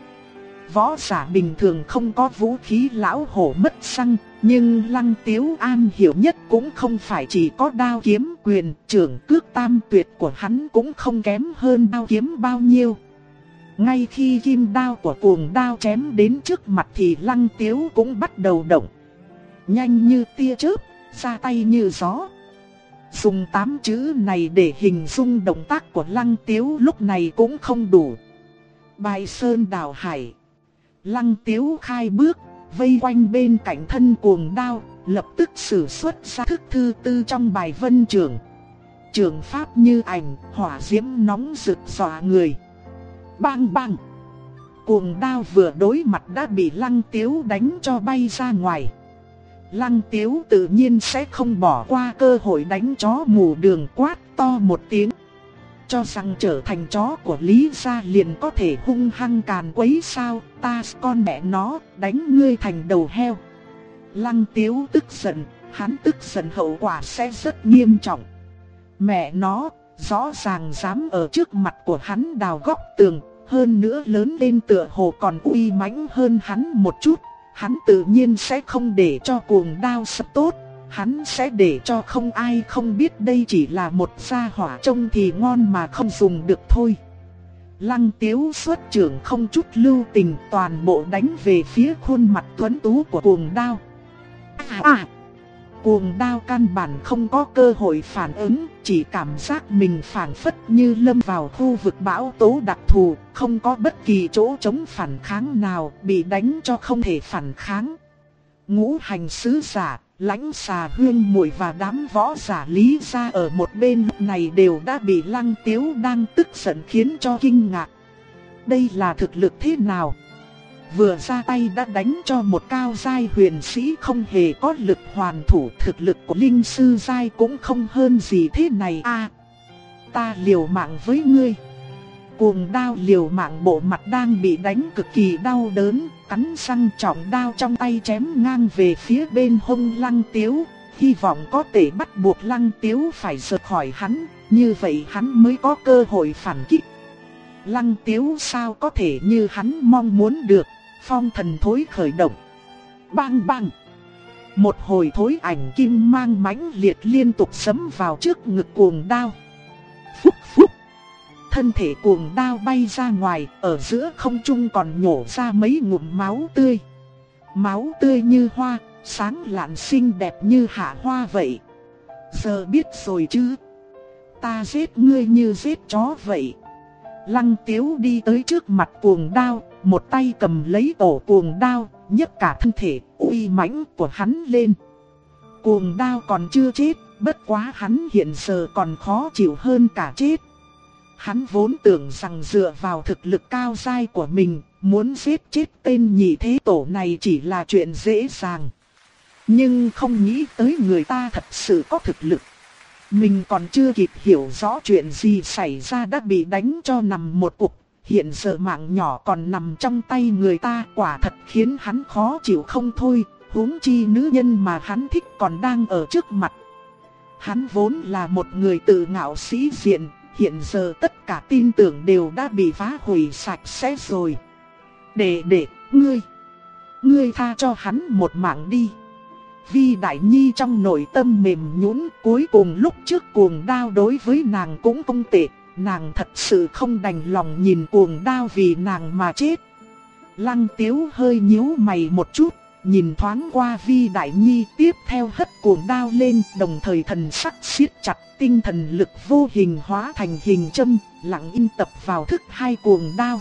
Võ giả bình thường không có vũ khí lão hổ mất xăng, nhưng Lăng Tiếu am hiểu nhất cũng không phải chỉ có đao kiếm, quyền trưởng cước tam tuyệt của hắn cũng không kém hơn đao kiếm bao nhiêu. Ngay khi kim đao của Cuồng Đao chém đến trước mặt thì Lăng Tiếu cũng bắt đầu động. Nhanh như tia chớp, ra tay như gió. Dùng 8 chữ này để hình dung động tác của Lăng Tiếu lúc này cũng không đủ. Bài sơn đảo hải. Lăng Tiếu khai bước, vây quanh bên cạnh thân Cuồng Đao, lập tức sử xuất ra thức thứ tư trong bài vân trưởng. Trường pháp như ảnh, hỏa diễm nóng rực dọa người. Bang bang. Cuồng Đao vừa đối mặt đã bị Lăng Tiếu đánh cho bay ra ngoài. Lăng Tiếu tự nhiên sẽ không bỏ qua cơ hội đánh chó mù đường, quát to một tiếng. Cho rằng trở thành chó của Lý gia liền có thể hung hăng càn quấy sao, ta con mẹ nó, đánh ngươi thành đầu heo. Lăng Tiếu tức giận, hắn tức giận hậu quả sẽ rất nghiêm trọng. Mẹ nó, rõ ràng dám ở trước mặt của hắn đào góc tường, hơn nữa lớn lên tựa hồ còn uy mãnh hơn hắn một chút. Hắn tự nhiên sẽ không để cho Cuồng Đao sập tốt, hắn sẽ để cho không ai không biết đây chỉ là một gia hỏa trông thì ngon mà không dùng được thôi. Lăng Tiếu xuất trưởng không chút lưu tình, toàn bộ đánh về phía khuôn mặt tuấn tú của Cuồng Đao. Cuồng Đao căn bản không có cơ hội phản ứng, chỉ cảm giác mình phảng phất như lâm vào khu vực bão tố đặc thù, không có bất kỳ chỗ chống phản kháng nào, bị đánh cho không thể phản kháng. Ngũ hành sứ giả, Lãnh Xà, Huyên Muội và đám võ giả Lý gia ở một bên lúc này đều đã bị Lăng Tiếu đang tức giận khiến cho kinh ngạc. Đây là thực lực thế nào? Vừa ra tay đã đánh cho một cao giai huyền sĩ không hề có lực hoàn thủ, thực lực của linh sư giai cũng không hơn gì thế này a. Ta liều mạng với ngươi. Cuồng Đao liều mạng, bộ mặt đang bị đánh cực kỳ đau đớn, cắn răng trọng đao trong tay chém ngang về phía bên hông Lăng Tiếu, hy vọng có thể bắt buộc Lăng Tiếu phải rời khỏi hắn, như vậy hắn mới có cơ hội phản kích. Lăng Tiếu sao có thể như hắn mong muốn được, phong thần thối khởi động. Bang bang! Một hồi thối ảnh kim mang mãnh liệt liên tục sấm vào trước ngực Cuồng Đao. Phúc phúc! Thân thể Cuồng Đao bay ra ngoài, ở giữa không trung còn nhổ ra mấy ngụm máu tươi. Máu tươi như hoa, sáng lạn xinh đẹp như hạ hoa vậy. Giờ biết rồi chứ? Ta giết ngươi như giết chó vậy. Lăng Tiếu đi tới trước mặt Cuồng Đao, một tay cầm lấy cổ Cuồng Đao, nhấc cả thân thể uy mãnh của hắn lên. Cuồng Đao còn chưa chết, bất quá hắn hiện giờ còn khó chịu hơn cả chết. Hắn vốn tưởng rằng dựa vào thực lực cao dai của mình, muốn giết chết tên nhị thế tổ này chỉ là chuyện dễ dàng. Nhưng không nghĩ tới người ta thật sự có thực lực. Mình còn chưa kịp hiểu rõ chuyện gì xảy ra đã bị đánh cho nằm một cục. Hiện giờ mạng nhỏ còn nằm trong tay người ta, quả thật khiến hắn khó chịu không thôi. Huống chi nữ nhân mà hắn thích còn đang ở trước mặt. Hắn vốn là một người tự ngạo sĩ diện, hiện giờ tất cả tin tưởng đều đã bị phá hủy sạch sẽ rồi. Để ngươi tha cho hắn một mạng đi. Vi Đại Nhi trong nội tâm mềm nhũn, cuối cùng lúc trước Cuồng Đao đối với nàng cũng không tệ, nàng thật sự không đành lòng nhìn Cuồng Đao vì nàng mà chết. Lăng Tiếu hơi nhíu mày một chút, nhìn thoáng qua Vi Đại Nhi, tiếp theo hất Cuồng Đao lên, đồng thời thần sắc siết chặt, tinh thần lực vô hình hóa thành hình châm, lặng yên tập vào thức hai Cuồng Đao.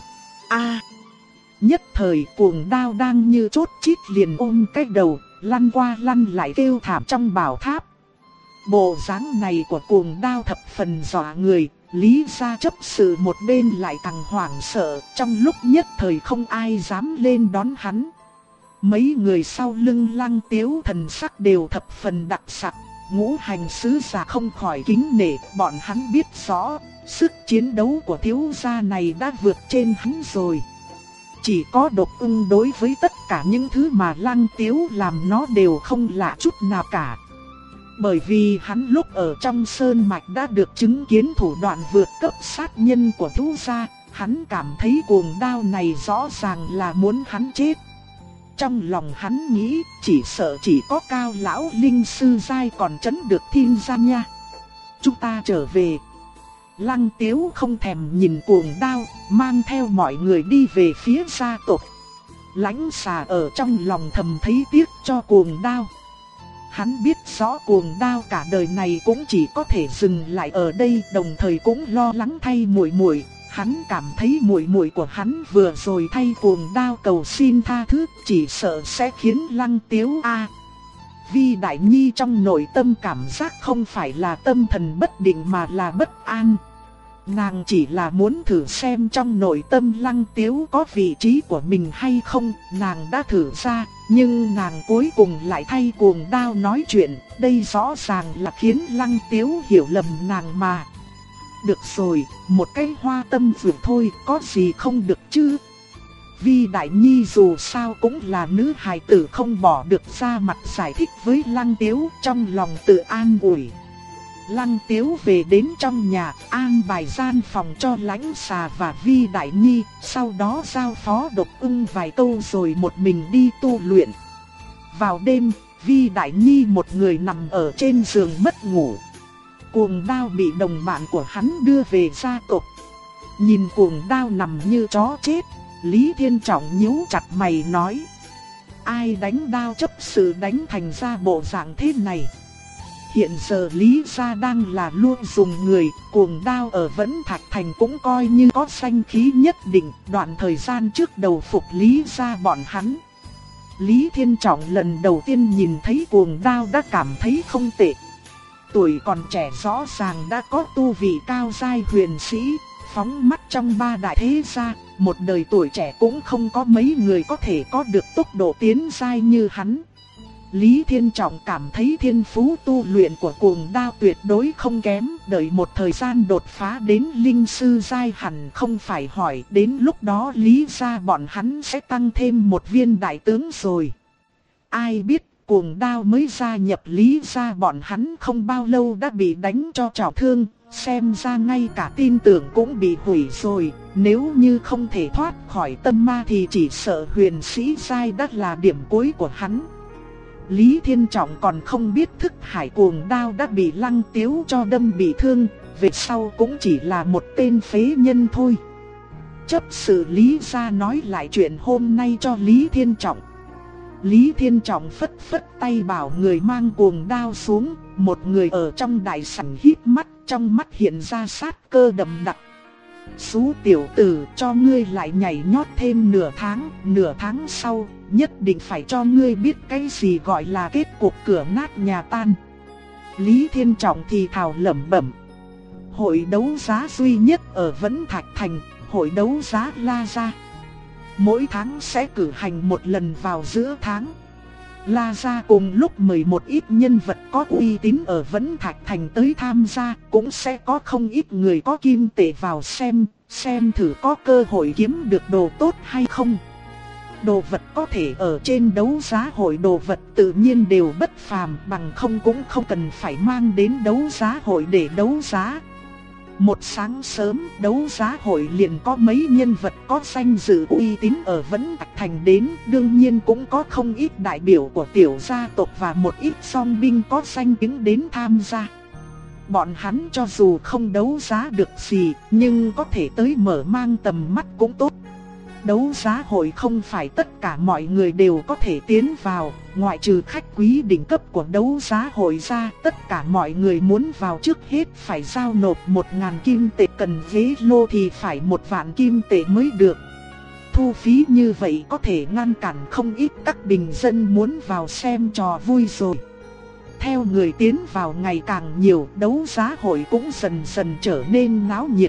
Nhất thời Cuồng Đao đang như chốt chít liền ôm cái đầu, lăn qua lăn lại kêu thảm trong bảo tháp. Bộ dáng này của Cuồng Đao thập phần dọa người, Lý Gia chấp sự một bên lại càng hoảng sợ, trong lúc nhất thời không ai dám lên đón hắn. Mấy người sau lưng Lăng Tiếu thần sắc đều thập phần đặc sắc, ngũ hành sứ giả không khỏi kính nể, bọn hắn biết rõ, sức chiến đấu của thiếu gia này đã vượt trên hắn rồi. Chỉ có Độc Ưng đối với tất cả những thứ mà Lăng Tiếu làm nó đều không lạ chút nào cả. Bởi vì hắn lúc ở trong sơn mạch đã được chứng kiến thủ đoạn vượt cấp sát nhân của thiếu gia, hắn cảm thấy Cuồng Đao này rõ ràng là muốn hắn chết. Trong lòng hắn nghĩ chỉ sợ chỉ có Cao lão linh sư giai còn trấn được Thiên gia nha. Chúng ta trở về. Lăng Tiếu không thèm nhìn Cuồng Đao, mang theo mọi người đi về phía gia tộc. Lãnh Xà ở trong lòng thầm thấy tiếc cho Cuồng Đao. Hắn biết rõ Cuồng Đao cả đời này cũng chỉ có thể dừng lại ở đây, đồng thời cũng lo lắng thay muội muội. Hắn cảm thấy muội muội của hắn vừa rồi thay Cuồng Đao cầu xin tha thứ, chỉ sợ sẽ khiến Lăng Tiếu Vi Đại Nhi trong nội tâm cảm giác không phải là tâm thần bất định mà là bất an. Nàng chỉ là muốn thử xem trong nội tâm Lăng Tiếu có vị trí của mình hay không, nàng đã thử ra, nhưng nàng cuối cùng lại thay Cuồng Đao nói chuyện, đây rõ ràng là khiến Lăng Tiếu hiểu lầm nàng mà. Được rồi, một cái hoa tâm vượt thôi, có gì không được chứ? Vi Đại Nhi dù sao cũng là nữ hài tử, không bỏ được ra mặt giải thích với Lăng Tiếu, trong lòng tự an ủi. Lăng Tiếu về đến trong nhà, an bài gian phòng cho Lãnh Xà và Vi Đại Nhi, sau đó giao phó Độc Ưng vài câu rồi một mình đi tu luyện. Vào đêm, Vi Đại Nhi một người nằm ở trên giường mất ngủ. Cuồng Đao bị đồng bạn của hắn đưa về gia tộc. Nhìn Cuồng Đao nằm như chó chết, Lý Thiên Trọng nhíu chặt mày nói: ai đánh Đao chấp sự đánh thành ra bộ dạng thế này? Hiện giờ Lý gia đang là luôn dùng người, Cuồng Đao ở Vẫn Thạch Thành cũng coi như có danh khí nhất định, đoạn thời gian trước đầu phục Lý gia bọn hắn. Lý Thiên Trọng lần đầu tiên nhìn thấy Cuồng Đao đã cảm thấy không tệ. Tuổi còn trẻ rõ ràng đã có tu vị cao giai huyền sĩ, phóng mắt trong ba đại thế gia, một đời tuổi trẻ cũng không có mấy người có thể có được tốc độ tiến giai như hắn. Lý Thiên Trọng cảm thấy thiên phú tu luyện của Cuồng Đao tuyệt đối không kém, đợi một thời gian đột phá đến linh sư giai hẳn không phải hỏi, đến lúc đó Lý gia bọn hắn sẽ tăng thêm một viên đại tướng rồi. Ai biết, Cuồng Đao mới gia nhập Lý gia bọn hắn không bao lâu đã bị đánh cho trọng thương, xem ra ngay cả tin tưởng cũng bị hủy rồi. Nếu như không thể thoát khỏi tâm ma thì chỉ sợ huyền sĩ giai đã là điểm cuối của hắn. Lý Thiên Trọng còn không biết Thức Hải Cuồng Đao đã bị Lăng Tiếu cho đâm bị thương, về sau cũng chỉ là một tên phế nhân thôi. Chấp sự Lý gia nói lại chuyện hôm nay cho Lý Thiên Trọng. Lý Thiên Trọng phất phất tay bảo người mang Cuồng Đao xuống, một người ở trong đại sảnh híp mắt, trong mắt hiện ra sát cơ đậm đặc. Xú tiểu tử, cho ngươi lại nhảy nhót thêm nửa tháng sau, nhất định phải cho ngươi biết cái gì gọi là kết cục cửa nát nhà tan. Lý Thiên Trọng thì thào lẩm bẩm. Hội đấu giá duy nhất ở Vẫn Thạch Thành, hội đấu giá La Gia. Mỗi tháng sẽ cử hành một lần vào giữa tháng. La Gia cùng lúc mời một ít nhân vật có uy tín ở Vẫn Thạch Thành tới tham gia, cũng sẽ có không ít người có kim tệ vào xem thử có cơ hội kiếm được đồ tốt hay không. Đồ vật có thể ở trên đấu giá hội đồ vật tự nhiên đều bất phàm, bằng không cũng không cần phải mang đến đấu giá hội để đấu giá. Một sáng sớm, đấu giá hội liền có mấy nhân vật có danh dự uy tín ở Vẫn Thạch Thành đến, đương nhiên cũng có không ít đại biểu của tiểu gia tộc và một ít song binh có danh tiếng đến tham gia. Bọn hắn cho dù không đấu giá được gì, nhưng có thể tới mở mang tầm mắt cũng tốt. Đấu giá hội không phải tất cả mọi người đều có thể tiến vào, ngoại trừ khách quý đỉnh cấp của đấu giá hội ra, tất cả mọi người muốn vào trước hết phải giao nộp 1.000 kim tệ, cần ghế lô thì phải 1 vạn kim tệ mới được. Thu phí như vậy có thể ngăn cản không ít các bình dân muốn vào xem trò vui rồi. Theo người tiến vào ngày càng nhiều, đấu giá hội cũng dần dần trở nên náo nhiệt.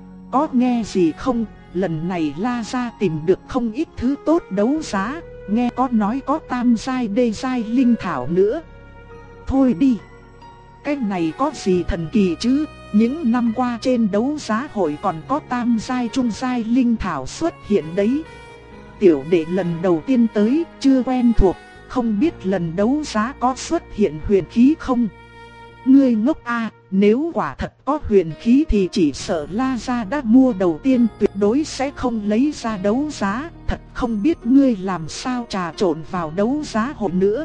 Có nghe gì không? Lần này La Gia tìm được không ít thứ tốt đấu giá, nghe có nói có tam giai đê giai linh thảo nữa. Thôi đi, cái này có gì thần kỳ chứ, những năm qua trên đấu giá hội còn có tam giai trung giai linh thảo xuất hiện đấy. Tiểu đệ lần đầu tiên tới, chưa quen thuộc, không biết lần đấu giá có xuất hiện huyền khí không? Ngươi ngốc a, nếu quả thật có huyền khí thì chỉ sợ La Gia đã mua đầu tiên, tuyệt đối sẽ không lấy ra đấu giá, thật không biết ngươi làm sao trà trộn vào đấu giá hội nữa.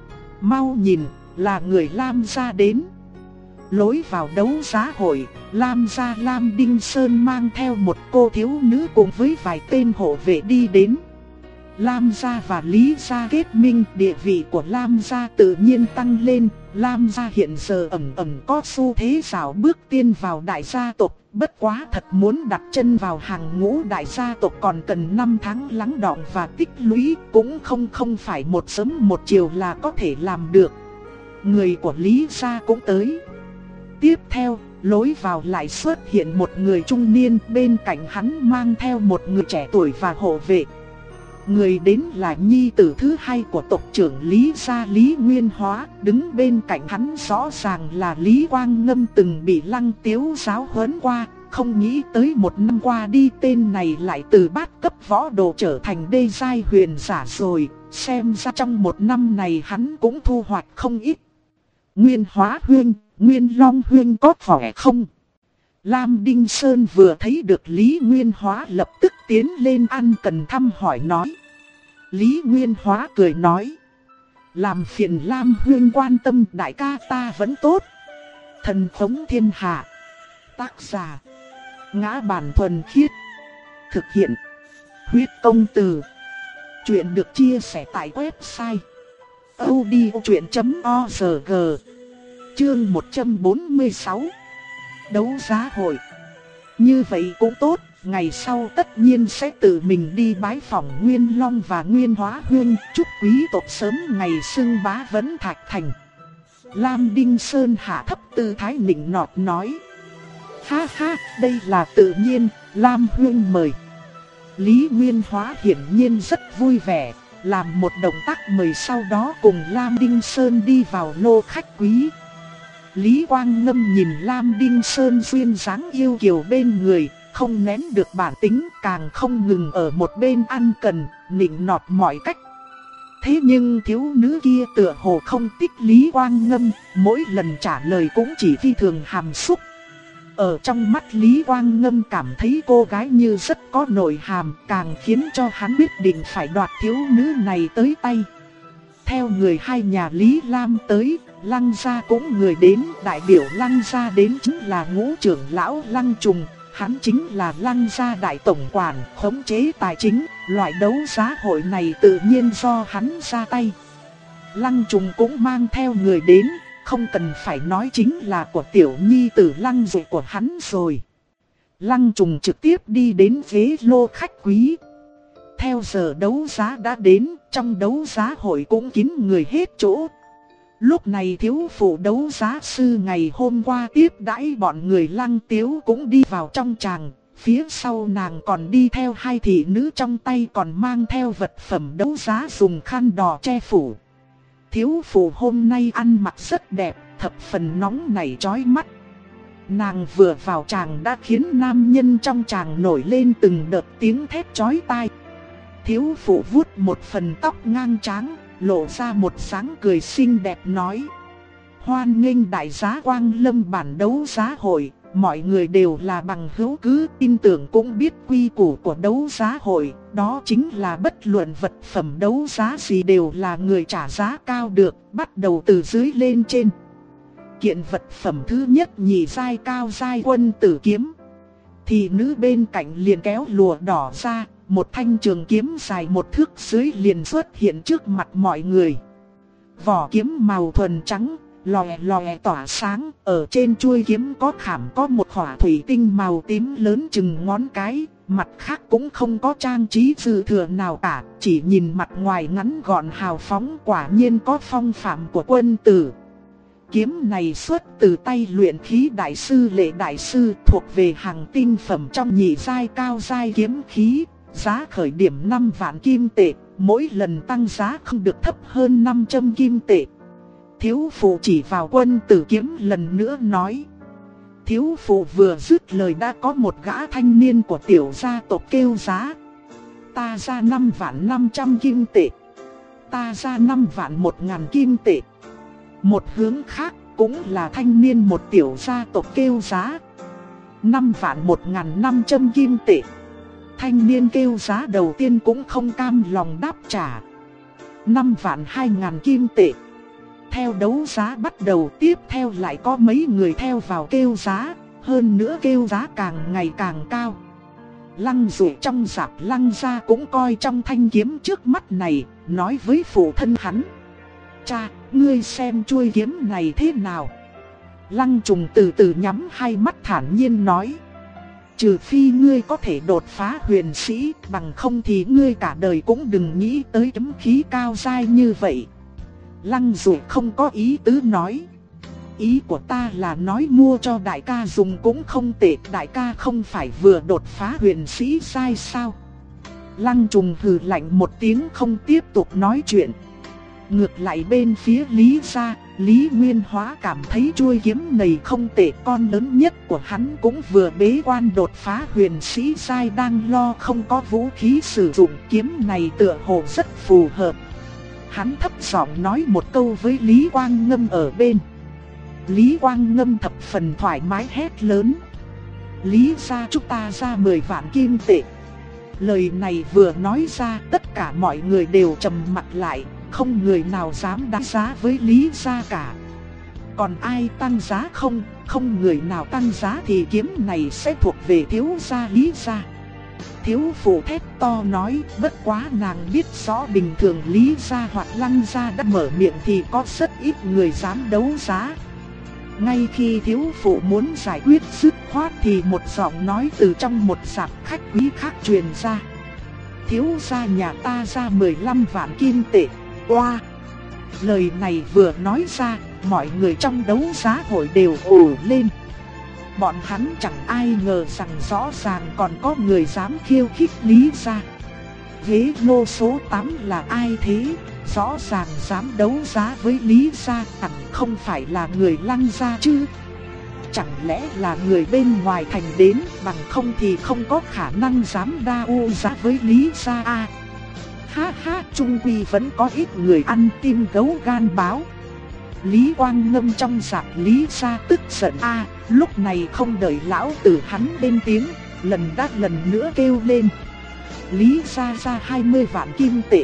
Mau nhìn, là người Lam Gia đến. Lối vào đấu giá hội, Lam Gia Lam Đinh Sơn mang theo một cô thiếu nữ cùng với vài tên hộ vệ đi đến. Lam Gia và Lý Gia kết minh, địa vị của Lam Gia tự nhiên tăng lên. Lam Gia hiện giờ ẩn có xu thế rào bước tiên vào đại gia tộc, bất quá thật muốn đặt chân vào hàng ngũ đại gia tộc còn cần 5 tháng lắng đọng và tích lũy, cũng không phải một sớm một chiều là có thể làm được. Người của Lý Gia cũng tới. Tiếp theo, lối vào lại xuất hiện một người trung niên, bên cạnh hắn mang theo một người trẻ tuổi và hộ vệ. Người đến là nhi tử thứ hai của tộc trưởng Lý Gia Lý Nguyên Hóa, đứng bên cạnh hắn rõ ràng là Lý Quang Ngâm từng bị Lăng Tiếu giáo huấn qua, không nghĩ tới 1 năm qua đi tên này lại từ bát cấp võ đồ trở thành đê giai huyền giả rồi, xem ra trong 1 năm này hắn cũng thu hoạch không ít. Nguyên Hóa huynh, Nguyên Long huynh có khỏe không? Lam Đinh Sơn vừa thấy được Lý Nguyên Hóa lập tức tiến lên ân cần thăm hỏi nói. Lý Nguyên Hóa cười nói. Làm phiền Lam huynh quan tâm, đại ca ta vẫn tốt. Thần thống thiên hạ. Tác giả. Ngã Bản Thuần Khiết. Thực hiện. Huyết Công Từ. Chuyện được chia sẻ tại website audiochuyện.org. Chương 146. Đấu giá hội. Như vậy cũng tốt, ngày sau tất nhiên sẽ tự mình đi bái phỏng Nguyên Long và Nguyên Hóa huynh, chúc quý tộc sớm ngày xưng bá Vẫn Thạch Thành. Lam Đinh Sơn hạ thấp tư thái nịnh nọt nói. Ha ha, đây là tự nhiên, Lam huynh mời. Lý Nguyên Hóa hiển nhiên rất vui vẻ, làm một động tác mời, sau đó cùng Lam Đinh Sơn đi vào lô khách quý. Lý Quang Ngâm nhìn Lam Đinh Sơn duyên dáng yêu kiều bên người, không nén được bản tính, càng không ngừng ở một bên ăn cần, nịnh nọt mọi cách. Thế nhưng thiếu nữ kia tựa hồ không thích Lý Quang Ngâm, mỗi lần trả lời cũng chỉ phi thường hàm xúc. Ở trong mắt Lý Quang Ngâm cảm thấy cô gái như rất có nội hàm, càng khiến cho hắn quyết định phải đoạt thiếu nữ này tới tay. Theo người hai nhà Lý Lam tới, Lăng gia cũng người đến, đại biểu Lăng gia đến chính là ngũ trưởng lão Lăng Trùng. Hắn chính là Lăng gia đại tổng quản, khống chế tài chính, loại đấu giá hội này tự nhiên do hắn ra tay. Lăng Trùng cũng mang theo người đến, không cần phải nói chính là của tiểu nhi tử Lăng Dụ của hắn rồi. Lăng Trùng trực tiếp đi đến ghế lô khách quý. Theo giờ đấu giá đã đến, trong đấu giá hội cũng kín người hết chỗ. Lúc này thiếu phụ đấu giá sư ngày hôm qua tiếp đãi bọn người Lăng Tiếu cũng đi vào trong tràng, phía sau nàng còn đi theo hai thị nữ, trong tay còn mang theo vật phẩm đấu giá dùng khăn đỏ che phủ. Thiếu phụ hôm nay ăn mặc rất đẹp, thập phần nóng nảy chói mắt. Nàng vừa vào tràng đã khiến nam nhân trong tràng nổi lên từng đợt tiếng thét chói tai. Thiếu phụ vuốt một phần tóc ngang trán, lộ ra một dáng cười xinh đẹp nói: hoan nghênh đại giá Quang Lâm bản đấu giá hội, mọi người đều là bằng hữu, cứ tin tưởng cũng biết quy củ của đấu giá hội, đó chính là bất luận vật phẩm đấu giá gì đều là người trả giá cao được, bắt đầu từ dưới lên trên. Kiện vật phẩm thứ nhất nhì giai cao giai quân tử kiếm. Thì nữ bên cạnh liền kéo lụa đỏ ra, một thanh trường kiếm dài 1 thước dưới liền xuất hiện trước mặt mọi người. Vỏ kiếm màu thuần trắng, lòe lòe tỏa sáng, ở trên chuôi kiếm có khảm có một khỏa thủy tinh màu tím lớn chừng ngón cái, mặt khác cũng không có trang trí dư thừa nào cả, chỉ nhìn mặt ngoài ngắn gọn hào phóng, quả nhiên có phong phạm của quân tử. Kiếm này xuất từ tay luyện khí đại sư Lệ đại sư, thuộc về hàng tinh phẩm trong nhị giai cao giai kiếm khí, giá khởi điểm 5 vạn kim tệ, mỗi lần tăng giá không được thấp hơn 500 kim tệ. Thiếu phụ chỉ vào quân tử kiếm lần nữa nói. Thiếu phụ vừa dứt lời đã có một gã thanh niên của tiểu gia tộc kêu giá. Ta ra 5 vạn 500 kim tệ. Ta ra 5 vạn 1000 kim tệ. Một hướng khác cũng là thanh niên một tiểu gia tộc kêu giá 5 vạn 1500 kim tệ. Thanh niên kêu giá đầu tiên cũng không cam lòng đáp trả 5 vạn 2000 kim tệ. Theo đấu giá bắt đầu, tiếp theo lại có mấy người theo vào kêu giá, hơn nữa kêu giá càng ngày càng cao. Lăng Dụ trong dạp Lăng gia cũng coi trong thanh kiếm trước mắt này, nói với phụ thân hắn: cha, ngươi xem chuôi kiếm này thế nào? Lăng Trùng từ từ nhắm hai mắt thản nhiên nói: trừ phi ngươi có thể đột phá huyền sĩ, bằng không thì ngươi cả đời cũng đừng nghĩ tới kiếm khí cao dai như vậy. Lăng Dụ không có ý tứ nói: ý của ta là nói mua cho đại ca dùng cũng không tệ, đại ca không phải vừa đột phá huyền sĩ sai sao? Lăng Trùng hừ lạnh một tiếng không tiếp tục nói chuyện. Ngược lại bên phía Lý gia, Lý Nguyên Hóa cảm thấy chuôi kiếm này không tệ, con lớn nhất của hắn cũng vừa bế quan đột phá huyền sĩ giai, đang lo không có vũ khí sử dụng, kiếm này tựa hồ rất phù hợp. Hắn thấp giọng nói một câu với Lý Quang Ngâm ở bên. Lý Quang Ngâm thập phần thoải mái hét lớn: Lý gia chúng ta ra 10 vạn kim tệ. Lời này vừa nói ra, tất cả mọi người đều trầm mặt lại, không người nào dám đá giá với Lý gia cả. Còn ai tăng giá không người nào tăng giá thì kiếm này sẽ thuộc về thiếu gia Lý gia. Thiếu phụ thét to nói, bất quá nàng biết rõ bình thường Lý gia hoặc Lăng gia đã mở miệng thì có rất ít người dám đấu giá. Ngay khi thiếu phụ muốn giải quyết dứt khoát thì một giọng nói từ trong một sạp khách quý khác truyền ra: thiếu gia nhà ta ra 15 vạn kim tệ. Oa! Lời này vừa nói ra, mọi người trong đấu giá hội đều ồ lên. Bọn hắn chẳng ai ngờ rằng rõ ràng còn có người dám khiêu khích Lý gia. Ghế lô số 8 là ai thế? Rõ ràng dám đấu giá với Lý gia, hẳn không phải là người Lăng gia chứ? Chẳng lẽ là người bên ngoài thành đến, bằng không thì không có khả năng dám đa u giá với Lý gia à? Ha ha, chung quy vẫn có ít người ăn tim gấu gan báo. Lý Quang Ngâm trong rạp Lý gia tức giận lúc này không đợi lão tử hắn lên tiếng, lần nữa kêu lên. Lý gia ra 20 vạn kim tệ.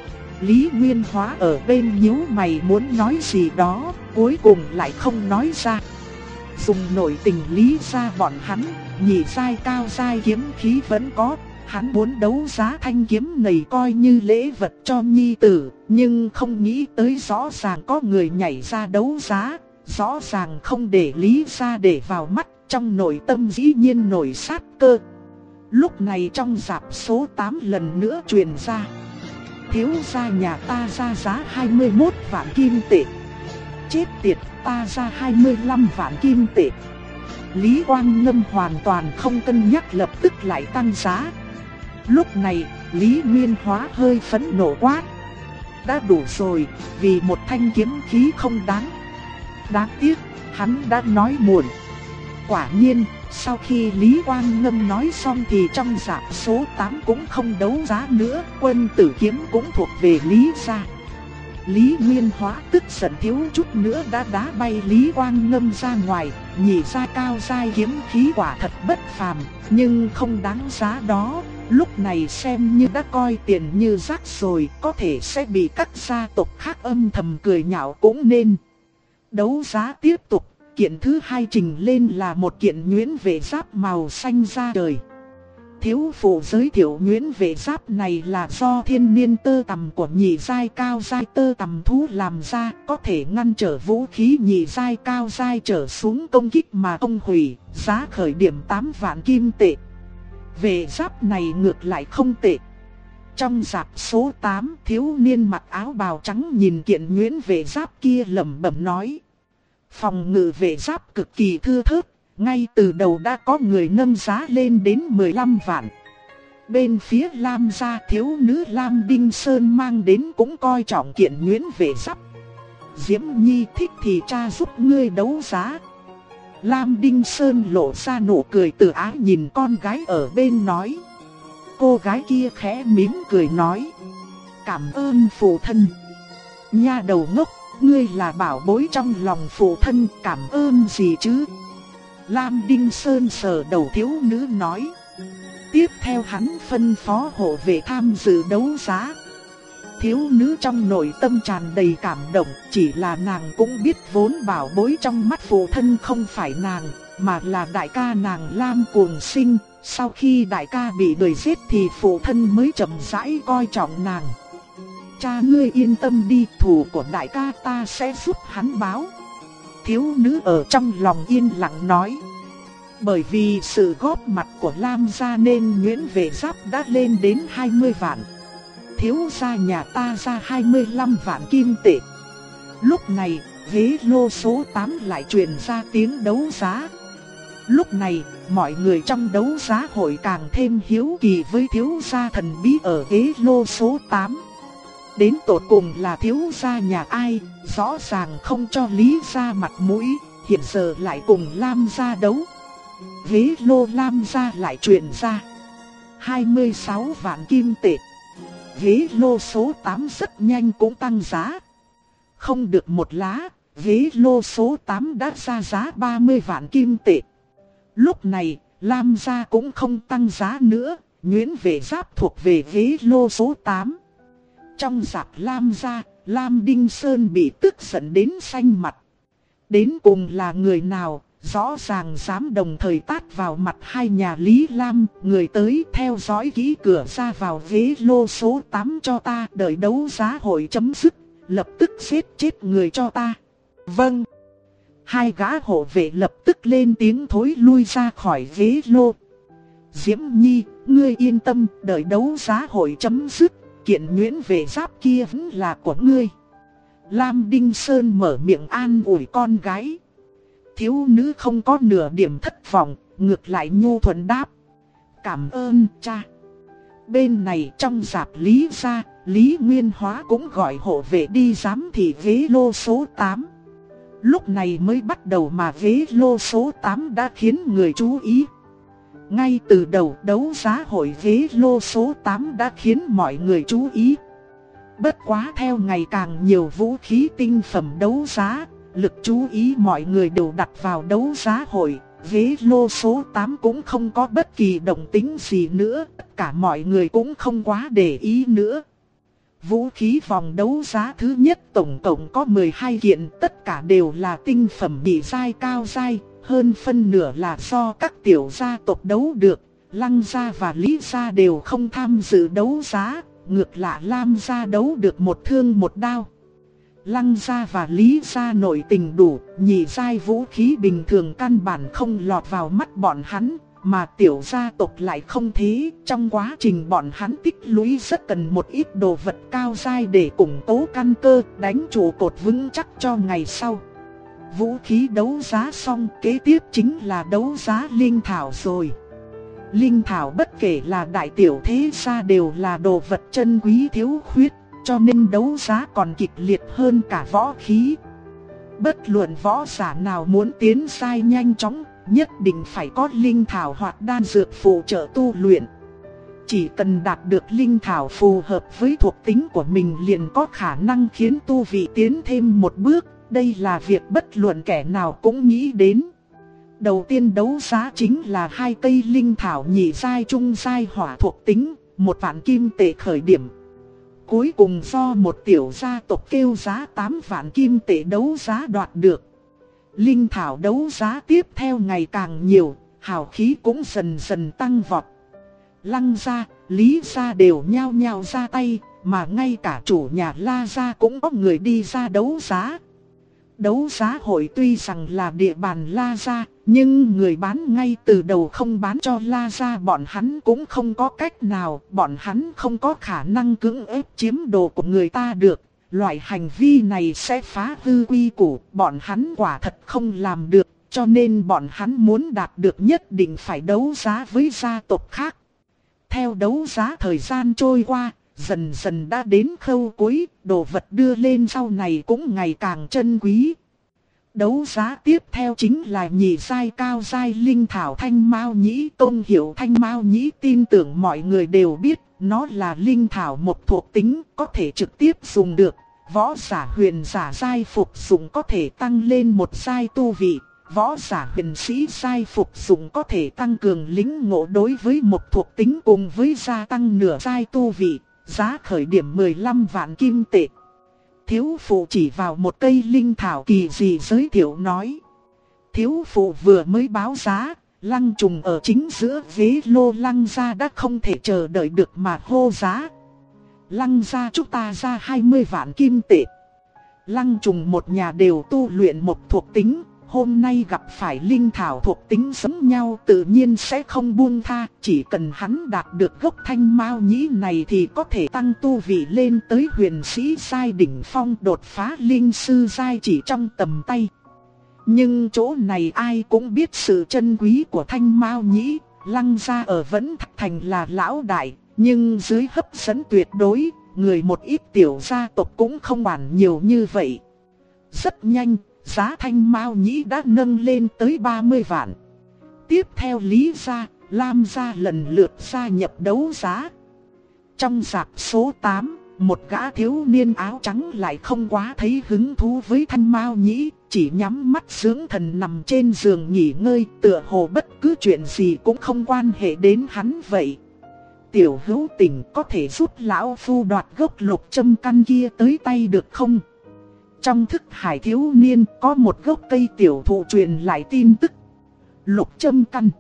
Lý Nguyên Hóa ở bên nhíu mày muốn nói gì đó, cuối cùng lại không nói ra. Dùng nội tình Lý gia bọn hắn, nhị giai cao giai kiếm khí vẫn có. Hắn muốn đấu giá thanh kiếm này coi như lễ vật cho nhi tử, nhưng không nghĩ tới rõ ràng có người nhảy ra đấu giá, rõ ràng không để Lý gia để vào mắt, trong nội tâm dĩ nhiên nổi sát cơ. Lúc này trong rạp số 8 lần nữa truyền ra. Thiếu gia nhà ta ra giá 21 vạn kim tệ. Chết tiệt, ta ra 25 vạn kim tệ. Lý Quang Ngâm hoàn toàn không cân nhắc, lập tức lại tăng giá. Lúc này, Lý Nguyên Hóa hơi phẫn nộ quát. Đã đủ rồi, vì một thanh kiếm khí không đáng. Đáng tiếc, hắn đã nói muộn. Quả nhiên, sau khi Lý Quang Ngâm nói xong thì trong rạp số 8 cũng không đấu giá nữa, quân tử kiếm cũng thuộc về Lý gia. Lý Nguyên Hóa tức giận thiếu chút nữa đã đá bay Lý Quang Ngâm ra ngoài, nhị gia cao giai kiếm khí quả thật bất phàm, nhưng không đáng giá đó. Lúc này xem như đã coi tiền như rác rồi, có thể sẽ bị các gia tộc khác âm thầm cười nhạo cũng nên. Đấu giá tiếp tục, kiện thứ hai trình lên là một kiện nhuyễn vệ giáp màu xanh da trời. Thiếu phụ giới thiệu nhuyễn vệ giáp này là do thiên niên tơ tằm của nhị giai cao giai tơ tằm thú làm ra, có thể ngăn trở vũ khí nhị giai cao giai trở xuống công kích mà không hủy, giá khởi điểm 8 vạn kim tệ. Vệ giáp này ngược lại không tệ. Trong rạp số 8, thiếu niên mặc áo bào trắng nhìn kiện nhuyễn vệ giáp kia lẩm bẩm nói. Phòng ngự vệ giáp cực kỳ thưa thớt, ngay từ đầu đã có người nâng giá lên đến 15 vạn. Bên phía Lam gia thiếu nữ Lam Đinh Sơn mang đến cũng coi trọng kiện nhuyễn vệ giáp. Diễm Nhi thích thì cha giúp ngươi đấu giá. Lam Đinh Sơn lộ ra nụ cười từ ái nhìn con gái ở bên nói. Cô gái kia khẽ mỉm cười nói. Cảm ơn phụ thân. Nha đầu ngốc, ngươi là bảo bối trong lòng phụ thân, cảm ơn gì chứ? Lam Đinh Sơn sờ đầu thiếu nữ nói. Tiếp theo hắn phân phó hộ vệ tham dự đấu giá. Thiếu nữ trong nội tâm tràn đầy cảm động, chỉ là nàng cũng biết vốn bảo bối trong mắt phụ thân không phải nàng, mà là đại ca nàng Lam Cuồng Sinh. Sau khi đại ca bị đuổi giết thì phụ thân mới chậm rãi coi trọng nàng. Cha ngươi yên tâm đi, thù của đại ca ta sẽ giúp hắn báo. Thiếu nữ ở trong lòng yên lặng nói. Bởi vì sự góp mặt của Lam gia nên nhuyễn vệ giáp đã lên đến 20 vạn. Thiếu gia nhà ta ra 25 vạn kim tệ. Lúc này, ghế lô số 8 lại truyền ra tiếng đấu giá. Lúc này, mọi người trong đấu giá hội càng thêm hiếu kỳ với thiếu gia thần bí ở ghế lô số 8. Đến tột cùng là thiếu gia nhà ai, rõ ràng không cho Lý gia mặt mũi, hiện giờ lại cùng Lam gia đấu. Ghế lô Lam gia lại truyền ra 26 vạn kim tệ. Ghế lô số 8 rất nhanh cũng tăng giá. Không được một lá, ghế lô số 8 đã ra giá 30 vạn kim tệ. Lúc này, Lam gia cũng không tăng giá nữa, nhuyễn vệ giáp thuộc về ghế lô số 8. Trong rạp Lam gia, Lam Đinh Sơn bị tức giận đến xanh mặt. Đến cùng là người nào, rõ ràng dám đồng thời tát vào mặt hai nhà Lý Lam. Người tới theo dõi kỹ cửa ra vào ghế lô số 8 cho ta, đợi đấu giá hội chấm dứt, lập tức giết chết người cho ta. Vâng. Hai gã hộ vệ lập tức lên tiếng thối lui ra khỏi ghế lô. Diễm Nhi, ngươi yên tâm, đợi đấu giá hội chấm dứt, kiện nhuyễn vệ giáp kia vẫn là của ngươi. Lam Đinh Sơn mở miệng an ủi con gái. Thiếu nữ không có nửa điểm thất vọng, ngược lại nhu thuận đáp. Cảm ơn cha. Bên này trong rạp Lý gia, Lý Nguyên Hóa cũng gọi hộ vệ đi giám thị ghế lô số 8. Lúc này mới bắt đầu mà ghế lô số 8 đã khiến người chú ý. Ngay từ đầu đấu giá hội ghế lô số 8 đã khiến mọi người chú ý. Bất quá theo ngày càng nhiều vũ khí tinh phẩm đấu giá, lực chú ý mọi người đều đặt vào đấu giá hội. Ghế lô số 8 cũng không có bất kỳ động tĩnh gì nữa, tất cả mọi người cũng không quá để ý nữa. Vũ khí vòng đấu giá thứ nhất tổng cộng có 12 kiện, tất cả đều là tinh phẩm nhị giai cao giai, hơn phân nửa là do các tiểu gia tộc đấu được. Lăng gia và Lý gia đều không tham dự đấu giá, ngược lại Lam gia đấu được một thương một đao. Lăng gia và Lý gia nội tình đủ, nhị giai vũ khí bình thường căn bản không lọt vào mắt bọn hắn, mà tiểu gia tộc lại không thế. Trong quá trình bọn hắn tích lũy rất cần một ít đồ vật cao giai để củng cố căn cơ, đánh trụ cột vững chắc cho ngày sau. Vũ khí đấu giá xong, kế tiếp chính là đấu giá linh thảo rồi. Linh thảo bất kể là đại tiểu thế gia đều là đồ vật chân quý thiếu khuyết, cho nên đấu giá còn kịch liệt hơn cả võ khí. Bất luận võ giả nào muốn tiến giai nhanh chóng, nhất định phải có linh thảo hoặc đan dược phụ trợ tu luyện. Chỉ cần đạt được linh thảo phù hợp với thuộc tính của mình liền có khả năng khiến tu vị tiến thêm một bước. Đây là việc bất luận kẻ nào cũng nghĩ đến. Đầu tiên đấu giá chính là 2 cây linh thảo nhị giai trung giai hỏa thuộc tính, 1 vạn kim tệ khởi điểm. Cuối cùng do một tiểu gia tộc kêu giá 8 vạn kim tệ đấu giá đoạt được. Linh thảo đấu giá tiếp theo ngày càng nhiều, hào khí cũng dần dần tăng vọt. Lăng gia, Lý gia đều nhao nhao ra tay, mà ngay cả chủ nhà La gia cũng có người đi ra đấu giá. Đấu giá hội tuy rằng là địa bàn La gia, nhưng người bán ngay từ đầu không bán cho La gia, bọn hắn cũng không có cách nào, bọn hắn không có khả năng cưỡng ép chiếm đồ của người ta được. Loại hành vi này sẽ phá hư quy củ, bọn hắn quả thật không làm được, cho nên bọn hắn muốn đạt được nhất định phải đấu giá với gia tộc khác. Theo đấu giá thời gian trôi qua, dần dần đã đến khâu cuối, đồ vật đưa lên sau này cũng ngày càng chân quý. Đấu giá tiếp theo chính là nhị giai cao giai linh thảo thanh mao nhĩ. Công hiệu thanh mao nhĩ tin tưởng mọi người đều biết, nó là linh thảo một thuộc tính, có thể trực tiếp dùng được. Võ giả huyền giả giai phục dụng có thể tăng lên một giai tu vị. Võ giả huyền sĩ giai phục dụng có thể tăng cường lĩnh ngộ đối với một thuộc tính cùng với gia tăng nửa giai tu vị. Giá khởi điểm 15 vạn kim tệ. Thiếu phụ chỉ vào một cây linh thảo kỳ dị giới thiệu nói. Thiếu phụ vừa mới báo giá, Lăng Trùng ở chính giữa ghế lô Lăng gia đã không thể chờ đợi được mà hô giá. Lăng gia chúng ta ra 20 vạn kim tệ. Lăng Trùng một nhà đều tu luyện một thuộc tính, hôm nay gặp phải linh thảo thuộc tính giống nhau tự nhiên sẽ không buông tha. Chỉ cần hắn đạt được gốc thanh mao nhĩ này thì có thể tăng tu vị lên tới huyền sĩ giai đỉnh phong, đột phá linh sư giai chỉ trong tầm tay. Nhưng chỗ này ai cũng biết sự chân quý của thanh mao nhĩ. Lăng gia ở Vẫn Thạch Thành là lão đại, nhưng dưới hấp dẫn tuyệt đối, người một ít tiểu gia tộc cũng không quản nhiều như vậy. Rất nhanh, giá thanh mao nhĩ đã nâng lên tới 30 vạn. Tiếp theo Lý gia, Lam gia lần lượt gia nhập đấu giá. Trong rạp số 8, một gã thiếu niên áo trắng lại không quá thấy hứng thú với thanh mao nhĩ, chỉ nhắm mắt dưỡng thần nằm trên giường nghỉ ngơi, tựa hồ bất cứ chuyện gì cũng không quan hệ đến hắn vậy. Tiểu hữu tình, có thể giúp lão phu đoạt gốc lục châm căn kia tới tay được không? Trong thức hải thiếu niên có một gốc cây tiểu thụ truyền lại tin tức. Lục châm căn.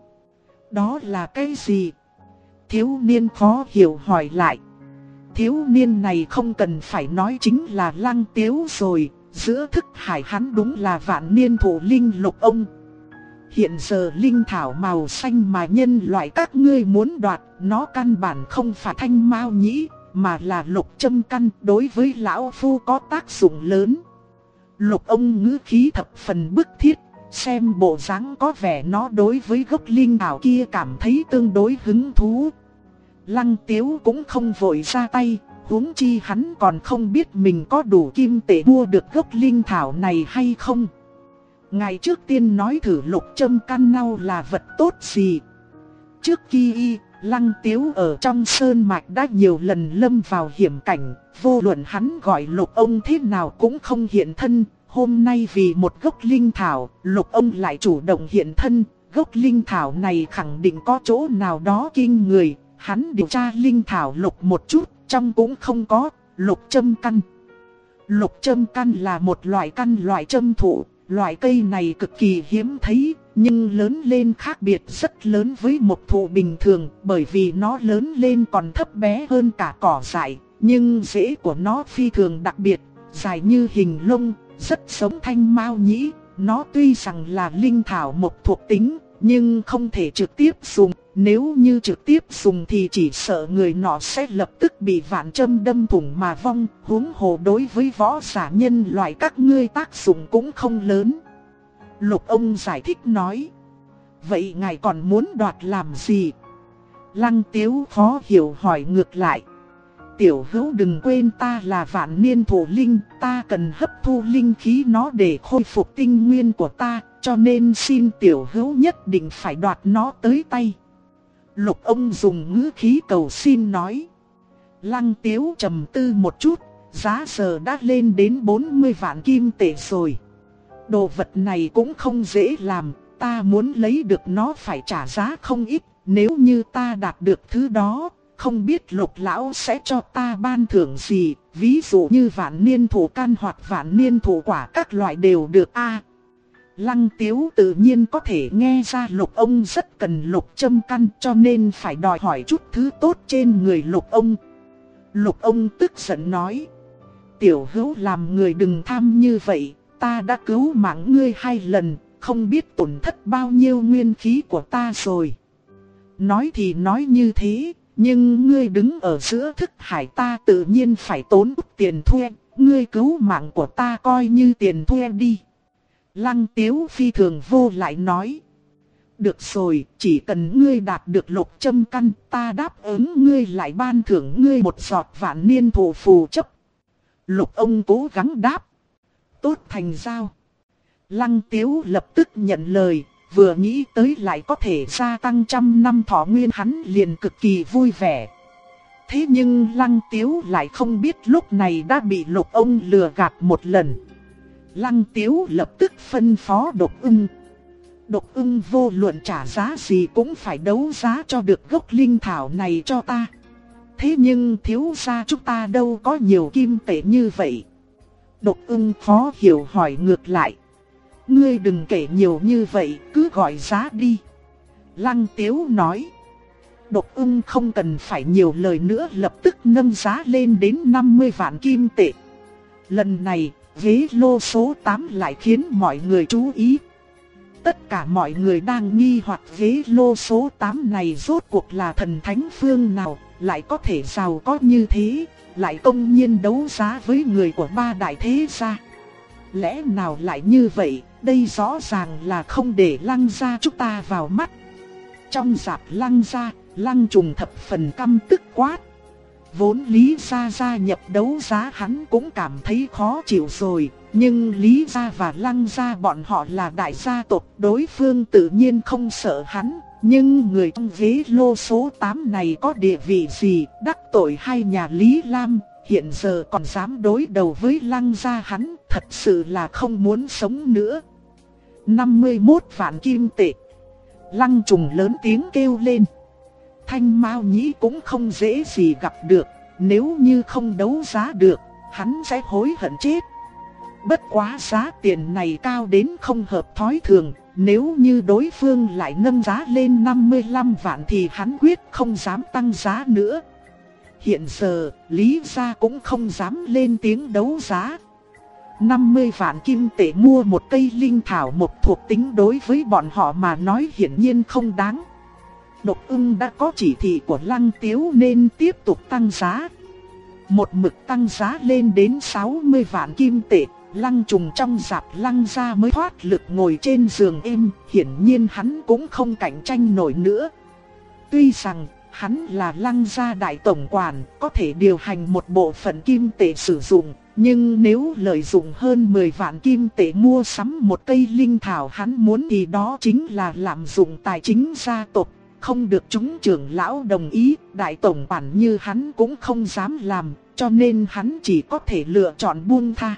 Đó là cái gì? Thiếu niên khó hiểu hỏi lại. Thiếu niên này không cần phải nói chính là Lăng Tiếu rồi. Giữa thức hải hắn đúng là vạn niên thụ linh lục ông. Hiện giờ linh thảo màu xanh mà nhân loại các ngươi muốn đoạt, nó căn bản không phải thanh mao nhĩ, mà là lục châm căn, đối với lão phu có tác dụng lớn. Lục ông ngữ khí thập phần bức thiết, xem bộ dáng có vẻ nó đối với gốc linh thảo kia cảm thấy tương đối hứng thú. Lăng Tiếu cũng không vội ra tay, huống chi hắn còn không biết mình có đủ kim tệ mua được gốc linh thảo này hay không. Ngày trước tiên nói thử lục châm căn nau là vật tốt gì. Trước kia, Lăng Tiếu ở trong sơn mạch đã nhiều lần lâm vào hiểm cảnh, vô luận hắn gọi Lục ông thế nào cũng không hiện thân. Hôm nay vì một gốc linh thảo, Lục ông lại chủ động hiện thân. Gốc linh thảo này khẳng định có chỗ nào đó kinh người. Hắn điều tra linh thảo lục một chút, trong cũng không có. Lục châm căn. Lục châm căn là một loại châm thụ. Loại cây này cực kỳ hiếm thấy, nhưng lớn lên khác biệt rất lớn với một thụ bình thường, bởi vì nó lớn lên còn thấp bé hơn cả cỏ dại, nhưng rễ của nó phi thường đặc biệt, dài như hình lông, rất giống thanh mao nhĩ. Nó tuy rằng là linh thảo mộc thuộc tính, nhưng không thể trực tiếp dùng. Nếu như trực tiếp dùng thì chỉ sợ người nọ sẽ lập tức bị vạn châm đâm thủng mà vong. Huống hồ đối với võ giả nhân loại các ngươi tác dụng cũng không lớn. Lục ông giải thích nói. Vậy ngài còn muốn đoạt làm gì? Lăng Tiếu khó hiểu hỏi ngược lại. Tiểu hữu đừng quên ta là vạn niên thổ linh, ta cần hấp thu linh khí nó để khôi phục tinh nguyên của ta, cho nên xin tiểu hữu nhất định phải đoạt nó tới tay. Lục ông dùng ngữ khí cầu xin nói. Lăng Tiếu trầm tư một chút, giá giờ đã lên đến 40 vạn kim tệ rồi. Đồ vật này cũng không dễ làm, ta muốn lấy được nó phải trả giá không ít, nếu như ta đạt được thứ đó, không biết Lục lão sẽ cho ta ban thưởng gì, ví dụ như vạn niên thổ can hoặc vạn niên thổ quả các loại đều được a. Lăng Tiếu tự nhiên có thể nghe ra Lục ông rất cần lục châm căn, cho nên phải đòi hỏi chút thứ tốt trên người Lục ông. Lục ông tức giận nói. Tiểu hữu làm người đừng tham như vậy, ta đã cứu mạng ngươi 2 lần, không biết tổn thất bao nhiêu nguyên khí của ta rồi. Nói thì nói như thế, nhưng ngươi đứng ở giữa thức hải, ta tự nhiên phải tốn tiền thuê, ngươi cứu mạng của ta coi như tiền thuê đi. Lăng Tiếu phi thường vô lại nói. Được rồi, chỉ cần ngươi đạt được lục châm căn, ta đáp ứng ngươi lại ban thưởng ngươi một giọt vạn niên thổ phù chấp. Lục ông cố gắng đáp. Tốt thành giao. Lăng Tiếu lập tức nhận lời, vừa nghĩ tới lại có thể gia tăng 100 năm thọ nguyên, hắn liền cực kỳ vui vẻ. Thế nhưng Lăng Tiếu lại không biết lúc này đã bị Lục ông lừa gạt một lần. Lăng Tiếu lập tức phân phó Độc Ưng. Độc Ưng vô luận trả giá gì cũng phải đấu giá cho được gốc linh thảo này cho ta. Thế nhưng thiếu gia chúng ta đâu có nhiều kim tệ như vậy. Độc Ưng khó hiểu hỏi ngược lại. Ngươi đừng kể nhiều như vậy, cứ gọi giá đi. Lăng Tiếu nói. Độc Ưng không cần phải nhiều lời nữa, lập tức nâng giá lên đến 50 vạn kim tệ. Lần này, ghế lô số 8 lại khiến mọi người chú ý. Tất cả mọi người đang nghi hoặc ghế lô số 8 này rốt cuộc là thần thánh phương nào, lại có thể giàu có như thế, lại công nhiên đấu giá với người của 3 đại thế gia. Lẽ nào lại như vậy, đây rõ ràng là không để Lăng gia chúng ta vào mắt. Trong dạp Lăng gia, Lăng Trùng thập phần căm tức quát. Vốn Lý gia gia nhập đấu giá hắn cũng cảm thấy khó chịu rồi, nhưng Lý gia và Lăng gia bọn họ là đại gia tộc, đối phương tự nhiên không sợ hắn. Nhưng người trong ghế lô số 8 này có địa vị gì, đắc tội 2 nhà Lý Lam, hiện giờ còn dám đối đầu với Lăng gia, hắn thật sự là không muốn sống nữa. 51 vạn kim tệ. Lăng Trùng lớn tiếng kêu lên. Thanh Mao Nhĩ cũng không dễ gì gặp được, nếu như không đấu giá được, hắn sẽ hối hận chết. Bất quá giá tiền này cao đến không hợp thói thường, nếu như đối phương lại nâng giá lên 55 vạn thì hắn quyết không dám tăng giá nữa. Hiện giờ, Lý gia cũng không dám lên tiếng đấu giá. 50 vạn kim tệ mua một cây linh thảo một thuộc tính đối với bọn họ mà nói hiển nhiên không đáng. Độc Ưng đã có chỉ thị của Lăng Tiếu nên tiếp tục tăng giá. Một mực tăng giá lên đến 60 vạn kim tệ, Lăng Trùng trong dạp Lăng gia mới thoát lực ngồi trên giường êm, hiển nhiên hắn cũng không cạnh tranh nổi nữa. Tuy rằng hắn là Lăng gia đại tổng quản, có thể điều hành một bộ phận kim tệ sử dụng, nhưng nếu lợi dụng hơn 10 vạn kim tệ mua sắm một cây linh thảo hắn muốn thì đó chính là lạm dụng tài chính gia tộc. không được chúng trưởng lão đồng ý, đại tổng quản như hắn cũng không dám làm, cho nên hắn chỉ có thể lựa chọn buông tha.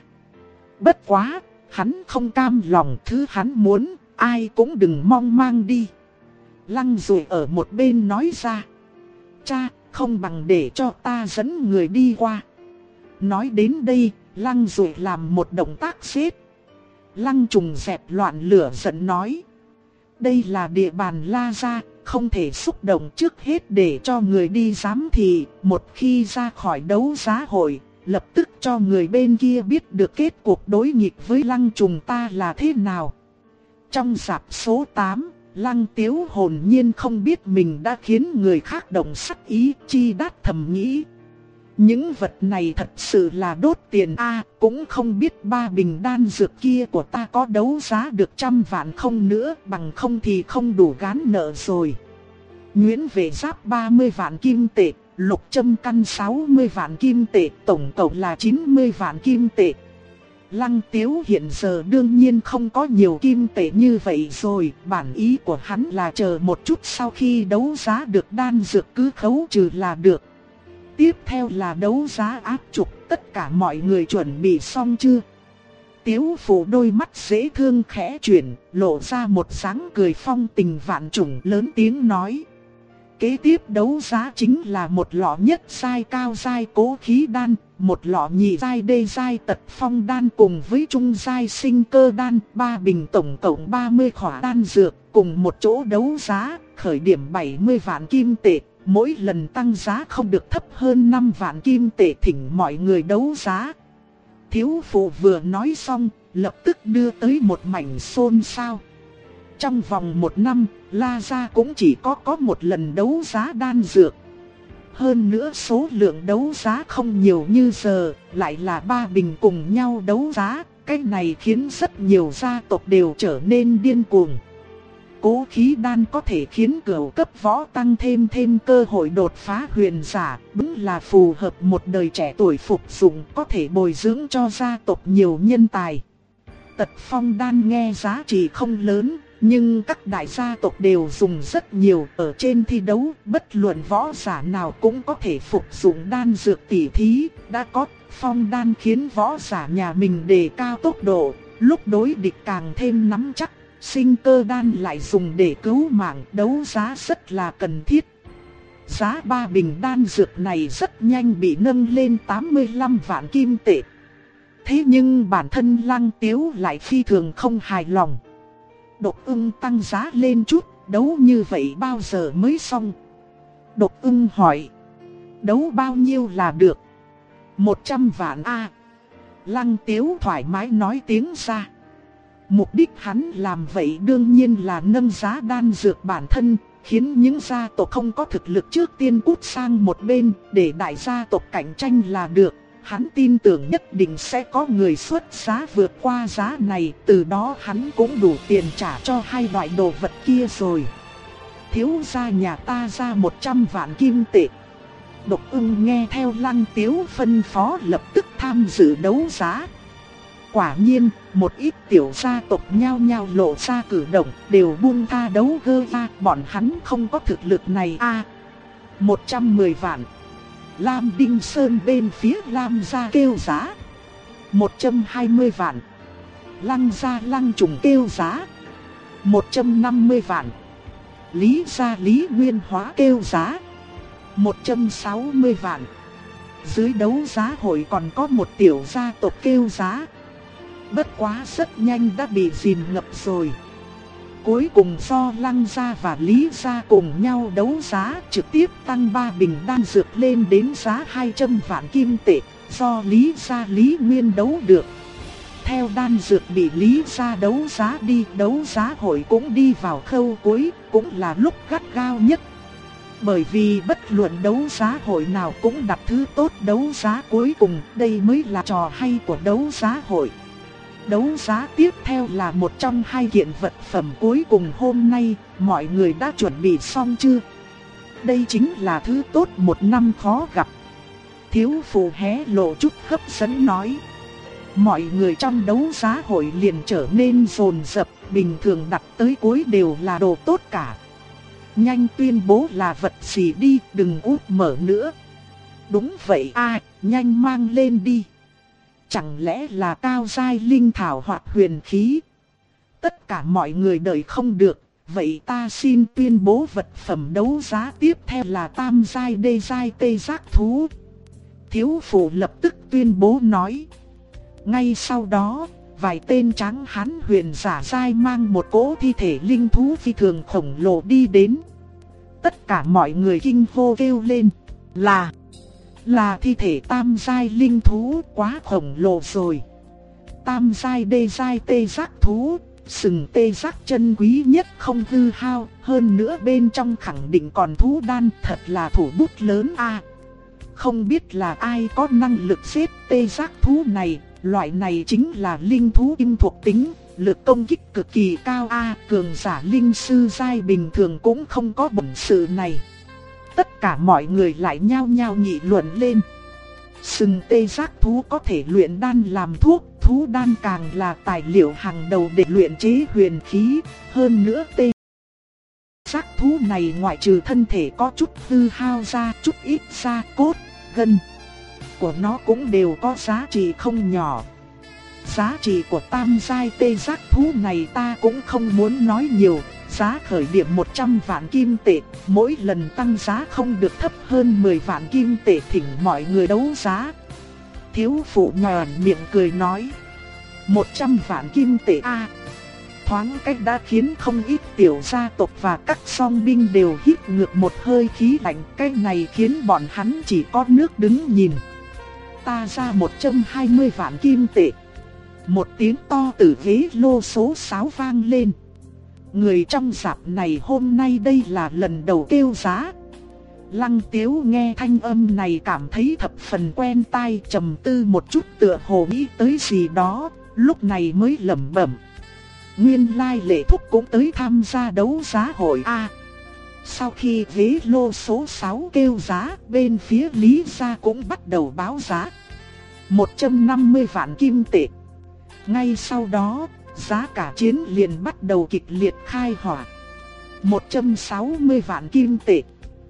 Bất quá, hắn không cam lòng, thứ hắn muốn, ai cũng đừng mong mang đi. Lăng Duệ ở một bên nói ra, cha, không bằng để cho ta dẫn người đi qua. Nói đến đây, Lăng Duệ làm một động tác xếp. Lăng Trùng dẹp loạn lửa giận nói, đây là địa bàn La Gia, không thể xúc động trước hết để cho người đi giám thị. Một khi ra khỏi đấu giá hội, lập tức cho người bên kia biết được kết cuộc đối nghịch với Lăng Trùng ta là thế nào. Trong rạp số 8, Lăng Tiếu hồn nhiên không biết mình đã khiến người khác động sắc ý, chi đát thầm nghĩ. Những vật này thật sự là đốt tiền a, cũng không biết 3 bình đan dược kia của ta có đấu giá được 100 vạn không nữa, bằng không thì không đủ gán nợ rồi. Nguyễn Vệ Giáp 30 vạn kim tệ, Lục Châm Căn 60 vạn kim tệ, tổng cộng là 90 vạn kim tệ. Lăng Tiếu hiện giờ đương nhiên không có nhiều kim tệ như vậy rồi, bản ý của hắn là chờ một chút sau khi đấu giá được đan dược cứ khấu trừ là được. Tiếp theo là đấu giá áp trục, tất cả mọi người chuẩn bị xong chưa? Tiếu Phụ đôi mắt dễ thương khẽ chuyển, lộ ra một dáng cười phong tình vạn trùng, lớn tiếng nói. Kế tiếp đấu giá chính là một lọ nhất giai cao giai cố khí đan, một lọ nhị giai đê giai tật phong đan cùng với trung giai sinh cơ đan, 3 bình tổng cộng 30 khỏa đan dược, cùng một chỗ đấu giá, khởi điểm 70 vạn kim tệ. Mỗi lần tăng giá không được thấp hơn 5 vạn kim tệ, thỉnh mọi người đấu giá. Thiếu Phụ vừa nói xong, lập tức đưa tới một mảnh xôn xao. Trong vòng 1 năm, La Gia cũng chỉ có một lần đấu giá đan dược. Hơn nữa số lượng đấu giá không nhiều như giờ, lại là 3 bình cùng nhau đấu giá. Cái này khiến rất nhiều gia tộc đều trở nên điên cuồng. Cố khí đan có thể khiến cửu cấp võ tăng thêm cơ hội đột phá huyền giả, đúng là phù hợp một đời trẻ tuổi phục dụng, có thể bồi dưỡng cho gia tộc nhiều nhân tài. Tật phong đan nghe giá trị không lớn, nhưng các đại gia tộc đều dùng rất nhiều. Ở trên thi đấu, bất luận võ giả nào cũng có thể phục dụng đan dược tỉ thí. Đã có phong đan khiến võ giả nhà mình đề cao tốc độ, lúc đối địch càng thêm nắm chắc. Sinh cơ đan lại dùng để cứu mạng, đấu giá rất là cần thiết. Giá 3 bình đan dược này rất nhanh bị nâng lên 85 vạn kim tệ. Thế nhưng bản thân Lăng Tiếu lại phi thường không hài lòng. Độc Ưng tăng giá lên chút, đấu như vậy bao giờ mới xong? Độc Ưng hỏi, đấu bao nhiêu là được? 100 vạn a. Lăng Tiếu thoải mái nói tiếng ra. Mục đích hắn làm vậy đương nhiên là nâng giá đan dược bản thân, khiến những gia tộc không có thực lực trước tiên cút sang một bên, để đại gia tộc cạnh tranh là được. Hắn tin tưởng nhất định sẽ có người xuất giá vượt qua giá này, từ đó hắn cũng đủ tiền trả cho 2 loại đồ vật kia rồi. Thiếu gia nhà ta ra 100 vạn kim tệ. Độc Ưng nghe theo Lăng Tiếu phân phó lập tức tham dự đấu giá. Quả nhiên, một ít tiểu gia tộc nhao nhao lộ ra cử động, đều buông tha đấu gơ ra, bọn hắn không có thực lực này a. 110 vạn. Lam Đinh Sơn bên phía Lam gia kêu giá. 120 vạn. Lăng gia Lăng Trùng kêu giá. 150 vạn. Lý gia Lý Nguyên Hóa kêu giá. 160 vạn. Dưới đấu giá hội còn có một tiểu gia tộc kêu giá. Bất quá rất nhanh đã bị dìm ngập rồi. Cuối cùng do Lăng gia và Lý gia cùng nhau đấu giá, trực tiếp tăng 3 bình đan dược lên đến giá 200 vạn kim tệ, do Lý gia Lý Nguyên đấu được. Theo đan dược bị Lý gia đấu giá đi, đấu giá hội cũng đi vào khâu cuối, cũng là lúc gắt gao nhất. Bởi vì bất luận đấu giá hội nào cũng đặt thứ tốt đấu giá cuối cùng, đây mới là trò hay của đấu giá hội. Đấu giá tiếp theo là một trong 2 kiện vật phẩm cuối cùng hôm nay, mọi người đã chuẩn bị xong chưa? Đây chính là thứ tốt 1 năm khó gặp. Thiếu Phụ hé lộ chút hấp dẫn nói. Mọi người trong đấu giá hội liền trở nên dồn dập, bình thường đặt tới cuối đều là đồ tốt cả. nhanh tuyên bố là vật gì đi, đừng úp mở nữa. Đúng vậy nhanh mang lên đi. Chẳng lẽ là cao giai linh thảo hoặc huyền khí? Tất cả mọi người đợi không được, vậy ta xin tuyên bố vật phẩm đấu giá tiếp theo là tam giai đê giai tê giác thú. Thiếu phụ lập tức tuyên bố nói. Ngay sau đó, vài tên tráng hán huyền giả giai mang một cỗ thi thể linh thú phi thường khổng lồ đi đến. Tất cả mọi người kinh hô kêu lên là thi thể tam giai linh thú, quá khổng lồ rồi. Tam giai đê giai tê giác thú, sừng tê giác chân quý nhất không hư hao, hơn nữa bên trong khẳng định còn thú đan, thật là thủ bút lớn Không biết là ai có năng lực giết tê giác thú này, loại này chính là linh thú kim thuộc tính, lực công kích cực kỳ cao cường giả linh sư giai bình thường cũng không có bổn sự này. Tất cả mọi người lại nhao nhao nghị luận lên. Sừng tê giác thú có thể luyện đan làm thuốc, thú đan càng là tài liệu hàng đầu để luyện chế huyền khí, hơn nữa tê giác thú này ngoại trừ thân thể có chút hư hao ra, chút ít da cốt, gân của nó cũng đều có giá trị không nhỏ. Giá trị của tam giai tê giác thú này ta cũng không muốn nói nhiều, giá khởi điểm 100 vạn kim tệ, mỗi lần tăng giá không được thấp hơn 10 vạn kim tệ, thỉnh mọi người đấu giá. Thiếu phụ nhòn miệng cười nói, 100 vạn kim tệ thoáng cách đã khiến không ít tiểu gia tộc và các song binh đều hít ngược một hơi khí lạnh, cái này khiến bọn hắn chỉ có nước đứng nhìn. Ta ra 120 vạn kim tệ. Một tiếng to từ ghế lô số 6 vang lên. Người trong rạp này hôm nay đây là lần đầu kêu giá. Lăng Tiếu nghe thanh âm này cảm thấy thập phần quen tai, trầm tư một chút tựa hồ nghĩ tới gì đó, lúc này mới lẩm bẩm. Nguyên lai Lệ Thúc cũng tới tham gia đấu giá hội Sau khi ghế lô số 6 kêu giá, bên phía Lý gia cũng bắt đầu báo giá. 150 vạn kim tệ. Ngay sau đó, giá cả chiến liền bắt đầu kịch liệt khai hỏa. 160 vạn kim tệ,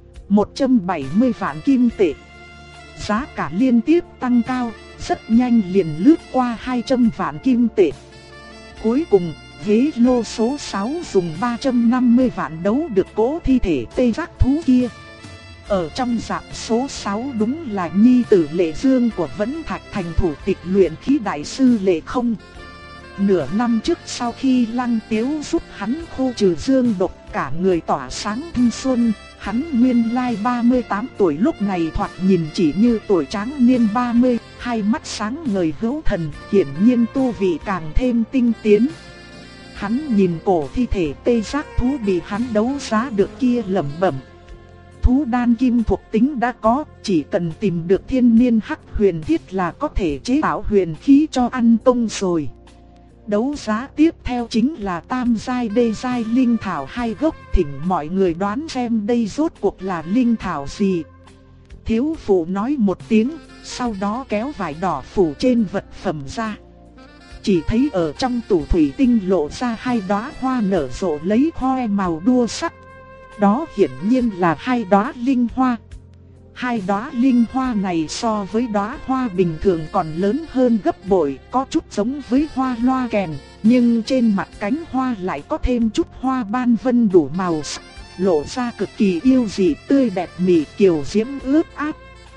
170 vạn kim tệ. Giá cả liên tiếp tăng cao, rất nhanh liền lướt qua 200 vạn kim tệ. Cuối cùng, ghế lô số 6 dùng 350 vạn đấu được cỗ thi thể tê giác thú kia. Ở trong rạp số 6 đúng là nhi tử Lệ Dương của Vẫn Thạch Thành thủ tịch luyện khí đại sư Lệ Không. Nửa năm trước sau khi Lăng Tiếu giúp hắn khu trừ dương độc, cả người tỏa sáng thanh xuân, hắn nguyên lai 38 tuổi lúc này thoạt nhìn chỉ như tuổi tráng niên 30, hai mắt sáng ngời hữu thần, hiển nhiên tu vị càng thêm tinh tiến. Hắn nhìn cổ thi thể tê giác thú bị hắn đấu giá được kia lẩm bẩm. Thú đan kim thuộc tính đã có, chỉ cần tìm được thiên niên hắc huyền thiết là có thể chế tạo huyền khí cho An Tông rồi. Đấu giá tiếp theo chính là tam giai đê giai linh thảo 2 gốc, thỉnh mọi người đoán xem đây rốt cuộc là linh thảo gì. Thiếu phụ nói một tiếng, sau đó kéo vải đỏ phủ trên vật phẩm ra. Chỉ thấy ở trong tủ thủy tinh lộ ra 2 đóa hoa nở rộ lấy hoe màu đua sắc. Đó hiển nhiên là 2 đóa linh hoa. 2 đóa linh hoa này so với đóa hoa bình thường còn lớn hơn gấp bội, có chút giống với hoa loa kèn, nhưng trên mặt cánh hoa lại có thêm chút hoa ban vân đủ màu sắc, lộ ra cực kỳ yêu dị, tươi đẹp mị kiều diễm ướt át.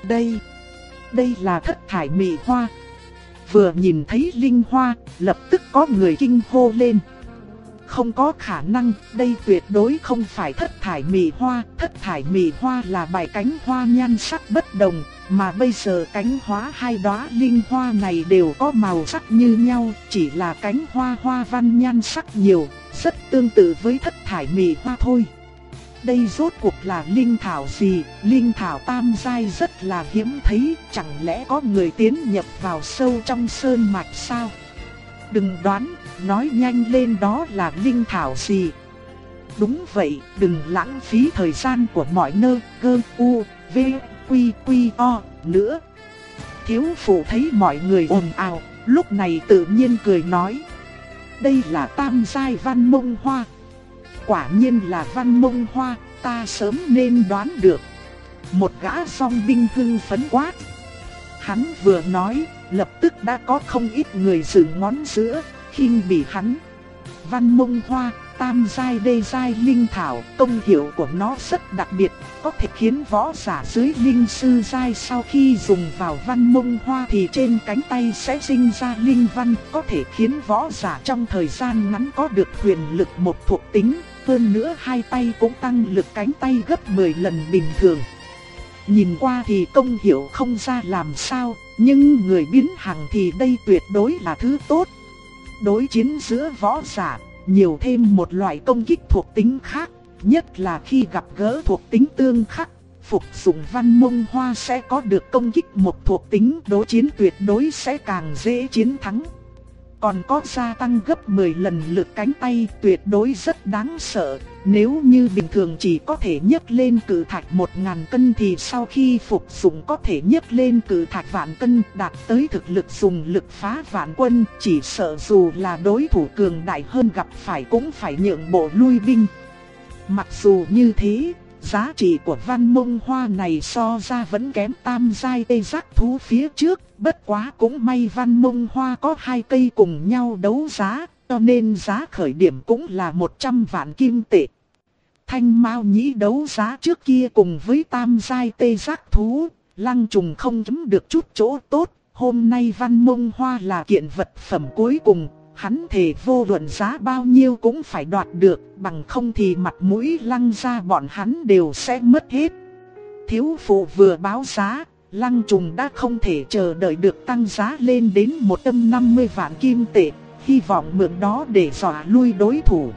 Đây là thất thải mị hoa. Vừa nhìn thấy linh hoa, lập tức có người kinh hô lên. Không có khả năng, đây tuyệt đối không phải thất thải mị hoa. Thất thải mị hoa là bài cánh hoa nhan sắc bất đồng, mà bây giờ cánh hoa 2 đóa linh hoa này đều có màu sắc như nhau, chỉ là cánh hoa hoa văn nhan sắc nhiều, rất tương tự với thất thải mị hoa thôi. Đây rốt cuộc là linh thảo gì? Linh thảo tam giai rất là hiếm thấy, chẳng lẽ có người tiến nhập vào sâu trong sơn mạch sao? Đừng đoán, nói nhanh lên đó là linh thảo gì. Đúng vậy, đừng lãng phí thời gian của mọi nơi, Q, nữa. Thiếu phụ thấy mọi người ồn ào, lúc này tự nhiên cười nói. Đây là tam giai văn mông hoa. Quả nhiên là văn mông hoa, ta sớm nên đoán được. Một gã song binh hưng phấn quát. Hắn vừa nói, lập tức đã có không ít người dựng ngón giữa, khinh bỉ hắn. Văn Mông Hoa, tam giai đê giai linh thảo, công hiệu của nó rất đặc biệt, có thể khiến võ giả dưới linh sư giai sau khi dùng vào Văn Mông Hoa thì trên cánh tay sẽ sinh ra linh văn, có thể khiến võ giả trong thời gian ngắn có được huyền lực một thuộc tính, hơn nữa hai tay cũng tăng lực cánh tay gấp 10 lần bình thường. Nhìn qua thì công hiệu không ra làm sao, nhưng người biến hằng thì đây tuyệt đối là thứ tốt. Đối chiến giữa võ giả, nhiều thêm một loại công kích thuộc tính khác, nhất là khi gặp gỡ thuộc tính tương khắc, phục dụng Văn Mông Hoa sẽ có được công kích một thuộc tính, đối chiến tuyệt đối sẽ càng dễ chiến thắng. Còn có gia tăng gấp 10 lần lực cánh tay, tuyệt đối rất đáng sợ. Nếu như bình thường chỉ có thể nhấc lên cự thạch 1000 cân thì sau khi phục dụng có thể nhấc lên cự thạch vạn cân, đạt tới thực lực dùng lực phá vạn quân, chỉ sợ dù là đối thủ cường đại hơn gặp phải cũng phải nhượng bộ lui binh. Mặc dù như thế, giá trị của Văn Mông Hoa này so ra vẫn kém tam giai tê giác thú phía trước, bất quá cũng may Văn Mông Hoa có hai cây cùng nhau đấu giá, cho nên giá khởi điểm cũng là 100 vạn kim tệ. Thanh Mao Nhĩ đấu giá trước kia cùng với tam giai tê giác thú, Lăng Trùng không chiếm được chút chỗ tốt, hôm nay Văn Mông Hoa là kiện vật phẩm cuối cùng. Hắn thề vô luận giá bao nhiêu cũng phải đoạt được, bằng không thì mặt mũi Lăng gia bọn hắn đều sẽ mất hết. Thiếu phụ vừa báo giá, Lăng Trùng đã không thể chờ đợi được tăng giá lên đến 150 vạn kim tệ, hy vọng mượn đó để dọa lui đối thủ.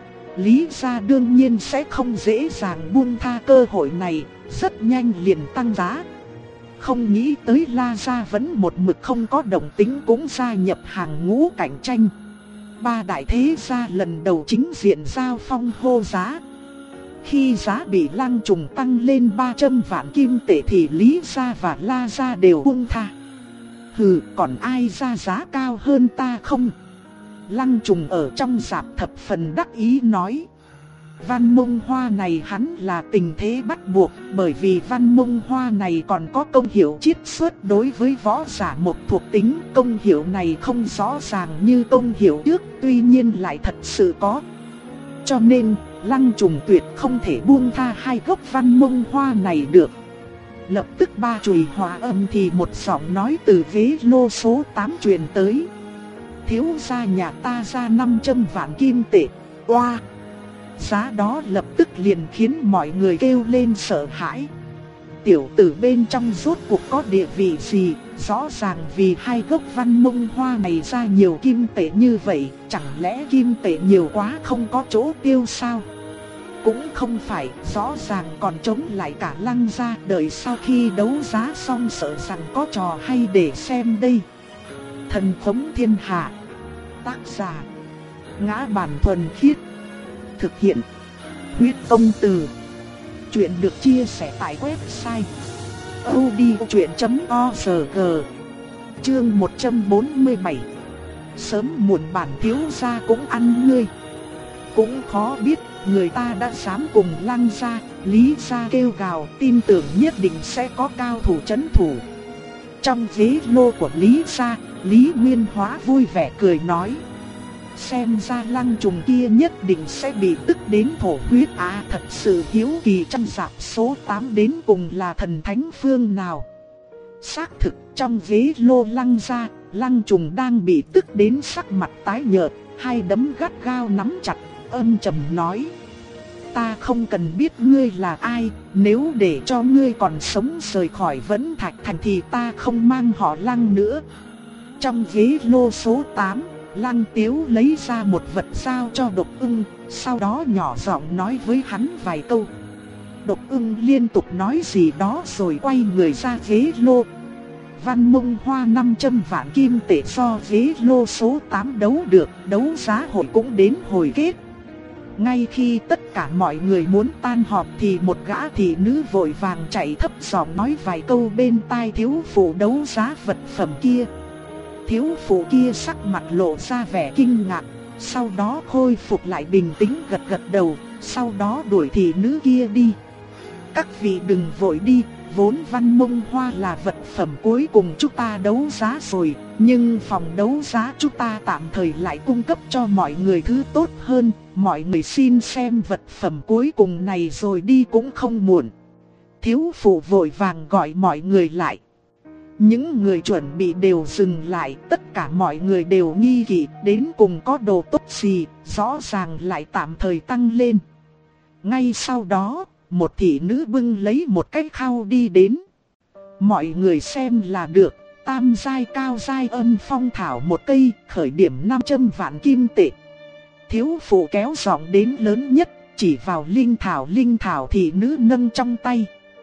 Lý gia đương nhiên sẽ không dễ dàng buông tha cơ hội này, rất nhanh liền tăng giá. Không nghĩ tới La gia vẫn một mực không có động tính cũng gia nhập hàng ngũ cạnh tranh. Ba đại thế gia lần đầu chính diện giao phong hô giá. Khi giá bị Lăng Trùng tăng lên 300 vạn kim tệ thì Lý gia và La gia đều buông tha. Hừ, còn ai ra giá cao hơn ta không? Lăng Trùng ở trong rạp thập phần đắc ý nói. Văn Mông Hoa này hắn là tình thế bắt buộc, bởi vì Văn Mông Hoa này còn có công hiệu chiết xuất đối với võ giả một thuộc tính. Công hiệu này không rõ ràng như công hiệu trước, tuy nhiên lại thật sự có. Cho nên, Lăng Trùng tuyệt không thể buông tha hai gốc Văn Mông Hoa này được. Lập tức ba chùy hòa âm thì một giọng nói từ ghế lô số 8 truyền tới. Thiếu gia nhà ta ra 500 vạn kim tệ. Oa! Giá đó lập tức liền khiến mọi người kêu lên sợ hãi. Tiểu tử bên trong rốt cuộc có địa vị gì? Rõ ràng vì hai gốc Văn Mông Hoa này ra nhiều kim tệ như vậy, chẳng lẽ kim tệ nhiều quá không có chỗ tiêu sao? Cũng không phải, rõ ràng còn chống lại cả Lăng gia. Đợi sau khi đấu giá xong sợ rằng có trò hay để xem đây. Thần Phóng Thiên Hạ. Tác giả Ngã Bản Thuần Khiết. Thực hiện Huyết Công Từ. Chuyện được chia sẻ tại website audiochuyện.org. Chương 147. Sớm muộn bản thiếu gia cũng ăn ngươi. Cũng khó biết, người ta đã dám cùng Lăng gia, Lý gia kêu gào, tin tưởng nhất định sẽ có cao thủ trấn thủ. Trong ghế lô của Lý gia, Lý Nguyên Hóa vui vẻ cười nói. Xem ra Lăng Trùng kia nhất định sẽ bị tức đến thổ huyết. Thật sự hiếu kỳ trong rạp số 8 đến cùng là thần thánh phương nào. Xác thực trong ghế lô Lăng gia, Lăng Trùng đang bị tức đến sắc mặt tái nhợt, hai đấm gắt gao nắm chặt, âm trầm nói. Ta không cần biết ngươi là ai, nếu để cho ngươi còn sống rời khỏi Vẫn Thạch Thành thì ta không mang họ Lăng nữa. Trong ghế lô số 8, Lăng Tiếu lấy ra một vật giao cho Độc Ưng, sau đó nhỏ giọng nói với hắn vài câu. Độc Ưng liên tục nói gì đó rồi quay người ra ghế lô. Văn Mông Hoa 500 vạn kim tệ so ghế lô số 8 đấu được, đấu giá hội cũng đến hồi kết. Ngay khi tất cả mọi người muốn tan họp thì một gã thị nữ vội vàng chạy thấp giọng nói vài câu bên tai thiếu phụ đấu giá vật phẩm kia. Thiếu phụ kia sắc mặt lộ ra vẻ kinh ngạc. sau đó khôi phục lại bình tĩnh gật gật đầu, sau đó đuổi thị nữ kia đi. Các vị đừng vội đi, vốn Văn Mông Hoa là vật phẩm cuối cùng chúng ta đấu giá rồi, nhưng phòng đấu giá chúng ta tạm thời lại cung cấp cho mọi người thứ tốt hơn, mọi người xin xem vật phẩm cuối cùng này rồi đi cũng không muộn. Thiếu phụ vội vàng gọi mọi người lại. Những người chuẩn bị đều dừng lại, tất cả mọi người đều nghi kỵ, đến cùng có đồ tốt gì, rõ ràng lại tạm thời tăng lên. Ngay sau đó, một thị nữ bưng lấy một cái khao đi đến. Mọi người xem là được, tam giai cao giai Âm Phong Thảo một cây, khởi điểm 500 vạn kim tệ. Thiếu phụ kéo giọng đến lớn nhất, chỉ vào linh thảo thị nữ nâng trong tay.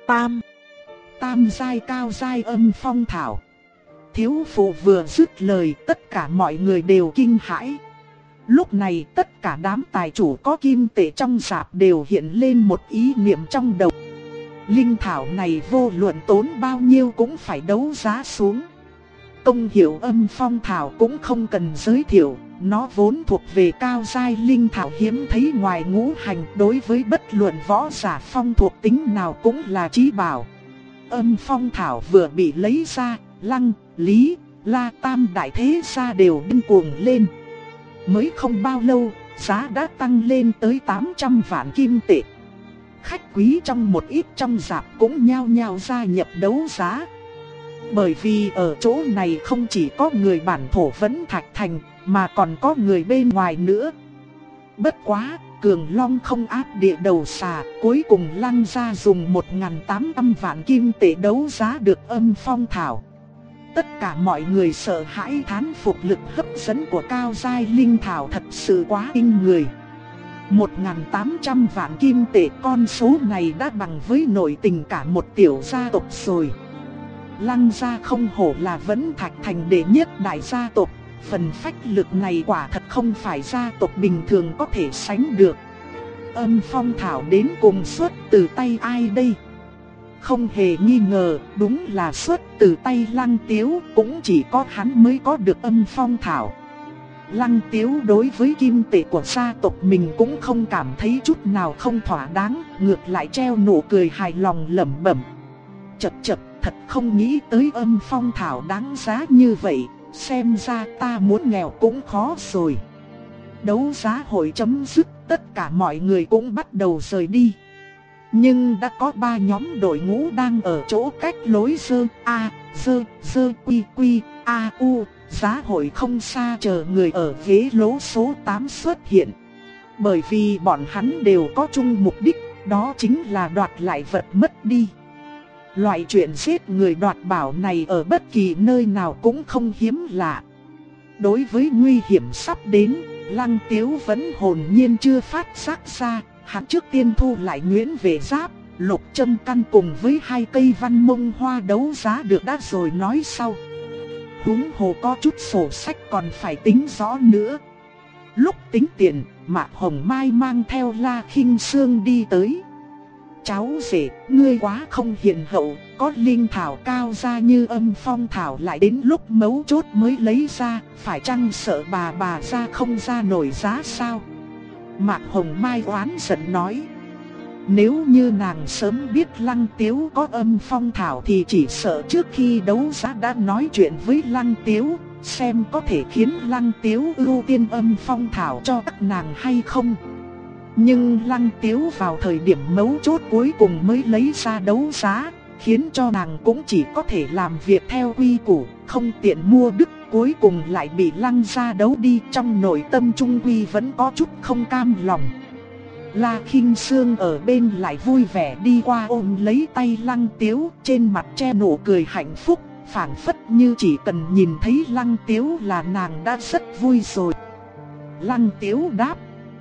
Tam giai cao giai Âm Phong Thảo. Thiếu phụ vừa dứt lời, tất cả mọi người đều kinh hãi. Lúc này tất cả đám tài chủ có kim tệ trong rạp đều hiện lên một ý niệm trong đầu. Linh thảo này vô luận tốn bao nhiêu cũng phải đấu giá xuống. Công hiệu Âm Phong Thảo cũng không cần giới thiệu, nó vốn thuộc về cao giai linh thảo hiếm thấy ngoài ngũ hành, đối với bất luận võ giả phong thuộc tính nào cũng là chí bảo. Âm Phong Thảo vừa bị lấy ra, Lăng, Lý, La tam đại thế gia đều điên cuồng lên. Mới không bao lâu, giá đã tăng lên tới 800 vạn kim tệ. Khách quý trong một ít trong rạp cũng nhao nhao gia nhập đấu giá. Bởi vì ở chỗ này không chỉ có người bản thổ Vẫn Thạch Thành, mà còn có người bên ngoài nữa. Bất quá, Cường Long không áp địa đầu xà, cuối cùng Lăng gia dùng 1.800 vạn kim tệ đấu giá được Âm Phong Thảo. Tất cả mọi người sợ hãi thán phục lực hấp dẫn của cao giai linh thảo thật sự quá kinh người. 1.800 vạn kim tệ, con số này đã bằng với nội tình cả một tiểu gia tộc rồi. Lăng gia không hổ là Vẫn Thạch Thành đệ nhất đại gia tộc, phần phách lực này quả thật không phải gia tộc bình thường có thể sánh được. Âm Phong Thảo đến cùng xuất từ tay ai đây? Không hề nghi ngờ, đúng là xuất từ tay Lăng Tiếu, cũng chỉ có hắn mới có được Âm Phong Thảo. Lăng Tiếu đối với kim tệ của gia tộc mình cũng không cảm thấy chút nào không thỏa đáng, ngược lại treo nụ cười hài lòng lẩm bẩm. Chậc, thật không nghĩ tới Âm Phong Thảo đáng giá như vậy, xem ra ta muốn nghèo cũng khó rồi. Đấu giá hội chấm dứt, tất cả mọi người cũng bắt đầu rời đi. Nhưng đã có 3 nhóm đội ngũ đang ở chỗ cách lối quy, giá hội không xa chờ người ở ghế lỗ số 8 xuất hiện. Bởi vì bọn hắn đều có chung mục đích, đó chính là đoạt lại vật mất đi. Loại chuyện giết người đoạt bảo này ở bất kỳ nơi nào cũng không hiếm lạ. Đối với nguy hiểm sắp đến, Lăng Tiếu vẫn hồn nhiên chưa phát giác ra. Hắn trước tiên thu lại Nguyễn Vệ Giáp, Lục Châm Căn cùng với 2 cây Văn Mông Hoa đấu giá được đã rồi nói sau. Huống hồ có chút sổ sách còn phải tính rõ nữa. Lúc tính tiền, Mạc Hồng Mai mang theo La Khinh Sương đi tới. Cháu rể, ngươi quá không hiền hậu, có linh thảo cao gia như Âm Phong Thảo lại đến lúc mấu chốt mới lấy ra, phải chăng sợ bà ra không ra nổi giá sao? Mạc Hồng Mai oán giận nói. Nếu như nàng sớm biết Lăng Tiếu có Âm Phong Thảo thì chỉ sợ trước khi đấu giá đã nói chuyện với Lăng Tiếu, xem có thể khiến Lăng Tiếu ưu tiên Âm Phong Thảo cho các nàng hay không. Nhưng Lăng Tiếu vào thời điểm mấu chốt cuối cùng mới lấy ra đấu giá, khiến cho nàng cũng chỉ có thể làm việc theo quy củ, không tiện mua đứt, cuối cùng lại bị Lăng gia đấu đi. Trong nội tâm trung quy vẫn có chút không cam lòng. La Khinh Sương ở bên lại vui vẻ đi qua ôm lấy tay Lăng Tiếu, trên mặt che nụ cười hạnh phúc, phảng phất như chỉ cần nhìn thấy Lăng Tiếu là nàng đã rất vui rồi. Lăng Tiếu đáp: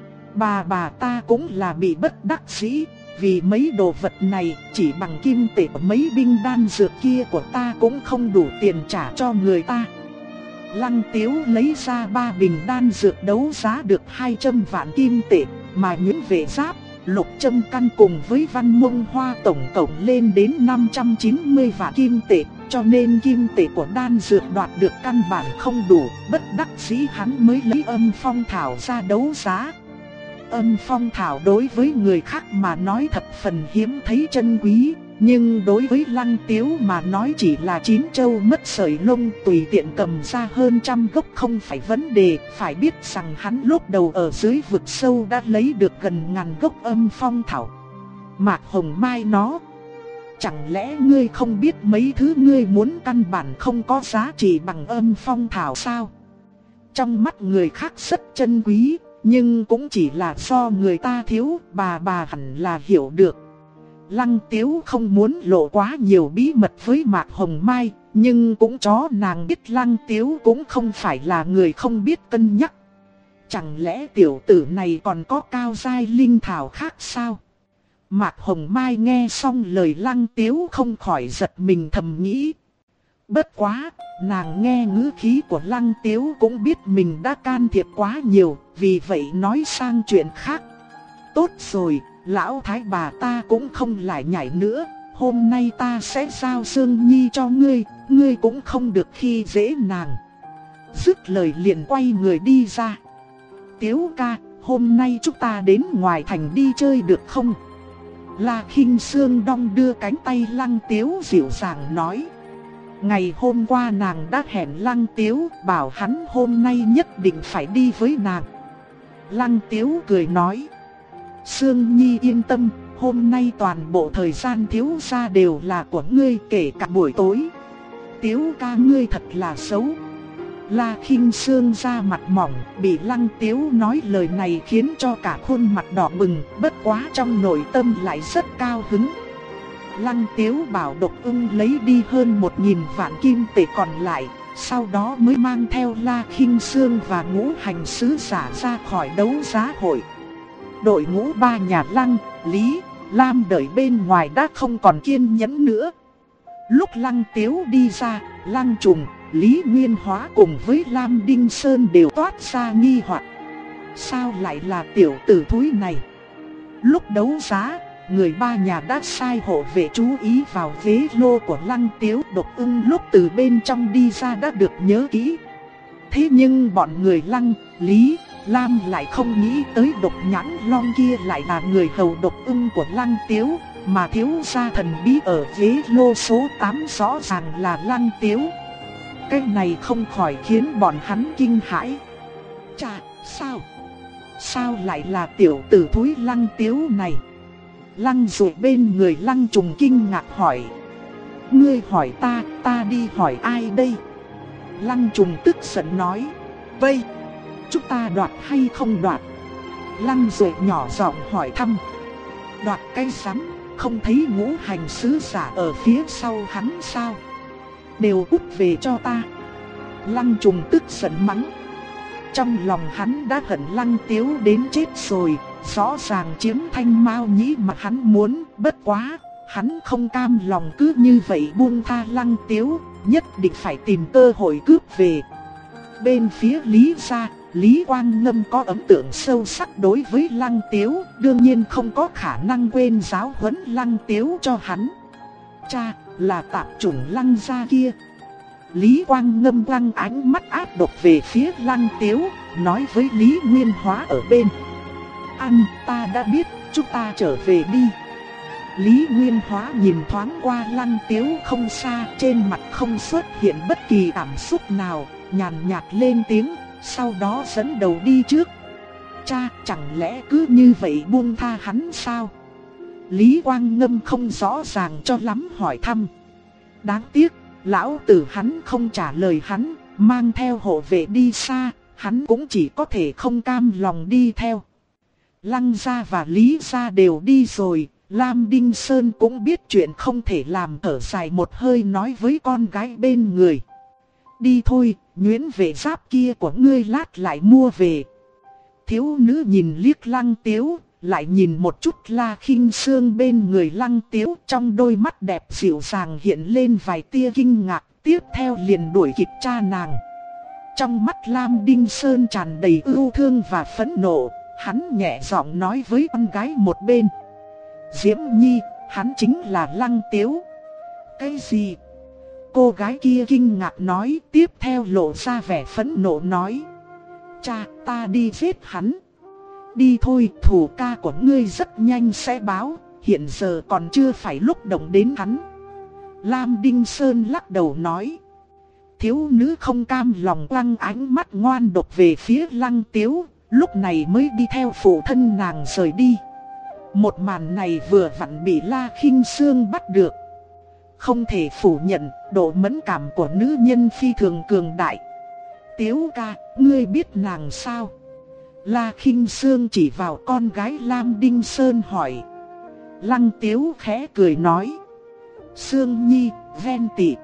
Bà ta cũng là bị bất đắc dĩ, vì mấy đồ vật này chỉ bằng kim tệ mấy binh đan dược kia của ta cũng không đủ tiền trả cho người ta. Lăng Tiếu lấy ra 3 bình đan dược đấu giá được 200 vạn kim tệ, mà Nguyễn Vệ Giáp, Lục Châm Căn cùng với Văn Mông Hoa tổng cộng lên đến 590 vạn kim tệ, cho nên kim tệ của đan dược đoạt được căn bản không đủ, bất đắc dĩ hắn mới lấy âm phong thảo ra đấu giá. Âm phong thảo đối với người khác mà nói thập phần hiếm thấy chân quý, nhưng đối với Lăng Tiếu mà nói chỉ là chín châu mất sợi lông, tùy tiện cầm ra hơn trăm gốc không phải vấn đề. Phải biết rằng hắn lúc đầu ở dưới vực sâu đã lấy được gần ngàn gốc âm phong thảo. Mạc Hồng Mai nó, chẳng lẽ ngươi không biết mấy thứ ngươi muốn căn bản không có giá trị bằng âm phong thảo sao? Trong mắt người khác rất chân quý, nhưng cũng chỉ là do người ta thiếu, bà hẳn là hiểu được. Lăng Tiếu không muốn lộ quá nhiều bí mật với Mạc Hồng Mai, nhưng cũng cho nàng biết Lăng Tiếu cũng không phải là người không biết cân nhắc. Chẳng lẽ tiểu tử này còn có cao giai linh thảo khác sao? Mạc Hồng Mai nghe xong lời Lăng Tiếu không khỏi giật mình thầm nghĩ. Bất quá, nàng nghe ngữ khí của Lăng Tiếu cũng biết mình đã can thiệp quá nhiều, vì vậy nói sang chuyện khác. Tốt rồi, lão thái bà ta cũng không lại nhảy nữa, hôm nay ta sẽ giao Sương Nhi cho ngươi, ngươi cũng không được khi dễ nàng. Dứt lời liền quay người đi ra. Tiếu ca, hôm nay chúng ta đến ngoài thành đi chơi được không? La Khinh Sương đong đưa cánh tay Lăng Tiếu dịu dàng nói. Ngày hôm qua nàng đã hẹn Lăng Tiếu bảo hắn hôm nay nhất định phải đi với nàng. Lăng Tiếu cười nói. Sương Nhi yên tâm, hôm nay toàn bộ thời gian thiếu gia đều là của ngươi, kể cả buổi tối. Tiếu ca ngươi thật là xấu. La Khinh Sương ra mặt mỏng, bị Lăng Tiếu nói lời này khiến cho cả khuôn mặt đỏ bừng, bất quá trong nội tâm lại rất cao hứng. Lăng Tiếu bảo Độc Ưng lấy đi hơn 1000 vạn kim tệ còn lại, sau đó mới mang theo La Khinh Sương và Ngũ Hành sứ giả ra khỏi đấu giá hội. Đội ngũ ba nhà Lăng, Lý, Lam đợi bên ngoài đã không còn kiên nhẫn nữa. Lúc Lăng Tiếu đi ra, Lăng Trùng, Lý Nguyên Hóa cùng với Lam Đinh Sơn đều toát ra nghi hoặc. Sao lại là tiểu tử thúi này? Lúc đấu giá, người ba nhà đã sai hộ vệ chú ý vào ghế lô của Lăng Tiếu. Độc Ưng lúc từ bên trong đi ra đã được nhớ kỹ. Thế nhưng bọn người Lăng, Lý, Lam lại không nghĩ tới Độc Nhãn Long kia lại là người hầu Độc Ưng của Lăng Tiếu, mà thiếu gia thần bí ở ghế lô số 8 rõ ràng là Lăng Tiếu. Cái này không khỏi khiến bọn hắn kinh hãi. Chà, sao lại là tiểu tử thúi Lăng Tiếu này? Lăng Dụ bên người Lăng Trùng kinh ngạc hỏi. Ngươi hỏi ta đi hỏi ai đây? Lăng Trùng tức giận nói. Vây, chúng ta đoạt hay không đoạt? Lăng Dụ nhỏ giọng hỏi thăm. Đoạt cái rắm, không thấy Ngũ Hành sứ giả ở phía sau hắn sao? Đều cút về cho ta. Lăng Trùng tức giận mắng. Trong lòng hắn đã hận Lăng Tiếu đến chết rồi, rõ ràng chiếm Thanh Mao Nhĩ mà hắn muốn, bất quá, hắn không cam lòng cứ như vậy buông tha Lăng Tiếu, nhất định phải tìm cơ hội cướp về. Bên phía Lý gia, Lý Quang Ngâm có ấn tượng sâu sắc đối với Lăng Tiếu, đương nhiên không có khả năng quên giáo huấn Lăng Tiếu cho hắn. Cha, là tạp chủng Lăng gia kia. Lý Quang Ngâm quăng ánh mắt ác độc về phía Lăng Tiếu, nói với Lý Nguyên Hóa ở bên. Anh, ta đã biết, chúng ta trở về đi. Lý Nguyên Hóa nhìn thoáng qua Lăng Tiếu không xa, trên mặt không xuất hiện bất kỳ cảm xúc nào, nhàn nhạt lên tiếng, sau đó dẫn đầu đi trước. Cha, chẳng lẽ cứ như vậy buông tha hắn sao? Lý Quang Ngâm không rõ ràng cho lắm hỏi thăm. Đáng tiếc, lão tử hắn không trả lời hắn, mang theo hộ vệ đi xa, hắn cũng chỉ có thể không cam lòng đi theo. Lăng gia và Lý gia đều đi rồi, Lam Đinh Sơn cũng biết chuyện không thể làm, thở dài một hơi nói với con gái bên người. Đi thôi, nhuyễn vệ giáp kia của ngươi lát lại mua về. Thiếu nữ nhìn liếc Lăng Tiếu, lại nhìn một chút La Khinh Sương bên người Lăng Tiếu, trong đôi mắt đẹp dịu dàng hiện lên vài tia kinh ngạc, tiếp theo liền đuổi kịp cha nàng. Trong mắt Lam Đinh Sơn tràn đầy ưu thương và phẫn nộ, hắn nhẹ giọng nói với con gái một bên. Diễm Nhi, hắn chính là Lăng Tiếu. Cái gì? Cô gái kia kinh ngạc nói, tiếp theo lộ ra vẻ phẫn nộ nói. Cha, ta đi giết hắn. Đi thôi, thủ ca của ngươi rất nhanh sẽ báo, hiện giờ còn chưa phải lúc động đến hắn. Lam Đinh Sơn lắc đầu nói. Thiếu nữ không cam lòng quăng ánh mắt ngoan độc về phía Lăng Tiếu, lúc này mới đi theo phụ thân nàng rời đi. Một màn này vừa vặn bị La Khinh Sương bắt được. Không thể phủ nhận, độ mẫn cảm của nữ nhân phi thường cường đại. Tiếu ca, ngươi biết nàng sao? La Khinh Sương chỉ vào con gái Lam Đinh Sơn hỏi. Lăng Tiếu khẽ cười nói. Sương Nhi, ven tị.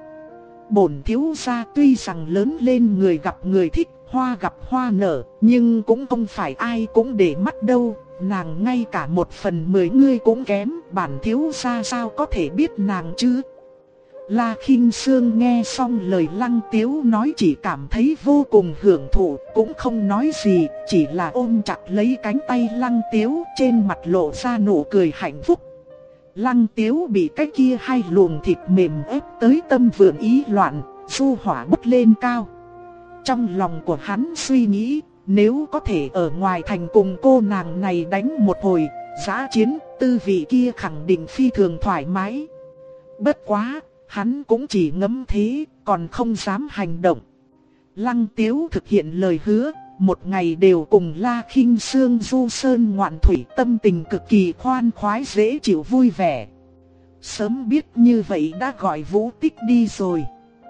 Bổn thiếu gia tuy rằng lớn lên người gặp người thích, hoa gặp hoa nở, nhưng cũng không phải ai cũng để mắt đâu. Nàng ngay cả 1/10 ngươi cũng kém, bản thiếu gia sao có thể biết nàng chứ? La Khinh Sương nghe xong lời Lăng Tiếu nói chỉ cảm thấy vô cùng hưởng thụ, cũng không nói gì, chỉ là ôm chặt lấy cánh tay Lăng Tiếu, trên mặt lộ ra nụ cười hạnh phúc. Lăng Tiếu bị cái kia hai luồng thịt mềm ép tới tâm vượng ý loạn, du hỏa bốc lên cao. Trong lòng của hắn suy nghĩ, nếu có thể ở ngoài thành cùng cô nàng này đánh một hồi, dã chiến, tư vị kia khẳng định phi thường thoải mái. Bất quá, hắn cũng chỉ ngẫm thế, còn không dám hành động. Lăng Tiếu thực hiện lời hứa, một ngày đều cùng La Khinh Sương du sơn ngoạn thủy, tâm tình cực kỳ khoan khoái dễ chịu vui vẻ. Sớm biết như vậy đã gọi Vũ Tích đi rồi.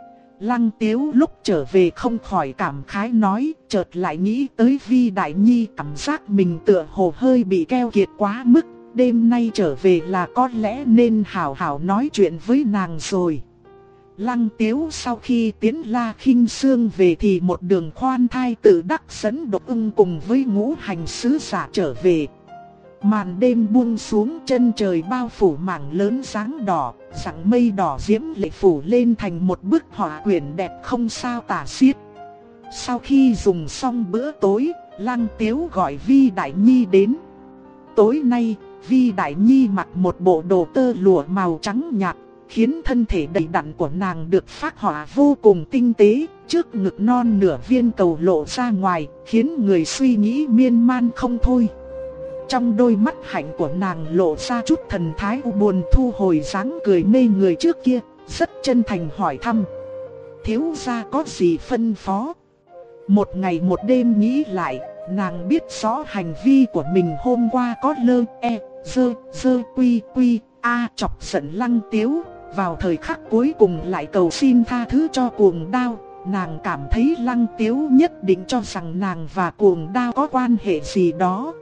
Lăng Tiếu lúc trở về không khỏi cảm khái nói, chợt lại nghĩ tới Vi Đại Nhi, cảm giác mình tựa hồ hơi bị keo kiệt quá mức. Đêm nay trở về là có lẽ nên hảo hảo nói chuyện với nàng rồi. Lăng Tiếu sau khi tiến La Khinh Sương về thì một đường khoan thai tự đắc dẫn Độc Ưng cùng với ngũ hành sứ giả trở về. Màn đêm buông xuống, chân trời bao phủ mảng lớn dáng đỏ, dạng mây đỏ diễm lệ phủ lên thành một bức họa quyển đẹp không sao tả xiết. Sau khi dùng xong bữa tối, Lăng Tiếu gọi Vi Đại Nhi đến. Tối nay, Vi Đại Nhi mặc một bộ đồ tơ lụa màu trắng nhạt, khiến thân thể đầy đặn của nàng được phác họa vô cùng tinh tế, trước ngực non nửa viên cầu lộ ra ngoài, khiến người suy nghĩ miên man không thôi. Trong đôi mắt hạnh của nàng lộ ra chút thần thái u buồn, thu hồi dáng cười mê người trước kia, rất chân thành hỏi thăm. Thiếu gia có gì phân phó? Một ngày một đêm nghĩ lại, nàng biết rõ hành vi của mình hôm qua có dơ quy chọc giận Lăng Tiếu. Vào thời khắc cuối cùng lại cầu xin tha thứ cho Cuồng Đao. Nàng cảm thấy Lăng Tiếu nhất định cho rằng nàng và Cuồng Đao có quan hệ gì đó.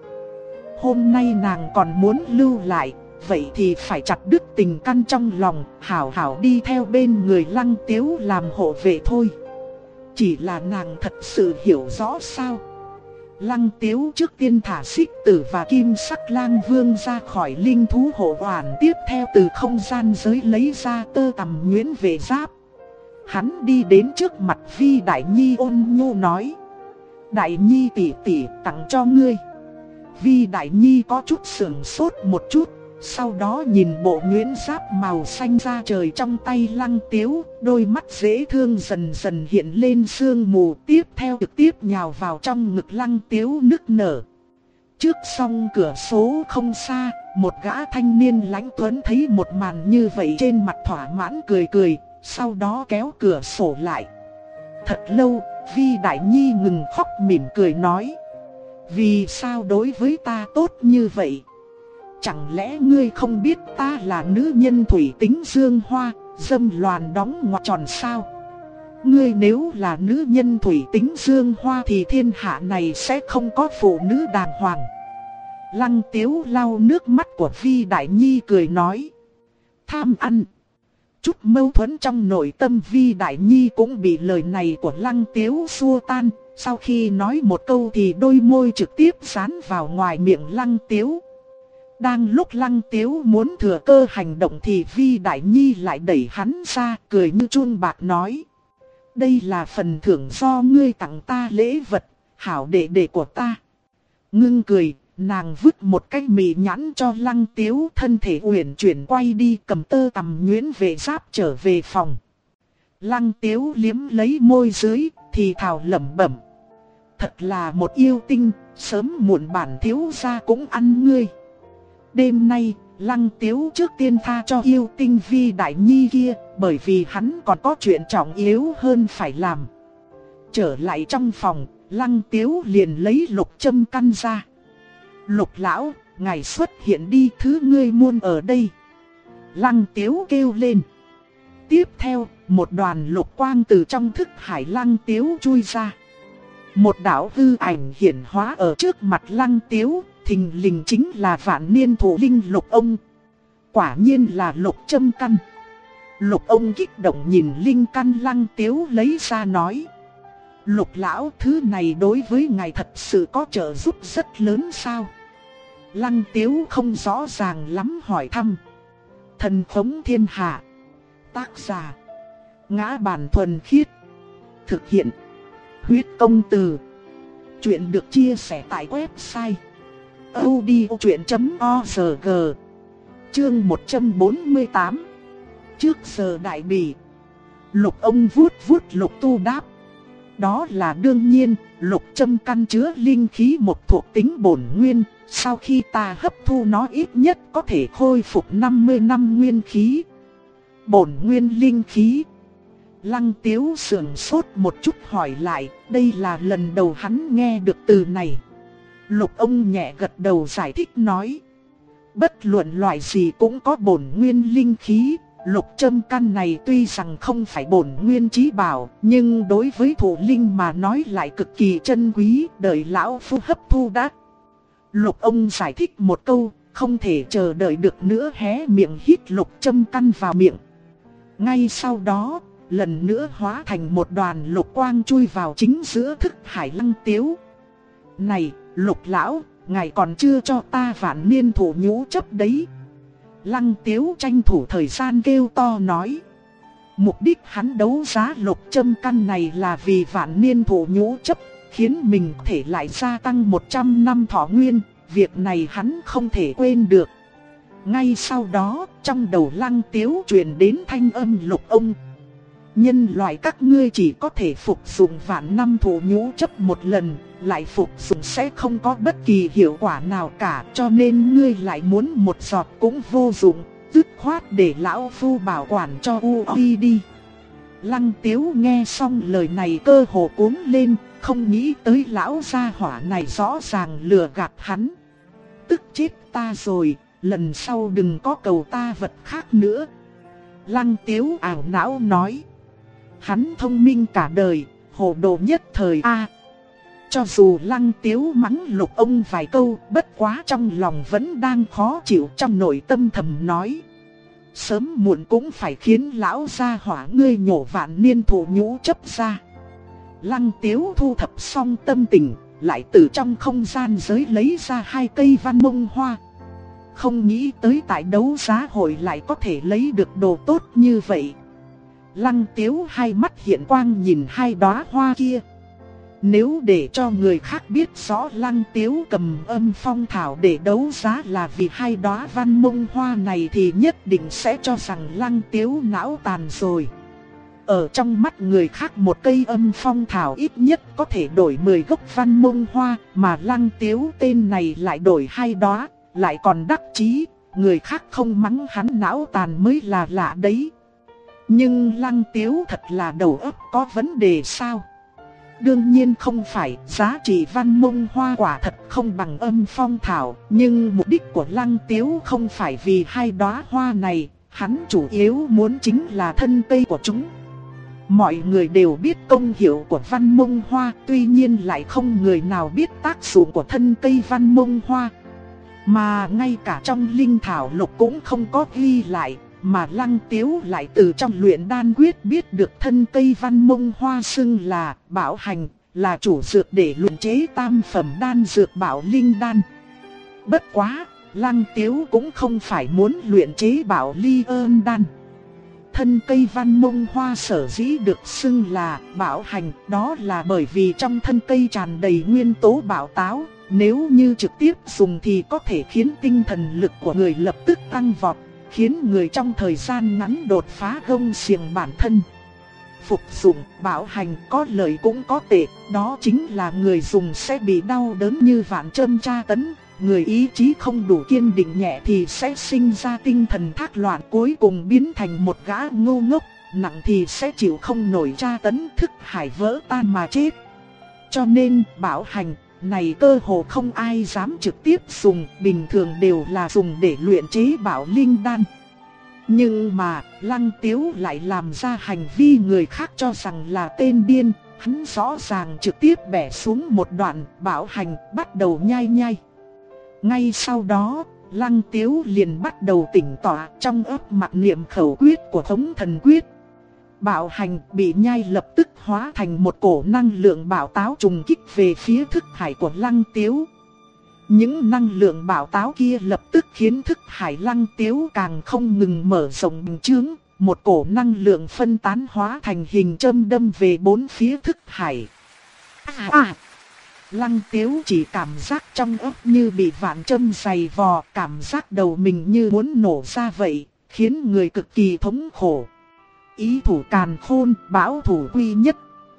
Hôm nay nàng còn muốn lưu lại, vậy thì phải chặt đứt tình căn trong lòng, hảo hảo đi theo bên người Lăng Tiếu làm hộ vệ thôi. Chỉ là nàng thật sự hiểu rõ sao? Lăng Tiếu trước tiên thả Xích Tử và Kim Sắc Lang Vương ra khỏi linh thú hộ hoàn, tiếp theo từ không gian giới lấy ra tơ tằm nhuyễn về giáp. Hắn đi đến trước mặt Vi Đại Nhi ôn nhu nói. Đại Nhi tỷ tỷ tặng cho ngươi. Vi Đại Nhi có chút sửng sốt một chút, sau đó nhìn bộ nhuyễn giáp màu xanh da trời trong tay Lăng Tiếu, đôi mắt dễ thương dần dần hiện lên sương mù, tiếp theo trực tiếp nhào vào trong ngực Lăng Tiếu nức nở. Trước song cửa sổ không xa, một gã thanh niên lãnh tuấn thấy một màn như vậy trên mặt thỏa mãn cười cười, sau đó kéo cửa sổ lại. Thật lâu, Vi Đại Nhi ngừng khóc mỉm cười nói. Vì sao đối với ta tốt như vậy? Chẳng lẽ ngươi không biết ta là nữ nhân thủy tính dương hoa, dâm loàn đóng ngoặc tròn sao? Ngươi nếu là nữ nhân thủy tính dương hoa thì thiên hạ này sẽ không có phụ nữ đàng hoàng. Lăng Tiếu lau nước mắt của Vi Đại Nhi cười nói. Tham ăn. Chút mâu thuẫn trong nội tâm Vi Đại Nhi cũng bị lời này của Lăng Tiếu xua tan. Sau khi nói một câu thì đôi môi trực tiếp dán vào ngoài miệng Lăng Tiếu. Đang lúc Lăng Tiếu muốn thừa cơ hành động thì Vi Đại Nhi lại đẩy hắn ra, cười như chuông bạc nói. Đây là phần thưởng do ngươi tặng ta lễ vật, hảo đệ đệ của ta. Ngưng cười, nàng vứt một cái mì nhãn cho Lăng Tiếu, thân thể uyển chuyển quay đi cầm tơ tằm nhuyễn về giáp trở về phòng. Lăng Tiếu liếm lấy môi dưới, thì thào lẩm bẩm. Thật là một yêu tinh, sớm muộn bản thiếu gia cũng ăn ngươi. Đêm nay, Lăng Tiếu trước tiên tha cho yêu tinh Vi Đại Nhi kia, bởi vì hắn còn có chuyện trọng yếu hơn phải làm. Trở lại trong phòng, Lăng Tiếu liền lấy lục châm căn ra. Lục lão, ngài xuất hiện đi, thứ ngươi muôn ở đây. Lăng Tiếu kêu lên. Tiếp theo, một đoàn lục quang từ trong thức hải Lăng Tiếu chui ra. Một đạo hư ảnh hiển hóa ở trước mặt Lăng Tiếu, thình lình chính là vạn niên thủ linh lục ông. Quả nhiên là lục châm căn. Lục ông kích động nhìn linh căn Lăng Tiếu lấy ra nói. Lục lão, thứ này đối với ngài thật sự có trợ giúp rất lớn sao? Lăng Tiếu không rõ ràng lắm hỏi thăm. Thần khống thiên hạ. Tác giả Ngã Bản Thuần Khiết. Thực hiện Huyết Công Từ. Chuyện được chia sẻ tại website audiochuyện.org. Chương 148. Trước giờ đại bỉ. Lục ông vuốt vuốt lục tu đáp. Đó là đương nhiên, lục châm căn chứa linh khí một thuộc tính bổn nguyên. Sau khi ta hấp thu nó ít nhất có thể khôi phục 50 năm nguyên khí. Bổn nguyên linh khí. Lăng Tiếu sườn sốt một chút hỏi lại, đây là lần đầu hắn nghe được từ này. Lục ông nhẹ gật đầu giải thích nói. Bất luận loại gì cũng có bổn nguyên linh khí. Lục châm căn này tuy rằng không phải bổn nguyên chí bảo, nhưng đối với thủ linh mà nói lại cực kỳ chân quý, đợi lão phu hấp thu đã. Lục ông giải thích một câu, không thể chờ đợi được nữa hé miệng hít lục châm căn vào miệng. Ngay sau đó, lần nữa hóa thành một đoàn lục quang chui vào chính giữa thức hải Lăng Tiếu. Này, Lục lão, ngài còn chưa cho ta vạn niên thủ nhũ chấp đấy. Lăng Tiếu tranh thủ thời gian kêu to nói. Mục đích hắn đấu giá lục châm căn này là vì vạn niên thủ nhũ chấp, khiến mình có thể lại gia tăng 100 năm thọ nguyên. Việc này hắn không thể quên được. Ngay sau đó, trong đầu Lăng Tiếu truyền đến thanh âm lục ông. Nhân loại các ngươi chỉ có thể phục dụng vạn năm thủ nhũ chấp một lần, lại phục dụng sẽ không có bất kỳ hiệu quả nào cả, cho nên ngươi lại muốn một giọt cũng vô dụng, dứt khoát để lão phu bảo quản cho Uy đi. Lăng Tiếu nghe xong lời này cơ hồ cuống lên, không nghĩ tới lão gia hỏa này rõ ràng lừa gạt hắn. Tức chết ta rồi, lần sau đừng có cầu ta vật khác nữa. Lăng Tiếu ảo não nói. Hắn thông minh cả đời, hồ đồ nhất thời a. Cho dù Lăng Tiếu mắng lục ông vài câu, bất quá trong lòng vẫn đang khó chịu, trong nội tâm thầm nói. Sớm muộn cũng phải khiến lão gia hỏa ngươi nhổ vạn niên thủ nhũ chấp ra. Lăng Tiếu thu thập xong tâm tình, lại từ trong không gian giới lấy ra 2 cây văn mông hoa. Không nghĩ tới tại đấu giá hội lại có thể lấy được đồ tốt như vậy. Lăng Tiếu hai mắt hiện quang nhìn 2 đóa hoa kia. Nếu để cho người khác biết rõ Lăng Tiếu cầm âm phong thảo để đấu giá là vì 2 đóa văn mông hoa này thì nhất định sẽ cho rằng Lăng Tiếu não tàn rồi. Ở trong mắt người khác một cây âm phong thảo ít nhất có thể đổi 10 gốc văn mông hoa, mà Lăng Tiếu tên này lại đổi 2 đóa, lại còn đắc chí, người khác không mắng hắn não tàn mới là lạ đấy. Nhưng Lăng Tiếu thật là đầu óc có vấn đề sao? Đương nhiên không phải, giá trị văn mông hoa quả thật không bằng âm phong thảo, nhưng mục đích của Lăng Tiếu không phải vì 2 đóa hoa này, hắn chủ yếu muốn chính là thân cây của chúng. Mọi người đều biết công hiệu của văn mông hoa, tuy nhiên lại không người nào biết tác dụng của thân cây văn mông hoa. Mà ngay cả trong linh thảo lục cũng không có ghi lại, mà Lăng Tiếu lại từ trong luyện đan quyết biết được thân cây văn mông hoa xưng là bảo hành, là chủ dược để luyện chế tam phẩm đan dược bảo linh đan. Bất quá, Lăng Tiếu cũng không phải muốn luyện chế bảo ly ơn đan. Thân cây văn mông hoa sở dĩ được xưng là bảo hành, đó là bởi vì trong thân cây tràn đầy nguyên tố bảo táo. Nếu như trực tiếp dùng thì có thể khiến tinh thần lực của người lập tức tăng vọt, khiến người trong thời gian ngắn đột phá gông xiềng bản thân. Phục dụng bảo hành có lợi cũng có tệ, đó chính là người dùng sẽ bị đau đớn như vạn châm tra tấn. Người ý chí không đủ kiên định nhẹ thì sẽ sinh ra tinh thần thác loạn, cuối cùng biến thành một gã ngu ngốc, nặng thì sẽ chịu không nổi tra tấn, thức hải vỡ tan mà chết. Cho nên bảo hành này cơ hồ không ai dám trực tiếp dùng, bình thường đều là dùng để luyện chế bảo linh đan. Nhưng mà Lăng Tiếu lại làm ra hành vi người khác cho rằng là tên điên, hắn rõ ràng trực tiếp bẻ xuống một đoạn bảo hành, bắt đầu nhai nhai. Ngay sau đó, Lăng Tiếu liền bắt đầu tỉnh tọa, trong óc mặc niệm khẩu quyết của Thống Thần Quyết. Bảo hành bị nhai lập tức hóa thành một cổ năng lượng bạo táo trùng kích về phía thức hải của Lăng Tiếu. Những năng lượng bạo táo kia lập tức khiến thức hải Lăng Tiếu càng không ngừng mở rộng bành trướng, một cổ năng lượng phân tán hóa thành hình châm đâm về bốn phía thức hải. Lăng Tiếu chỉ cảm giác trong óc như bị vạn châm dày vò, cảm giác đầu mình như muốn nổ ra vậy, khiến người cực kỳ thống khổ. Ý thủ càn khôn, bão thủ quy nhất.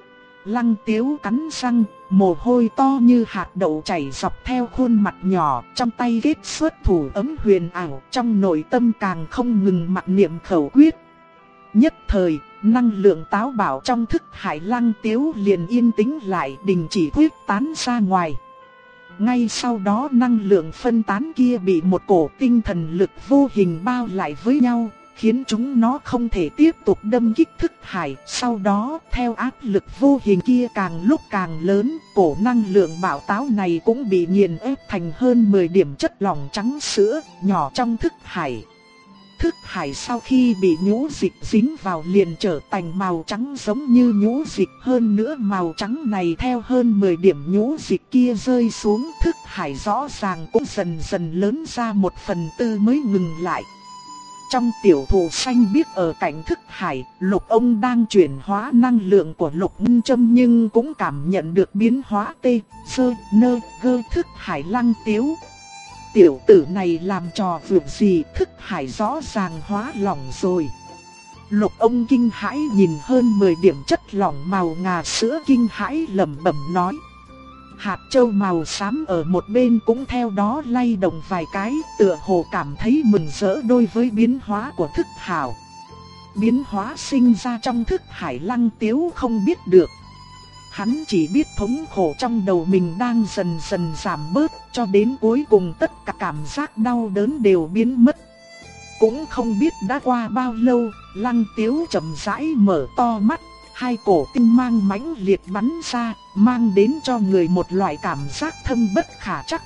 Lăng Tiếu cắn răng, mồ hôi to như hạt đậu chảy dọc theo khuôn mặt nhỏ, trong tay kết xuất thủ ấm huyền ảo, trong nội tâm càng không ngừng mặc niệm khẩu quyết. Nhất thời, năng lượng táo bạo trong thức hải Lăng Tiếu liền yên tĩnh lại, đình chỉ thuyết tán ra ngoài. Ngay sau đó năng lượng phân tán kia bị một cổ tinh thần lực vô hình bao lại với nhau, khiến chúng nó không thể tiếp tục đâm kích thức hải. Sau đó, theo áp lực vô hình kia càng lúc càng lớn, cổ năng lượng bạo táo này cũng bị nghiền ép thành hơn 10 điểm chất lỏng trắng sữa, nhỏ trong thức hải. Thức hải sau khi bị nhũ dịch dính vào liền trở thành màu trắng giống như nhũ dịch. Hơn nữa màu trắng này theo hơn 10 điểm nhũ dịch kia rơi xuống, thức hải rõ ràng cũng dần dần lớn ra 1/4 mới ngừng lại. Trong tiểu thụ xanh biếc ở cạnh thức hải, Lục ông đang chuyển hóa năng lượng của Lục Ngân Châm nhưng cũng cảm nhận được biến hóa tê, sơ, nơ, gơ thức hải Lăng Tiếu. Tiểu tử này làm trò vượt gì, thức hải rõ ràng hóa lỏng rồi. Lục ông kinh hãi nhìn hơn 10 điểm chất lỏng màu ngà sữa, kinh hãi lẩm bẩm nói. Hạt châu màu xám ở một bên cũng theo đó lay động vài cái, tựa hồ cảm thấy mừng rỡ đối với biến hóa của thức hải. Biến hóa sinh ra trong thức hải Lăng Tiếu không biết được. Hắn chỉ biết thống khổ trong đầu mình đang dần dần giảm bớt, cho đến cuối cùng tất cả cảm giác đau đớn đều biến mất. Cũng không biết đã qua bao lâu, Lăng Tiếu chậm rãi mở to mắt, hai cổ tinh mang mãnh liệt bắn ra, mang đến cho người một loại cảm giác thâm bất khả trắc.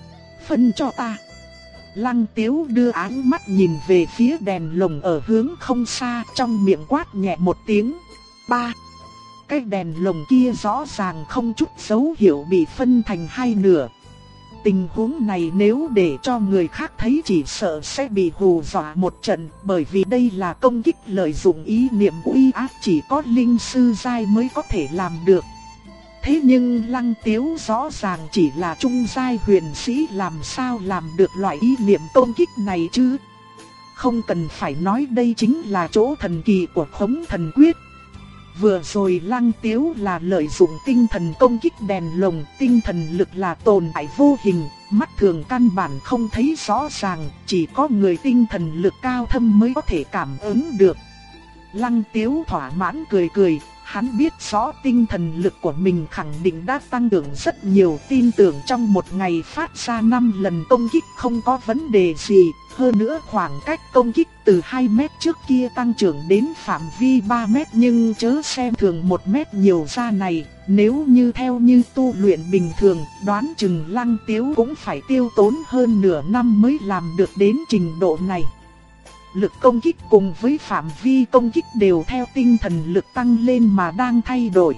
Phân cho ta. Lăng Tiếu đưa áng mắt nhìn về phía đèn lồng ở hướng không xa, trong miệng quát nhẹ một tiếng. Ba. Cái đèn lồng kia rõ ràng không chút dấu hiệu bị phân thành hai nửa. Tình huống này nếu để cho người khác thấy chỉ sợ sẽ bị hù dọa một trận, bởi vì đây là công kích lợi dụng ý niệm uy áp, chỉ có linh sư giai mới có thể làm được. Thế nhưng Lăng Tiếu rõ ràng chỉ là trung giai huyền sĩ, làm sao làm được loại ý niệm công kích này chứ? Không cần phải nói, đây chính là chỗ thần kỳ của Thống Thần Quyết. Vừa rồi Lăng Tiếu là lợi dụng tinh thần công kích đèn lồng, tinh thần lực là tồn tại vô hình, mắt thường căn bản không thấy rõ ràng, chỉ có người tinh thần lực cao thâm mới có thể cảm ứng được. Lăng Tiếu thỏa mãn cười cười, hắn biết rõ tinh thần lực của mình khẳng định đã tăng trưởng rất nhiều, tin tưởng trong một ngày phát ra 5 lần công kích không có vấn đề gì. Hơn nữa khoảng cách công kích từ 2 mét trước kia tăng trưởng đến phạm vi 3 mét, nhưng chớ xem thường 1 mét nhiều ra này, nếu như theo như tu luyện bình thường, đoán chừng Lăng Tiếu cũng phải tiêu tốn hơn nửa năm mới làm được đến trình độ này. Lực công kích cùng với phạm vi công kích đều theo tinh thần lực tăng lên mà đang thay đổi.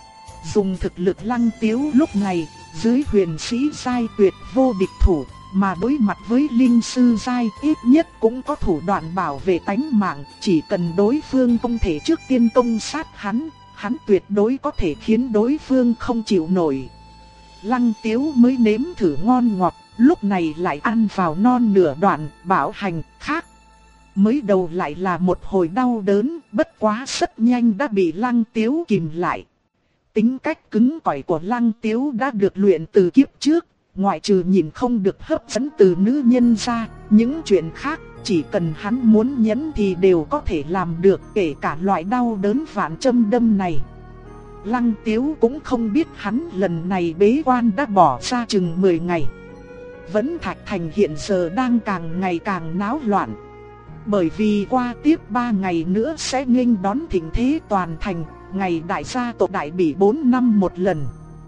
Dùng thực lực Lăng Tiếu lúc này, dưới huyền sĩ giai tuyệt vô địch thủ, mà đối mặt với linh sư giai ít nhất cũng có thủ đoạn bảo vệ tánh mạng, chỉ cần đối phương không thể trước tiên công sát hắn tuyệt đối có thể khiến đối phương không chịu nổi. Lăng Tiếu mới nếm thử ngon ngọt, lúc này lại ăn vào non nửa đoạn, bảo hành khác. Mới đầu lại là một hồi đau đớn, bất quá rất nhanh đã bị Lăng Tiếu kìm lại. Tính cách cứng cỏi của Lăng Tiếu đã được luyện từ kiếp trước, ngoại trừ nhìn không được hấp dẫn từ nữ nhân ra, những chuyện khác chỉ cần hắn muốn nhẫn thì đều có thể làm được, kể cả loại đau đớn vạn châm đâm này. Lăng Tiếu cũng không biết hắn lần này bế quan đã bỏ ra chừng 10 ngày. Vẫn Thạch Thành hiện giờ đang càng ngày càng náo loạn. Bởi vì qua tiếp 3 ngày nữa sẽ nghênh đón thịnh thế toàn thành, ngày đại gia tộc Đại Bỉ 4 năm một lần.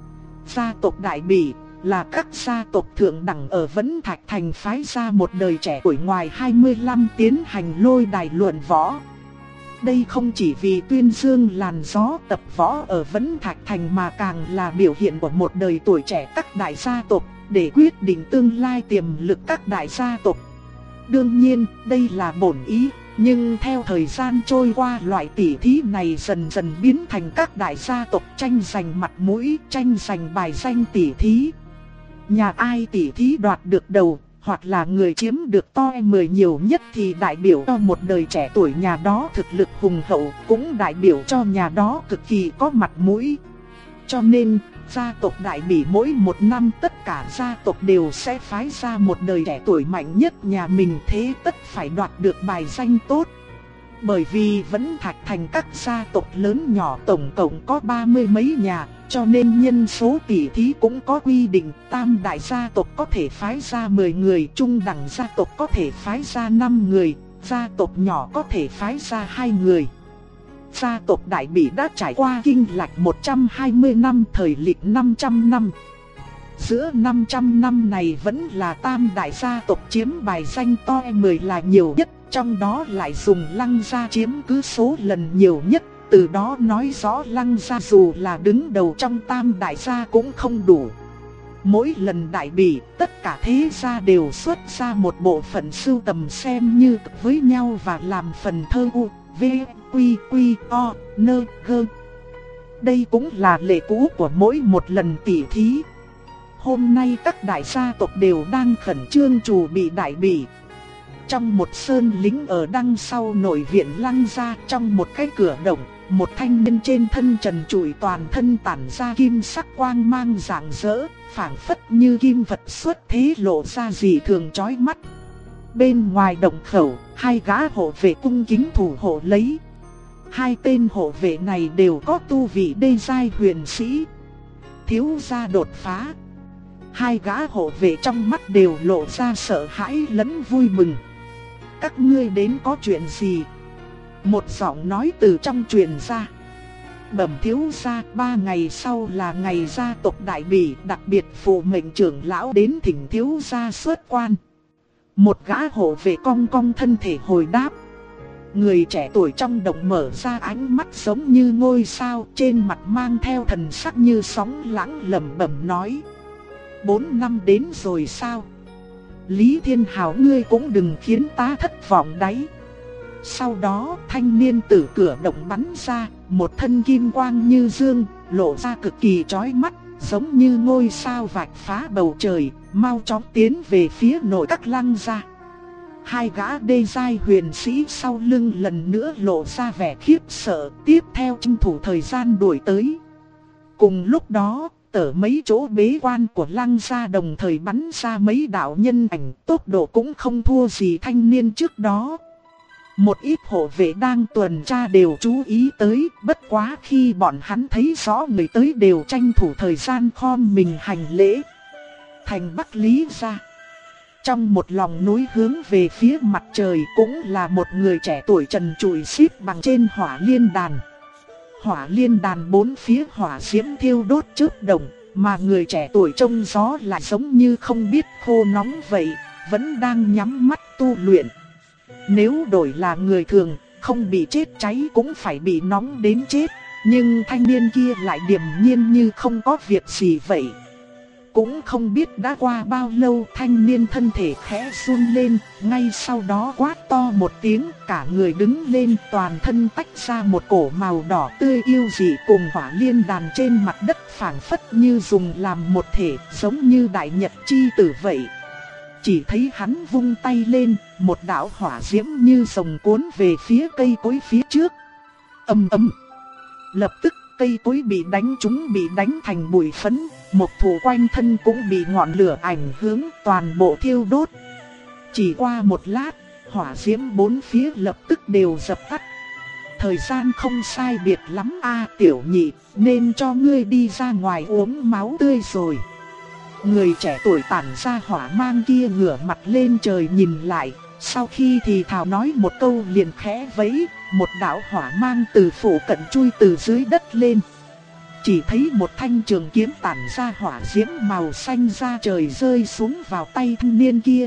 Gia tộc Đại Bỉ là các gia tộc thượng đẳng ở Vẫn Thạch Thành phái ra một đời trẻ tuổi ngoài 25 tiến hành lôi đài luận võ. Đây không chỉ vì tuyên dương làn gió tập võ ở Vẫn Thạch Thành mà càng là biểu hiện của một đời tuổi trẻ các đại gia tộc, để quyết định tương lai tiềm lực các đại gia tộc. Đương nhiên, đây là bổn ý, nhưng theo thời gian trôi qua loại tỉ thí này dần dần biến thành các đại gia tộc tranh giành mặt mũi, tranh giành bài danh tỉ thí. Nhà ai tỉ thí đoạt được đầu, hoặc là người chiếm được toi 10 nhiều nhất thì đại biểu cho một đời trẻ tuổi nhà đó thực lực hùng hậu, cũng đại biểu cho nhà đó cực kỳ có mặt mũi. Cho nên, gia tộc Đại Bỉ mỗi một năm tất cả gia tộc đều sẽ phái ra một đời trẻ tuổi mạnh nhất nhà mình, thế tất phải đoạt được bài danh tốt. Bởi vì Vẫn Thạch Thành các gia tộc lớn nhỏ tổng cộng có 30 mấy nhà, cho nên nhân số tỷ thí cũng có quy định, tam đại gia tộc có thể phái ra 10 người, trung đẳng gia tộc có thể phái ra 5 người, gia tộc nhỏ có thể phái ra 2 người. Gia tộc Đại Bỉ đã trải qua kinh lạch 120 năm, thời lịch 500 năm. Giữa 500 năm này vẫn là tam đại gia tộc chiếm bài danh toi 10 là nhiều nhất, trong đó lại dùng Lăng gia chiếm cứ số lần nhiều nhất. Từ đó nói rõ Lăng gia dù là đứng đầu trong tam đại gia cũng không đủ. Mỗi lần Đại Bỉ, tất cả thế gia đều xuất ra một bộ phận sưu tầm xem như với nhau và làm phần thơ u, v, quy, quy, o, nơ, gơ. Đây cũng là lệ cũ của mỗi một lần tỉ thí. Hôm nay các đại gia tộc đều đang khẩn trương chuẩn bị Đại Bỉ. Trong một sơn lính ở đằng sau nội viện Lăng gia, trong một cái cửa động, một thanh niên trên thân trần trụi toàn thân tản ra kim sắc quang mang rạng rỡ, phảng phất như kim vật xuất thế lộ ra dị thường chói mắt. Bên ngoài động khẩu, 2 gã hộ vệ cung kính thủ hộ lấy. 2 tên hộ vệ này đều có tu vị đê giai huyền sĩ. Thiếu gia đột phá. 2 gã hộ vệ trong mắt đều lộ ra sợ hãi lẫn vui mừng. Các ngươi đến có chuyện gì? Một giọng nói từ trong truyền ra. Bẩm thiếu gia, 3 ngày sau là ngày gia tộc Đại Bỉ, đặc biệt phụ mệnh trưởng lão đến thỉnh thiếu gia xuất quan. Một gã hộ vệ cong cong thân thể hồi đáp. Người trẻ tuổi trong động mở ra ánh mắt giống như ngôi sao, trên mặt mang theo thần sắc như sóng lãng, lẩm bẩm nói: 4 năm đến rồi sao? Lý Thiên Hào, ngươi cũng đừng khiến ta thất vọng đấy. Sau đó thanh niên từ cửa động bắn ra, một thân kim quang như dương, lộ ra cực kỳ chói mắt, giống như ngôi sao vạch phá bầu trời, mau chóng tiến về phía nội các Lăng gia. 2 gã đê giai huyền sĩ sau lưng lần nữa lộ ra vẻ khiếp sợ, tiếp theo tranh thủ thời gian đuổi tới. Cùng lúc đó, ở mấy chỗ bế quan của Lăng gia đồng thời bắn ra mấy đạo nhân ảnh, tốc độ cũng không thua gì thanh niên trước đó. Một ít hộ vệ đang tuần tra đều chú ý tới, bất quá khi bọn hắn thấy rõ người tới đều tranh thủ thời gian khom mình hành lễ. Thành Bắc Lý gia. Trong một lòng núi hướng về phía mặt trời cũng là một người trẻ tuổi trần trụi xếp bằng trên hỏa liên đàn. Hỏa liên đàn 4 phía hỏa diễm thiêu đốt chớp động, mà người trẻ tuổi trông gió lại giống như không biết khô nóng vậy, vẫn đang nhắm mắt tu luyện. Nếu đổi là người thường, không bị chết cháy cũng phải bị nóng đến chết, nhưng thanh niên kia lại điềm nhiên như không có việc gì vậy. Cũng không biết đã qua bao lâu, thanh niên thân thể khẽ run lên, ngay sau đó quát to một tiếng, cả người đứng lên, toàn thân tách ra một cổ màu đỏ tươi yêu dị cùng hỏa liên đàn trên mặt đất phảng phất như dùng làm một thể, giống như đại nhật chi tử vậy. chỉ thấy hắn vung tay lên, một đạo hỏa diễm như rồng cuốn về phía cây cối phía trước. Ầm ầm. Lập tức cây cối bị đánh trúng, bị đánh thành bụi phấn, một thủ quanh thân cũng bị ngọn lửa ảnh hưởng, toàn bộ thiêu đốt. Chỉ qua một lát, hỏa diễm bốn phía lập tức đều dập tắt. Thời gian không sai biệt lắm a, tiểu nhị, nên cho ngươi đi ra ngoài uống máu tươi rồi. Người trẻ tuổi tản ra hỏa mang kia ngửa mặt lên trời nhìn lại, sau khi thì thào nói một câu liền khẽ vẫy, một đạo hỏa mang từ phủ cận chui từ dưới đất lên. Chỉ thấy một thanh trường kiếm tản ra hỏa diễm màu xanh ra trời rơi xuống vào tay thanh niên kia.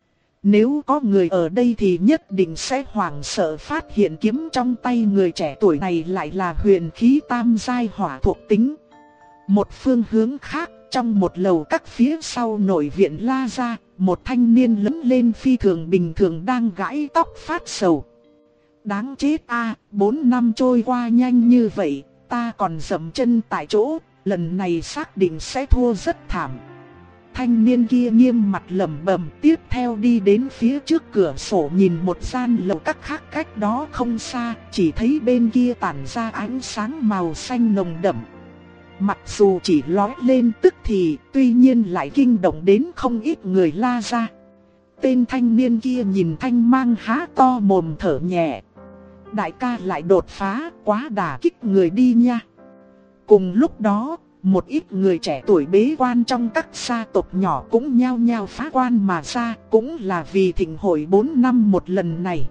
Nếu có người ở đây thì nhất định sẽ hoảng sợ phát hiện kiếm trong tay người trẻ tuổi này lại là huyền khí tam giai hỏa thuộc tính. Một phương hướng khác, trong một lầu các phía sau nội viện La Gia, một thanh niên lớn lên phi thường bình thường đang gãi tóc phát sầu. Đáng chết a, 4 năm trôi qua nhanh như vậy, ta còn dậm chân tại chỗ, lần này xác định sẽ thua rất thảm. Thanh niên kia nghiêm mặt lẩm bẩm, tiếp theo đi đến phía trước cửa sổ nhìn một gian lầu các khác cách đó không xa, chỉ thấy bên kia tản ra ánh sáng màu xanh nồng đậm. Mặc dù chỉ lóe lên tức thì, tuy nhiên lại kinh động đến không ít người La Gia. Tên thanh niên kia nhìn Thanh Mang há to mồm thở nhẹ. Đại ca lại đột phá, quá đả kích người đi nha. Cùng lúc đó, một ít người trẻ tuổi bế quan trong các gia tộc nhỏ cũng nhao nhao phá quan mà ra, cũng là vì thịnh hội 4 năm một lần này.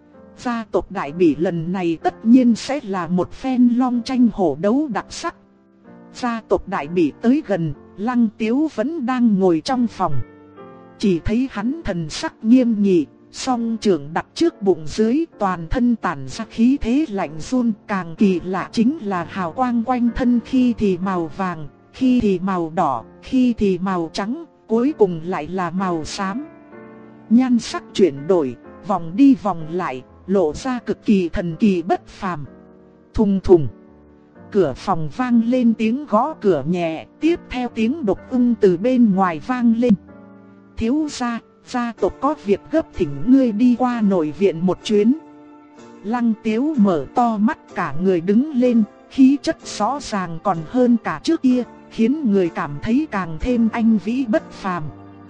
Gia tộc Đại Bỉ lần này tất nhiên sẽ là một phen long tranh hổ đấu đặc sắc. Gia tộc Đại Bỉ tới gần, Lăng Tiếu vẫn đang ngồi trong phòng. Chỉ thấy hắn thần sắc nghiêm nghị, song trưởng đặt trước bụng dưới, toàn thân tản ra khí thế lạnh run. Càng kỳ lạ chính là hào quang quanh thân khi thì màu vàng, khi thì màu đỏ, khi thì màu trắng, cuối cùng lại là màu xám. Nhan sắc chuyển đổi, vòng đi vòng lại, lộ ra cực kỳ thần kỳ bất phàm. Thùng thùng. Cửa phòng vang lên tiếng gõ cửa nhẹ, tiếp theo tiếng Độc Ưng từ bên ngoài vang lên. Thiếu gia, gia tộc có việc gấp thỉnh ngươi đi qua nội viện một chuyến. Lăng Tiếu mở to mắt cả người đứng lên, khí chất rõ ràng còn hơn cả trước kia, khiến người cảm thấy càng thêm anh vĩ bất phàm.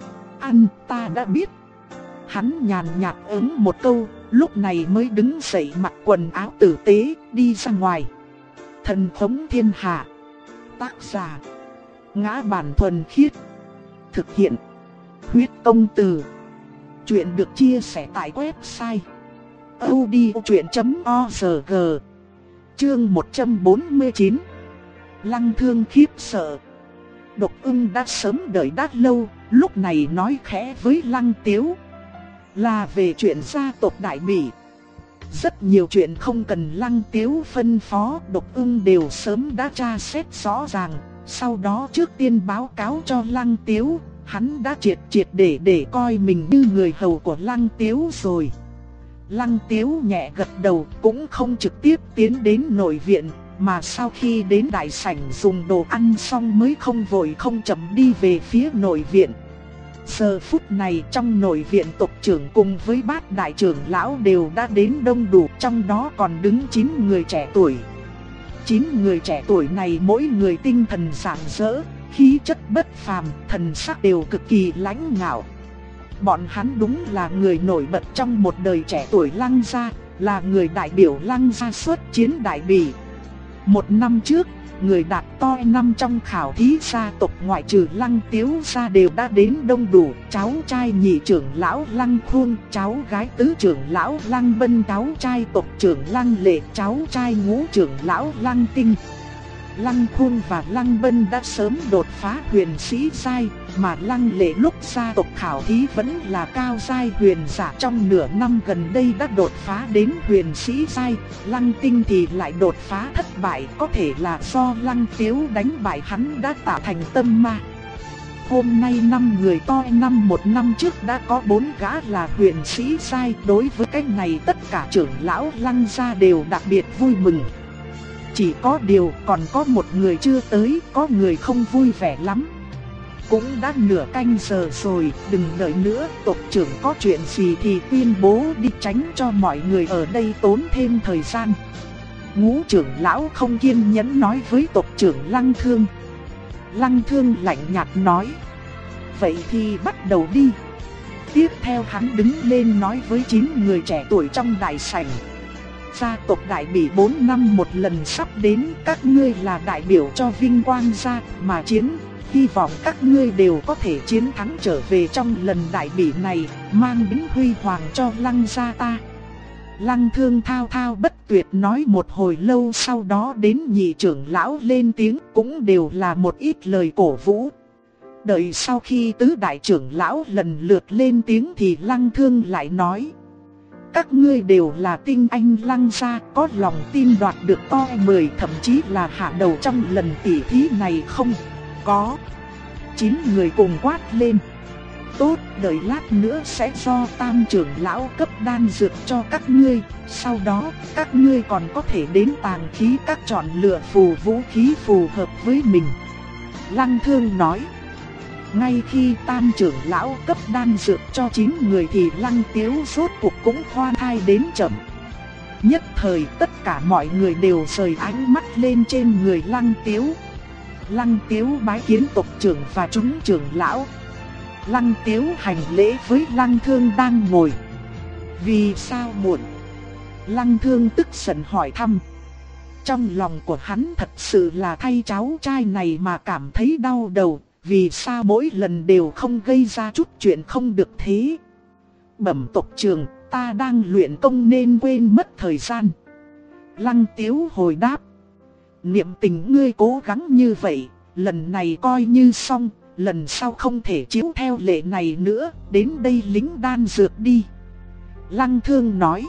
Ăn, ta đã biết. Hắn nhàn nhạt ứng một câu, lúc này mới đứng dậy mặc quần áo tử tế, đi ra ngoài. Thần Khống Thiên Hạ. Tác giả: Ngã Bản Thuần Khiết. Thực hiện: Huyết Công Từ. Chuyện được chia sẻ tại website audiochuyện.org. Chương 149. Lăng Thương khiếp sợ. Độc Ưng đã sớm đợi đã lâu, lúc này nói khẽ với Lăng Tiếu. Là về chuyện gia tộc Đại Bỉ. Rất nhiều chuyện không cần Lăng Tiếu phân phó, Độc Ưng đều sớm đã tra xét rõ ràng. Sau đó trước tiên báo cáo cho Lăng Tiếu, hắn đã triệt để coi mình như người hầu của Lăng Tiếu rồi. Lăng Tiếu nhẹ gật đầu, cũng không trực tiếp tiến đến nội viện, mà sau khi đến đại sảnh dùng đồ ăn xong mới không vội không chậm đi về phía nội viện. Giờ phút này trong nội viện tộc trưởng cùng với bát đại trưởng lão đều đã đến đông đủ, trong đó còn đứng 9 người trẻ tuổi. 9 người trẻ tuổi này mỗi người tinh thần rạng rỡ, khí chất bất phàm, thần sắc đều cực kỳ lãnh ngạo. Bọn hắn đúng là người nổi bật trong một đời trẻ tuổi Lăng gia, là người đại biểu Lăng gia xuất chiến Đại Bỉ. Một năm trước, người đạt toi năm trong khảo thí gia tộc ngoại trừ Lăng Tiếu gia đều đã đến đông đủ. Cháu trai nhị trưởng lão Lăng Khôn, cháu gái tứ trưởng lão Lăng Bân, cháu trai tộc trưởng Lăng Lệ, cháu trai ngũ trưởng lão Lăng Tinh. Lăng Khôn và Lăng Bân đã sớm đột phá huyền sĩ giai, mà Lăng Lệ lúc gia tộc khảo thí vẫn là cao giai huyền giả, trong nửa năm gần đây đã đột phá đến huyền sĩ giai. Lăng Tinh thì lại đột phá thất bại, có thể là do Lăng Tiếu đánh bại hắn đã tạo thành tâm ma. Hôm nay 5 người toi năm một năm trước đã có 4 gã là huyền sĩ giai, đối với cái này tất cả trưởng lão Lăng gia đều đặc biệt vui mừng. Chỉ có điều còn có một người chưa tới, có người không vui vẻ lắm. cũng đã nửa canh giờ rồi, đừng đợi nữa, tộc trưởng có chuyện gì thì tuyên bố đi, tránh cho mọi người ở đây tốn thêm thời gian. Ngũ trưởng lão không kiên nhẫn nói với tộc trưởng Lăng Thương. Lăng Thương lạnh nhạt nói, vậy thì bắt đầu đi. Tiếp theo hắn đứng lên nói với 9 người trẻ tuổi trong đại sảnh. Gia tộc Đại Bỉ 4 năm một lần sắp đến, các ngươi là đại biểu cho vinh quang gia mà chiến. Hy vọng các ngươi đều có thể chiến thắng trở về trong lần Đại Bỉ này, mang đến huy hoàng cho Lăng gia ta. Lăng Thương thao thao bất tuyệt nói một hồi lâu, sau đó đến nhị trưởng lão lên tiếng, cũng đều là một ít lời cổ vũ. Đợi sau khi tứ đại trưởng lão lần lượt lên tiếng thì Lăng Thương lại nói, các ngươi đều là tinh anh Lăng gia, có lòng tin đoạt được to 10 thậm chí là hạ đầu trong lần tỉ thí này không? Có. 9 người cùng quát lên. Tốt, đợi lát nữa sẽ do tam trưởng lão cấp đan dược cho các ngươi, sau đó các ngươi còn có thể đến tàng khí các chọn lựa phù vũ khí phù hợp với mình. Lăng Thương nói. Ngay khi tam trưởng lão cấp đan dược cho 9 người thì Lăng Tiếu rốt cuộc cũng khoan thai đến chậm. Nhất thời tất cả mọi người đều rời ánh mắt lên trên người Lăng Tiếu. Lăng Tiếu bái kiến tộc trưởng và chúng trưởng lão. Lăng Tiếu hành lễ với Lăng Thương đang ngồi. Vì sao muộn? Lăng Thương tức giận hỏi thăm. Trong lòng của hắn thật sự là thay cháu trai này mà cảm thấy đau đầu. Vì sao mỗi lần đều không gây ra chút chuyện không được thế? Bẩm tộc trưởng, ta đang luyện công nên quên mất thời gian. Lăng Tiếu hồi đáp. Niệm tình ngươi cố gắng như vậy, lần này coi như xong, lần sau không thể chiếu theo lệ này nữa, đến đây lính đan dược đi. Lăng Thương nói.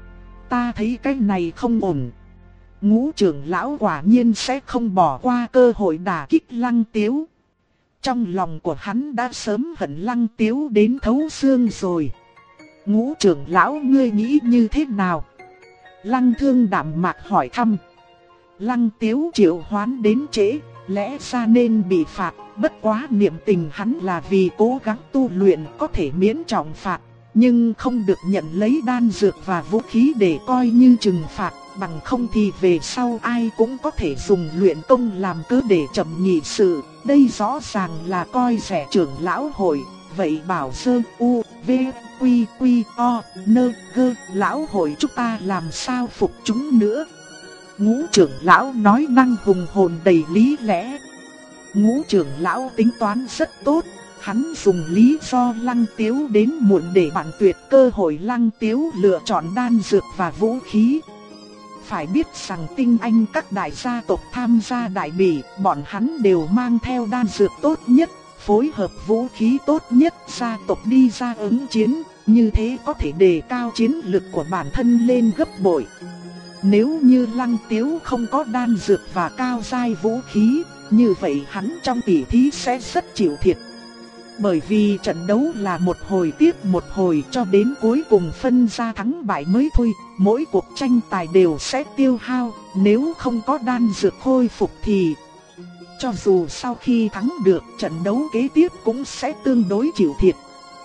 Ta thấy cái này không ổn. Ngũ trưởng lão quả nhiên sẽ không bỏ qua cơ hội đả kích Lăng Tiếu. Trong lòng của hắn đã sớm hận Lăng Tiếu đến thấu xương rồi. Ngũ trưởng lão ngươi nghĩ như thế nào? Lăng Thương đạm mạc hỏi thăm. Lăng Tiếu triệu hoán đến trễ, lẽ ra nên bị phạt, bất quá niệm tình hắn là vì cố gắng tu luyện có thể miễn trọng phạt, nhưng không được nhận lấy đan dược và vũ khí để coi như trừng phạt, bằng không thì về sau ai cũng có thể dùng luyện công làm cớ để chậm nhị sự. Đây rõ ràng là coi rẻ trưởng lão hội. Vậy bảo Sơ U V Quy Quy O Nơ Gơ lão hội chúng ta làm sao phục chúng nữa? Ngũ trưởng lão nói năng hùng hồn đầy lý lẽ. Ngũ trưởng lão tính toán rất tốt. Hắn dùng lý do Lăng Tiếu đến muộn để bạn tuyệt cơ hội Lăng Tiếu lựa chọn đan dược và vũ khí. Phải biết rằng tinh anh các đại gia tộc tham gia Đại Bỉ, bọn hắn đều mang theo đan dược tốt nhất, phối hợp vũ khí tốt nhất, gia tộc đi ra ứng chiến, như thế có thể đề cao chiến lực của bản thân lên gấp bội. Nếu như Lăng Tiếu không có đan dược và cao giai vũ khí, như vậy hắn trong tỉ thí sẽ rất chịu thiệt. Bởi vì trận đấu là một hồi tiếp một hồi cho đến cuối cùng phân ra thắng bại mới thôi, mỗi cuộc tranh tài đều sẽ tiêu hao, nếu không có đan dược khôi phục thì cho dù sau khi thắng được, trận đấu kế tiếp cũng sẽ tương đối chịu thiệt.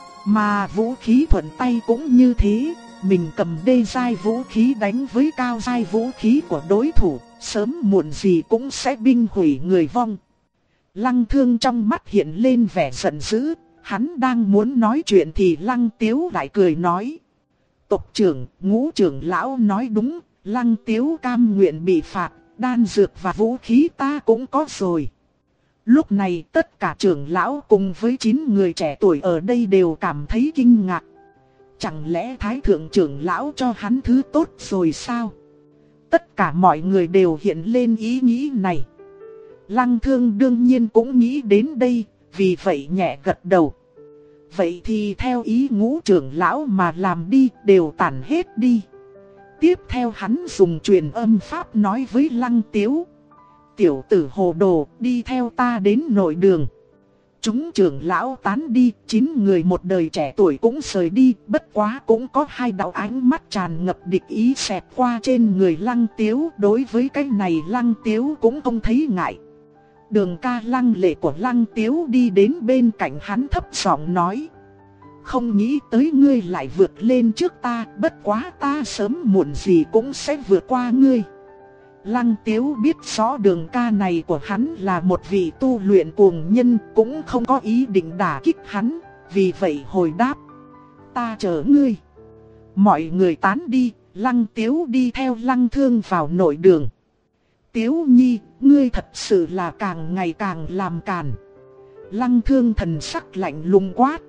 Mà vũ khí thuận tay cũng như thế, mình cầm đê giai vũ khí đánh với cao giai vũ khí của đối thủ, sớm muộn gì cũng sẽ binh hủy người vong. Lăng Thương trong mắt hiện lên vẻ giận dữ, hắn đang muốn nói chuyện thì Lăng Tiếu lại cười nói. Tộc trưởng, ngũ trưởng lão nói đúng, Lăng Tiếu cam nguyện bị phạt, đan dược và vũ khí ta cũng có rồi. Lúc này tất cả trưởng lão cùng với 9 người trẻ tuổi ở đây đều cảm thấy kinh ngạc. Chẳng lẽ Thái Thượng trưởng lão cho hắn thứ tốt rồi sao? Tất cả mọi người đều hiện lên ý nghĩ này. Lăng Thương đương nhiên cũng nghĩ đến đây, vì vậy nhẹ gật đầu. Vậy thì theo ý ngũ trưởng lão mà làm đi, đều tản hết đi. Tiếp theo hắn dùng truyền âm pháp nói với Lăng Tiếu. Tiểu tử hồ đồ, đi theo ta đến nội đường. Chúng trưởng lão tán đi, 9 người một đời trẻ tuổi cũng rời đi, bất quá cũng có 2 đạo ánh mắt tràn ngập địch ý xẹt qua trên người Lăng Tiếu. Đối với cái này Lăng Tiếu cũng không thấy ngại. Đường ca lăng lệ của Lăng Tiếu đi đến bên cạnh hắn thấp giọng nói. Không nghĩ tới ngươi lại vượt lên trước ta, bất quá ta sớm muộn gì cũng sẽ vượt qua ngươi. Lăng Tiếu biết rõ đường ca này của hắn là một vị tu luyện cuồng nhân, cũng không có ý định đả kích hắn, vì vậy hồi đáp. Ta chờ ngươi. Mọi người tán đi, Lăng Tiếu đi theo Lăng Thương vào nội đường. Tiếu Nhi, ngươi thật sự là càng ngày càng làm càn. Lăng Thương thần sắc lạnh lùng quát.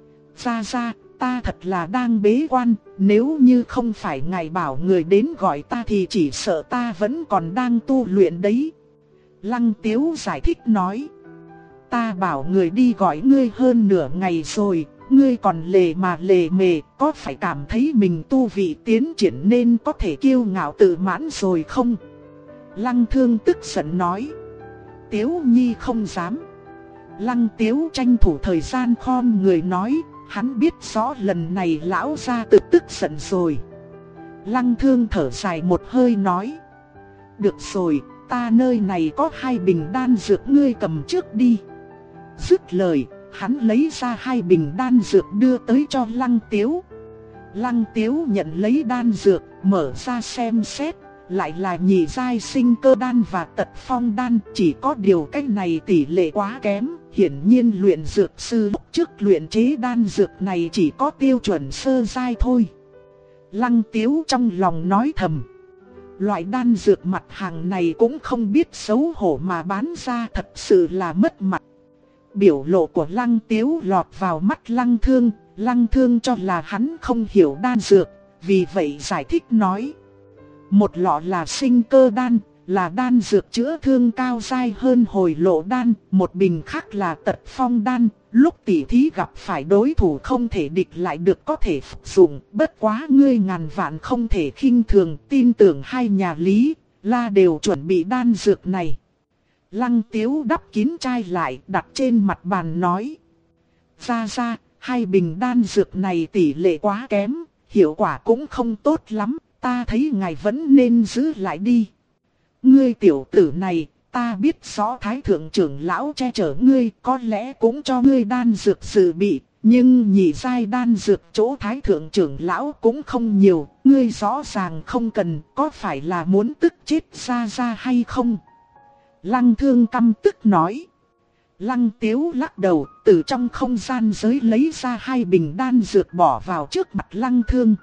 Ra, ta thật là đang bế quan, nếu như không phải ngài bảo người đến gọi ta thì chỉ sợ ta vẫn còn đang tu luyện đấy. Lăng Tiếu giải thích nói. Ta bảo người đi gọi ngươi hơn nửa ngày rồi, ngươi còn lề mà lề mề, có phải cảm thấy mình tu vị tiến triển nên có thể kiêu ngạo tự mãn rồi không? Lăng Thương tức giận nói. Tiếu Nhi không dám. Lăng Tiếu tranh thủ thời gian khom người nói. Hắn biết rõ lần này lão gia tự tức giận rồi. Lăng Thương thở dài một hơi nói. Được rồi, ta nơi này có 2 bình đan dược, ngươi cầm trước đi. Dứt lời, hắn lấy ra 2 bình đan dược đưa tới cho Lăng Tiếu. Lăng Tiếu nhận lấy đan dược, mở ra xem xét. Lại là nhị giai sinh cơ đan và tật phong đan, chỉ có điều cái này tỷ lệ quá kém. Hiển nhiên luyện dược sư lúc trước luyện chế đan dược này chỉ có tiêu chuẩn sơ giai thôi. Lăng Tiếu trong lòng nói thầm. Loại đan dược mặt hàng này cũng không biết xấu hổ mà bán ra, thật sự là mất mặt. Biểu lộ của Lăng Tiếu lọt vào mắt Lăng Thương. Lăng Thương cho là hắn không hiểu đan dược, vì vậy giải thích nói. Một lọ là sinh cơ đan, là đan dược chữa thương cao dai hơn hồi lộ đan. Một bình khác là tật phong đan, lúc tỉ thí gặp phải đối thủ không thể địch lại được có thể phục dụng. Bất quá ngươi ngàn vạn không thể khinh thường, tin tưởng 2 nhà Lý, La đều chuẩn bị đan dược này. Lăng Tiếu đắp kín chai lại, đặt trên mặt bàn nói. Ra, 2 bình đan dược này tỷ lệ quá kém, hiệu quả cũng không tốt lắm. Ta thấy ngài vẫn nên giữ lại đi. Ngươi tiểu tử này, ta biết rõ Thái Thượng trưởng lão che chở ngươi, có lẽ cũng cho ngươi đan dược dự bị. Nhưng nhị giai đan dược chỗ Thái Thượng trưởng lão cũng không nhiều, ngươi rõ ràng không cần, có phải là muốn tức chết ra hay không? Lăng Thương căm tức nói. Lăng Tiếu lắc đầu, từ trong không gian giới lấy ra 2 bình đan dược bỏ vào trước mặt Lăng Thương.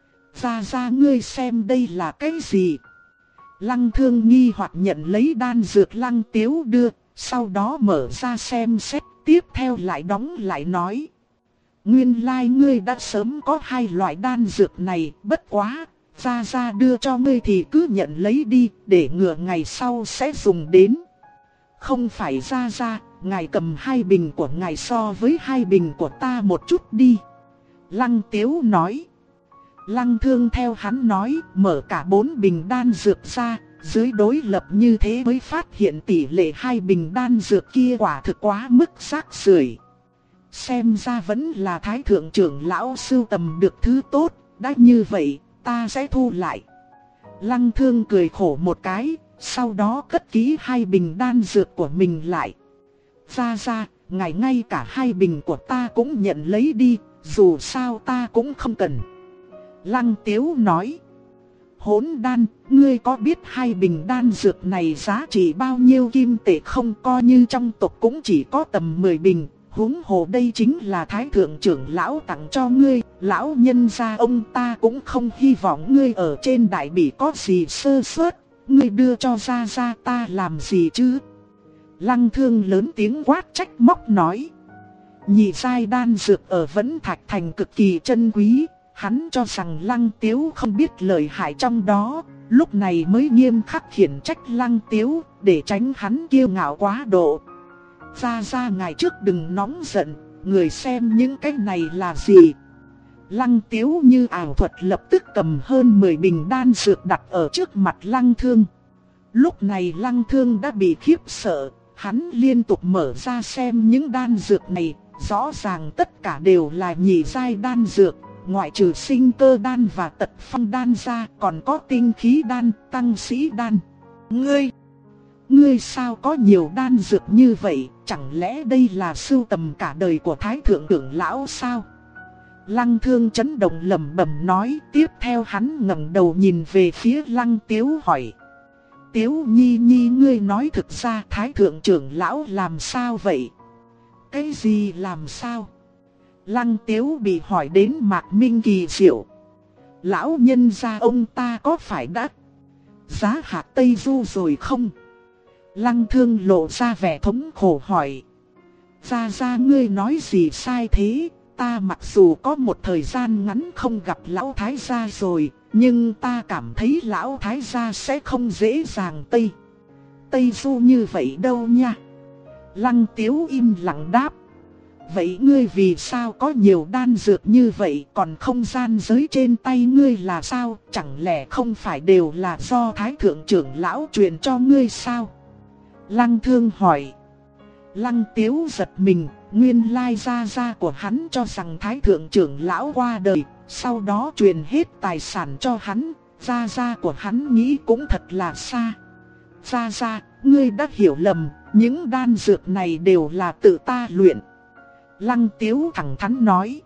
Ra ngươi xem đây là cái gì? Lăng Thương nghi hoặc nhận lấy đan dược Lăng Tiếu đưa, sau đó mở ra xem xét, tiếp theo lại đóng lại nói. Nguyên lai ngươi đã sớm có 2 loại đan dược này, bất quá, ra đưa cho ngươi thì cứ nhận lấy đi, để ngừa ngày sau sẽ dùng đến. Không phải ra, ngài cầm 2 bình của ngài so với 2 bình của ta một chút đi. Lăng Tiếu nói. Lăng Thương theo hắn nói, mở cả 4 bình đan dược ra, dưới đối lập như thế mới phát hiện tỷ lệ 2 bình đan dược kia quả thực quá mức rác rưởi. Xem ra vẫn là Thái Thượng trưởng lão sưu tầm được thứ tốt, đã như vậy, ta sẽ thu lại. Lăng Thương cười khổ một cái, sau đó cất kỹ 2 bình đan dược của mình lại. Ra, ngài ngay cả 2 bình của ta cũng nhận lấy đi, dù sao ta cũng không cần. Lăng Tiếu nói. Hỗn đan, ngươi có biết 2 bình đan dược này giá trị bao nhiêu kim tệ không? Coi như trong tộc cũng chỉ có tầm 10 bình, huống hồ đây chính là Thái Thượng trưởng lão tặng cho ngươi. Lão nhân gia ông ta cũng không hy vọng ngươi ở trên đại bỉ có gì sơ suất, ngươi đưa cho ra ta làm gì chứ? Lăng Thương lớn tiếng quát trách móc nói. Nhị giai đan dược ở Vẫn Thạch Thành cực kỳ chân quý. Hắn cho rằng Lăng Tiếu không biết lợi hại trong đó, lúc này mới nghiêm khắc khiển trách Lăng Tiếu, để tránh hắn kiêu ngạo quá độ. Ra ngài trước đừng nóng giận, người xem những cái này là gì. Lăng Tiếu như ảo thuật lập tức cầm hơn 10 bình đan dược đặt ở trước mặt Lăng Thương. Lúc này Lăng Thương đã bị khiếp sợ, hắn liên tục mở ra xem những đan dược này, rõ ràng tất cả đều là nhị giai đan dược. Ngoại trừ sinh cơ đan và tật phong đan ra, còn có tinh khí đan, tăng sĩ đan. ngươi sao có nhiều đan dược như vậy, chẳng lẽ đây là sưu tầm cả đời của Thái Thượng trưởng lão sao? Lăng Thương chấn động lẩm bẩm nói, tiếp theo hắn ngẩng đầu nhìn về phía Lăng Tiếu hỏi. Tiếu Nhi Nhi, ngươi nói thực ra Thái Thượng trưởng lão làm sao vậy? Cái gì làm sao? Lăng Tiếu bị hỏi đến mạc minh kỳ diệu. Lão nhân gia ông ta có phải đã giá hạt Tây Du rồi không? Lăng Thương lộ ra vẻ thống khổ hỏi. Gia ngươi nói gì sai thế? Ta mặc dù có một thời gian ngắn không gặp lão thái gia rồi, nhưng ta cảm thấy lão thái gia sẽ không dễ dàng Tây Du như vậy đâu nha. Lăng Tiếu im lặng đáp. Vậy ngươi vì sao có nhiều đan dược như vậy, còn không gian giới trên tay ngươi là sao? Chẳng lẽ không phải đều là do Thái Thượng trưởng lão truyền cho ngươi sao? Lăng Thương hỏi. Lăng Tiếu giật mình, nguyên lai gia của hắn cho rằng Thái Thượng trưởng lão qua đời, sau đó truyền hết tài sản cho hắn. Gia của hắn nghĩ cũng thật là xa. Gia, ngươi đã hiểu lầm, những đan dược này đều là tự ta luyện. Lăng Tiếu thẳng thắn nói.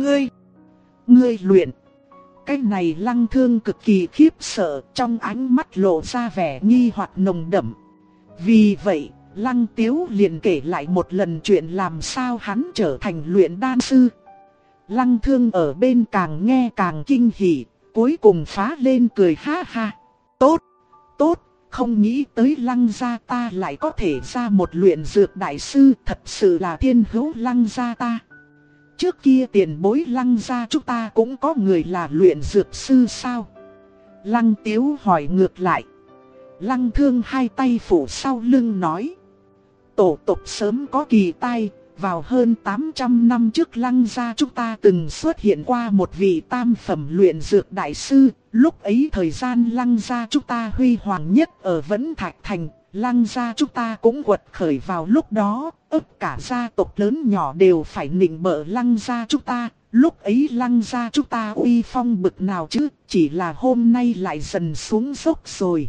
Ngươi luyện. Cái này Lăng Thương cực kỳ khiếp sợ, trong ánh mắt lộ ra vẻ nghi hoặc nồng đậm. Vì vậy, Lăng Tiếu liền kể lại một lần chuyện làm sao hắn trở thành luyện đan sư. Lăng Thương ở bên càng nghe càng kinh hỉ, cuối cùng phá lên cười ha ha. Tốt, không nghĩ tới Lăng gia ta lại có thể ra một luyện dược đại sư, thật sự là thiên hữu Lăng gia ta. Trước kia tiền bối Lăng gia chúng ta cũng có người là luyện dược sư sao? Lăng Tiếu hỏi ngược lại. Lăng Thương hai tay phủ sau lưng nói. Tổ tộc sớm có kỳ tai, vào hơn 800 năm trước Lăng gia chúng ta từng xuất hiện qua một vị tam phẩm luyện dược đại sư. Lúc ấy thời gian Lăng gia chúng ta huy hoàng nhất ở Vẫn Thạch Thành, Lăng gia chúng ta cũng quật khởi vào lúc đó, tất cả gia tộc lớn nhỏ đều phải nịnh bợ Lăng gia chúng ta. Lúc ấy Lăng gia chúng ta uy phong bực nào chứ, chỉ là hôm nay lại dần xuống dốc rồi.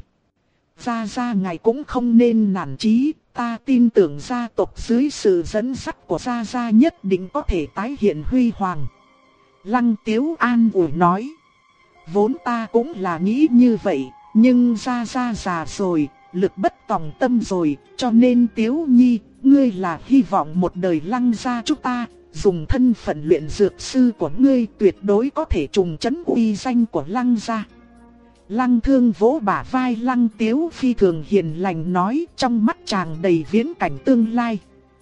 Gia ngài cũng không nên nản chí, ta tin tưởng gia tộc dưới sự dẫn dắt của gia nhất định có thể tái hiện huy hoàng. Lăng Tiếu an ủi nói. Vốn ta cũng là nghĩ như vậy, nhưng gia già rồi, lực bất tòng tâm rồi, cho nên Tiếu Nhi, ngươi là hy vọng một đời Lăng gia chúng ta, dùng thân phận luyện dược sư của ngươi tuyệt đối có thể trùng trấn uy danh của Lăng gia. Lăng Thương vỗ bả vai Lăng Tiếu phi thường hiền lành nói, trong mắt chàng đầy viễn cảnh tương lai.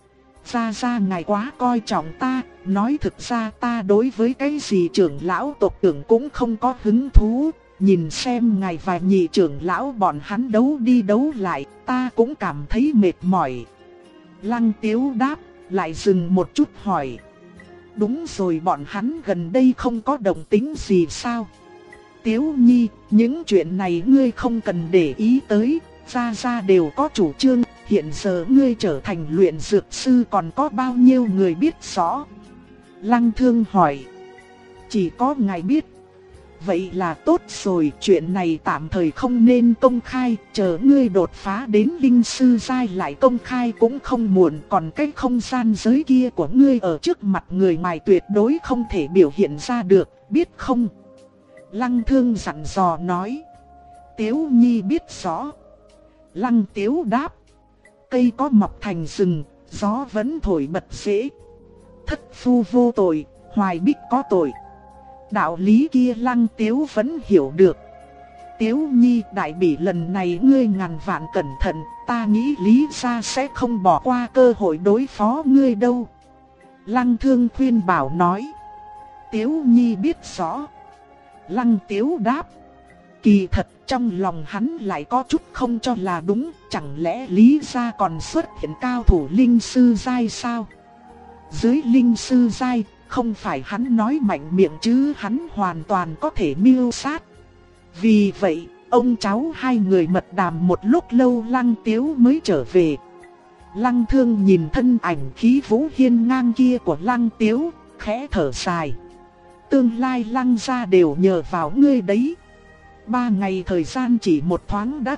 Gia ngài quá coi trọng ta, nói thực ra ta đối với cái gì trưởng lão tộc trưởng cũng không có hứng thú. Nhìn xem ngài và nhị trưởng lão bọn hắn đấu đi đấu lại, ta cũng cảm thấy mệt mỏi. Lăng Tiếu đáp, lại dừng một chút hỏi. Đúng rồi, bọn hắn gần đây không có động tính gì sao? Tiếu Nhi, những chuyện này ngươi không cần để ý tới, gia đều có chủ trương, hiện giờ ngươi trở thành luyện dược sư còn có bao nhiêu người biết rõ? Lăng Thương hỏi. Chỉ có ngài biết. Vậy là tốt rồi, chuyện này tạm thời không nên công khai, chờ ngươi đột phá đến linh sư giai lại công khai cũng không muộn, còn cái không gian giới kia của ngươi ở trước mặt người ngoài tuyệt đối không thể biểu hiện ra được, biết không? Lăng Thương dặn dò nói. Tiếu Nhi biết rõ. Lăng Tiếu đáp. Cây có mọc thành rừng, gió vẫn thổi bật rễ. Thất phu vô tội, hoài bích có tội. Đạo lý kia Lăng Tiếu vẫn hiểu được. Tiếu Nhi, đại bỉ lần này ngươi ngàn vạn cẩn thận, ta nghĩ Lý gia sẽ không bỏ qua cơ hội đối phó ngươi đâu. Lăng Thương khuyên bảo nói. Tiếu Nhi biết rõ. Lăng Tiếu đáp. Kỳ thật trong lòng hắn lại có chút không cho là đúng, chẳng lẽ Lý gia còn xuất hiện cao thủ linh sư giai sao? Dưới linh sư giai, không phải hắn nói mạnh miệng chứ hắn hoàn toàn có thể mưu sát. Vì vậy, ông cháu hai người mật đàm một lúc lâu Lăng Tiếu mới trở về. Lăng Thương nhìn thân ảnh khí vũ hiên ngang kia của Lăng Tiếu, khẽ thở dài. Tương lai Lăng gia đều nhờ vào ngươi đấy. 3 ngày thời gian chỉ một thoáng đã qua,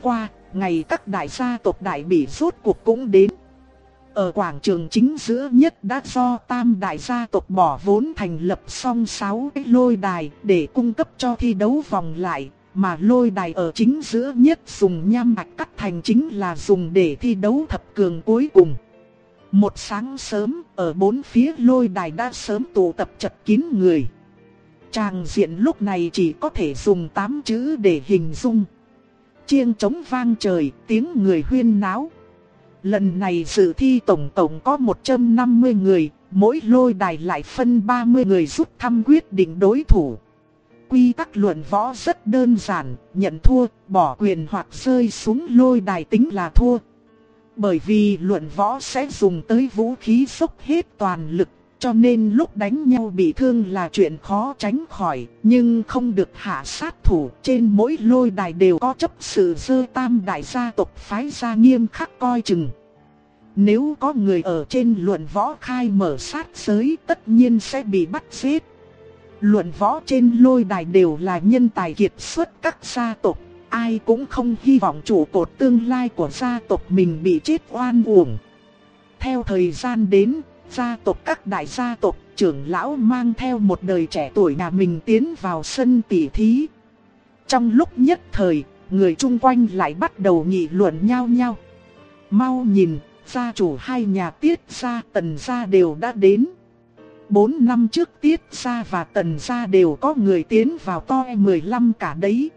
ngày các đại gia tộc đại bỉ rốt cuộc cũng đến. Ở quảng trường chính giữa nhất đã do tam đại gia tộc bỏ vốn thành lập xong 6 cái lôi đài để cung cấp cho thi đấu vòng lại, mà lôi đài ở chính giữa nhất dùng nham thạch cắt thành chính là dùng để thi đấu thập cường cuối cùng. Một sáng sớm, ở bốn phía lôi đài đã sớm tụ tập chật kín người. Tràng diện lúc này chỉ có thể dùng 8 chữ để hình dung. Chiêng trống vang trời, tiếng người huyên náo. Lần này dự thi tổng cộng có 150 người, mỗi lôi đài lại phân 30 người rút thăm quyết định đối thủ. Quy tắc luận võ rất đơn giản, nhận thua, bỏ quyền hoặc rơi xuống lôi đài tính là thua. Bởi vì luận võ sẽ dùng tới vũ khí dốc hết toàn lực, cho nên lúc đánh nhau bị thương là chuyện khó tránh khỏi, nhưng không được hạ sát thủ. Trên mỗi lôi đài đều có chấp sự dơ tam đại gia tộc phái ra nghiêm khắc coi chừng. Nếu có người ở trên luận võ khai mở sát giới, tất nhiên sẽ bị bắt giết. Luận võ trên lôi đài đều là nhân tài kiệt xuất các gia tộc, ai cũng không hy vọng trụ cột tương lai của gia tộc mình bị chết oan uổng. Theo thời gian đến, gia tộc các đại gia tộc, trưởng lão mang theo một đời trẻ tuổi nhà mình tiến vào sân tỉ thí. Trong lúc nhất thời, người chung quanh lại bắt đầu nghị luận nhau nhau. Mau nhìn, gia chủ hai nhà Tiết gia, Tần gia đều đã đến. 4 năm trước Tiết gia và Tần gia đều có người tiến vào toi 15 cả đấy.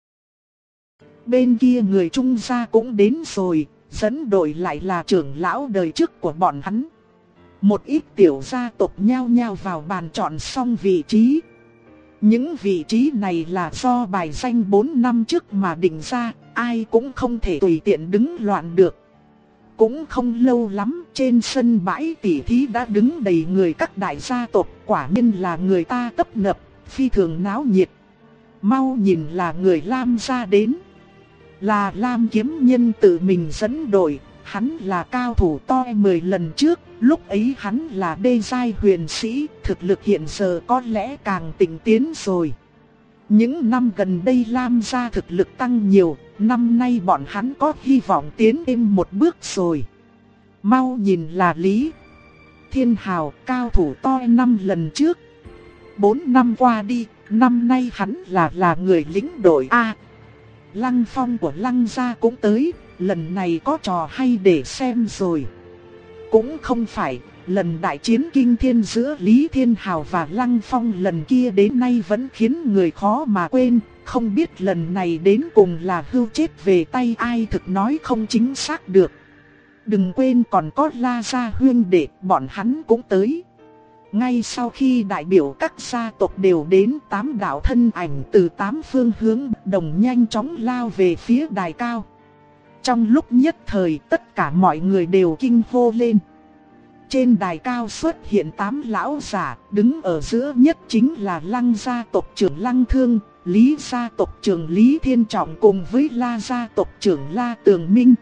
Bên kia người Trung gia cũng đến rồi, dẫn đội lại là trưởng lão đời trước của bọn hắn. Một ít tiểu gia tộc nhao nhao vào bàn chọn xong vị trí. Những vị trí này là do bài danh 4 năm trước mà định ra, ai cũng không thể tùy tiện đứng loạn được. Cũng không lâu lắm, trên sân bãi tỉ thí đã đứng đầy người các đại gia tộc, quả nhiên là người ta tấp nập, phi thường náo nhiệt. Mau nhìn, là người Lam gia đến. Là Lam kiếm nhân tự mình dẫn đội, hắn là cao thủ toi 10 lần trước, lúc ấy hắn là đê giai huyền sĩ, thực lực hiện giờ có lẽ càng tinh tiến rồi. Những năm gần đây Lam gia thực lực tăng nhiều, năm nay bọn hắn có hy vọng tiến thêm một bước rồi. Mau nhìn, là Lý Thiên Hào, cao thủ toi 5 lần trước. 4 năm qua đi, năm nay hắn là người lĩnh đội A. Lăng Phong của Lăng gia cũng tới, lần này có trò hay để xem rồi. Cũng không phải, lần đại chiến kinh thiên giữa Lý Thiên Hào và Lăng Phong lần kia đến nay vẫn khiến người khó mà quên. Không biết lần này đến cùng là hưu chết về tay ai, thực nói không chính xác được. Đừng quên còn có La gia huynh đệ, bọn hắn cũng tới. Ngay sau khi đại biểu các gia tộc đều đến, 8 đạo thân ảnh từ 8 phương hướng đồng nhanh chóng lao về phía đài cao. Trong lúc nhất thời, tất cả mọi người đều kinh hô lên. Trên đài cao xuất hiện 8 lão giả, đứng ở giữa nhất chính là Lăng gia tộc trưởng Lăng Thương, Lý gia tộc trưởng Lý Thiên Trọng cùng với La gia tộc trưởng La Tường Minh.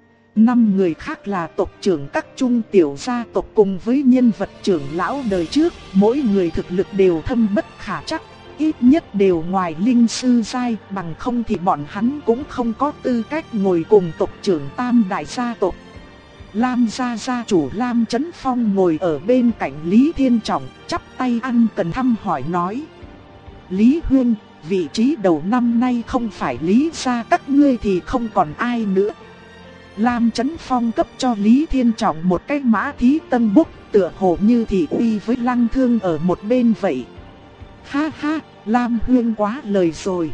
5 người khác là tộc trưởng các trung tiểu gia tộc cùng với nhân vật trưởng lão đời trước, mỗi người thực lực đều thâm bất khả trắc, ít nhất đều ngoài linh sư giai, bằng không thì bọn hắn cũng không có tư cách ngồi cùng tộc trưởng tam đại gia tộc. Lam gia gia chủ Lam Chấn Phong ngồi ở bên cạnh Lý Thiên Trọng, chắp tay ăn cần thăm hỏi nói: Lý Huynh, vị trí đầu năm nay không phải Lý gia các ngươi thì không còn ai nữa. Lam Chấn Phong cấp cho Lý Thiên Trọng một cái mã thí tân búc, tựa hồ như thị uy với Lăng Thương ở một bên vậy. Ha ha, Lam Huynh quá lời rồi.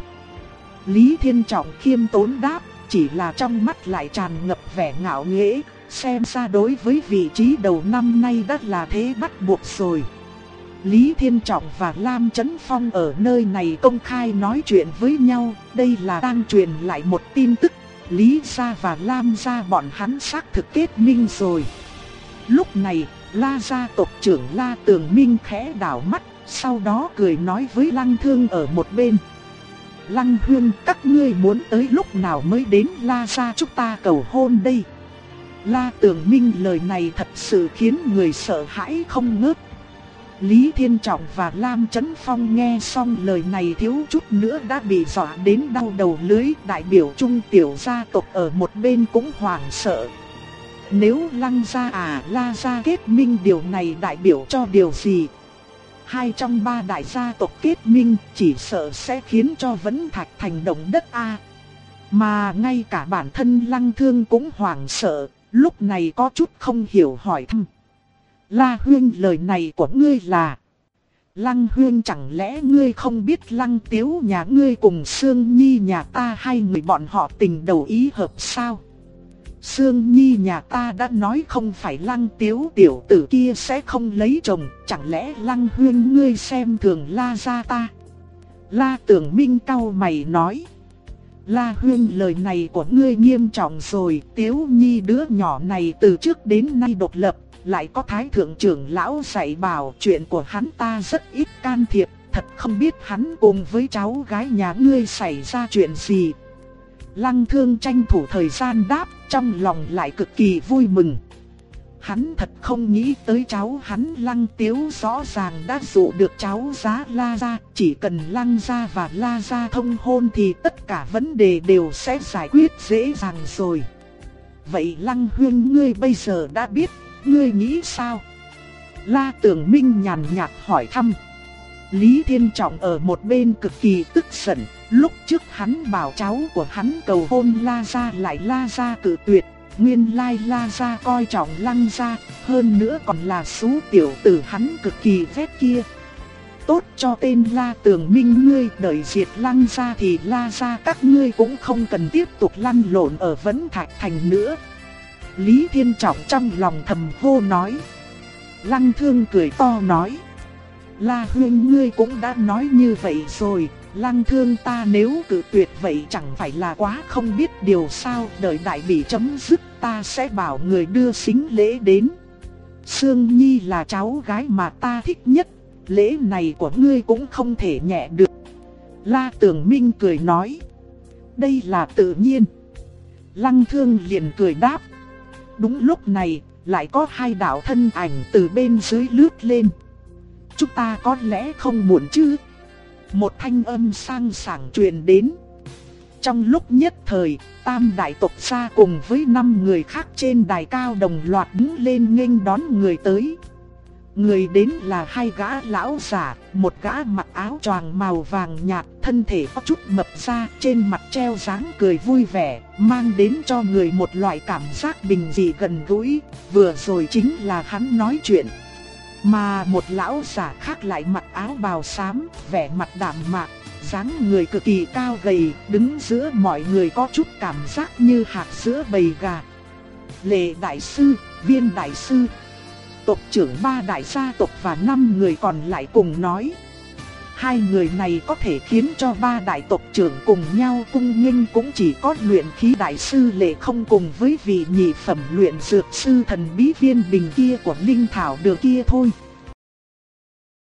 Lý Thiên Trọng khiêm tốn đáp, chỉ là trong mắt lại tràn ngập vẻ ngạo nghễ, xem ra đối với vị trí đầu năm nay đã là thế bắt buộc rồi. Lý Thiên Trọng và Lam Chấn Phong ở nơi này công khai nói chuyện với nhau, đây là đang truyền lại một tin tức. Lý gia và Lam gia bọn hắn xác thực kết minh rồi. Lúc này, La gia tộc trưởng La Tường Minh khẽ đảo mắt, sau đó cười nói với Lăng Thương ở một bên: Lăng Huynh, các ngươi muốn tới lúc nào mới đến La gia chúng ta cầu hôn đây? La Tường Minh lời này thật sự khiến người sợ hãi không ngớt. Lý Thiên Trọng và Lam Chấn Phong nghe xong lời này thiếu chút nữa đã bị dọa đến đau đầu lưỡi. Đại biểu Trung tiểu gia tộc ở một bên cũng hoảng sợ. Nếu Lăng gia La gia kết minh, điều này đại biểu cho điều gì? Hai trong ba đại gia tộc kết minh chỉ sợ sẽ khiến cho Vẫn Thạch Thành động đất a. Mà ngay cả bản thân Lăng Thương cũng hoảng sợ, lúc này có chút không hiểu hỏi thăm. La Huyên, lời này của ngươi là... Lăng Huyên, chẳng lẽ ngươi không biết Lăng Tiếu nhà ngươi cùng Sương Nhi nhà ta hai người bọn họ tình đầu ý hợp sao? Sương Nhi nhà ta đã nói không phải Lăng Tiếu tiểu tử kia sẽ không lấy chồng, chẳng lẽ Lăng Huyên ngươi xem thường La gia ta? La Tưởng Minh cau mày nói. La Huyên, lời này của ngươi nghiêm trọng rồi. Tiếu Nhi đứa nhỏ này từ trước đến nay độc lập, lại có Thái thượng trưởng lão dạy bảo, chuyện của hắn ta rất ít can thiệp. Thật không biết hắn cùng với cháu gái nhà ngươi xảy ra chuyện gì. Lăng Thương tranh thủ thời gian đáp, trong lòng lại cực kỳ vui mừng. Hắn thật không nghĩ tới cháu hắn Lăng Tiếu rõ ràng đã dụ được cháu giá La gia. Chỉ cần Lăng gia và La gia thông hôn thì tất cả vấn đề đều sẽ giải quyết dễ dàng rồi. Vậy Lăng Huyên, ngươi bây giờ đã biết, ngươi nghĩ sao? La Tưởng Minh nhàn nhạt hỏi thăm. Lý Thiên Trọng ở một bên cực kỳ tức giận. Lúc trước hắn bảo cháu của hắn cầu hôn La gia, lại La gia cự tuyệt. Nguyên lai La gia coi trọng Lăng gia, hơn nữa còn là số tiểu tử hắn cực kỳ ghét kia. Tốt cho tên La Tưởng Minh ngươi, đợi diệt Lăng gia thì La gia các ngươi cũng không cần tiếp tục lăn lộn ở Vẫn Thạch Thành nữa. Lý Thiên Trọng trong lòng thầm hô nói. Lăng Thương cười to nói. La Huyên, ngươi cũng đã nói như vậy rồi. Lăng Thương ta nếu cự tuyệt vậy chẳng phải là quá không biết điều sao? Đợi đại bỉ chấm dứt ta sẽ bảo người đưa sính lễ đến. Sương Nhi là cháu gái mà ta thích nhất, lễ này của ngươi cũng không thể nhẹ được. La Tưởng Minh cười nói. Đây là tự nhiên. Lăng Thương liền cười đáp. Đúng lúc này, lại có hai đạo thân ảnh từ bên dưới lướt lên. Chúng ta có lẽ không muộn chứ? Một thanh âm sang sảng truyền đến. Trong lúc nhất thời, tam đại tộc gia cùng với 5 người khác trên đài cao đồng loạt đứng lên nghênh đón người tới. Người đến là hai gã lão giả, một gã mặc áo choàng màu vàng nhạt, thân thể có chút mập ra, trên mặt treo dáng cười vui vẻ, mang đến cho người một loại cảm giác bình dị gần gũi. Vừa rồi chính là hắn nói chuyện. Mà một lão giả khác lại mặc áo bào xám, vẻ mặt đạm mạc, dáng người cực kỳ cao gầy, đứng giữa mọi người có chút cảm giác như hạt giữa bầy gà. Lệ đại sư, Viên đại sư, tộc trưởng 3 đại gia tộc và 5 người còn lại cùng nói. Hai người này có thể khiến cho 3 đại tộc trưởng cùng nhau cung nghênh cũng chỉ có luyện khí đại sư Lệ không cùng với vị nhị phẩm luyện dược sư thần bí Viên Bình kia của Linh Thảo Đường kia thôi.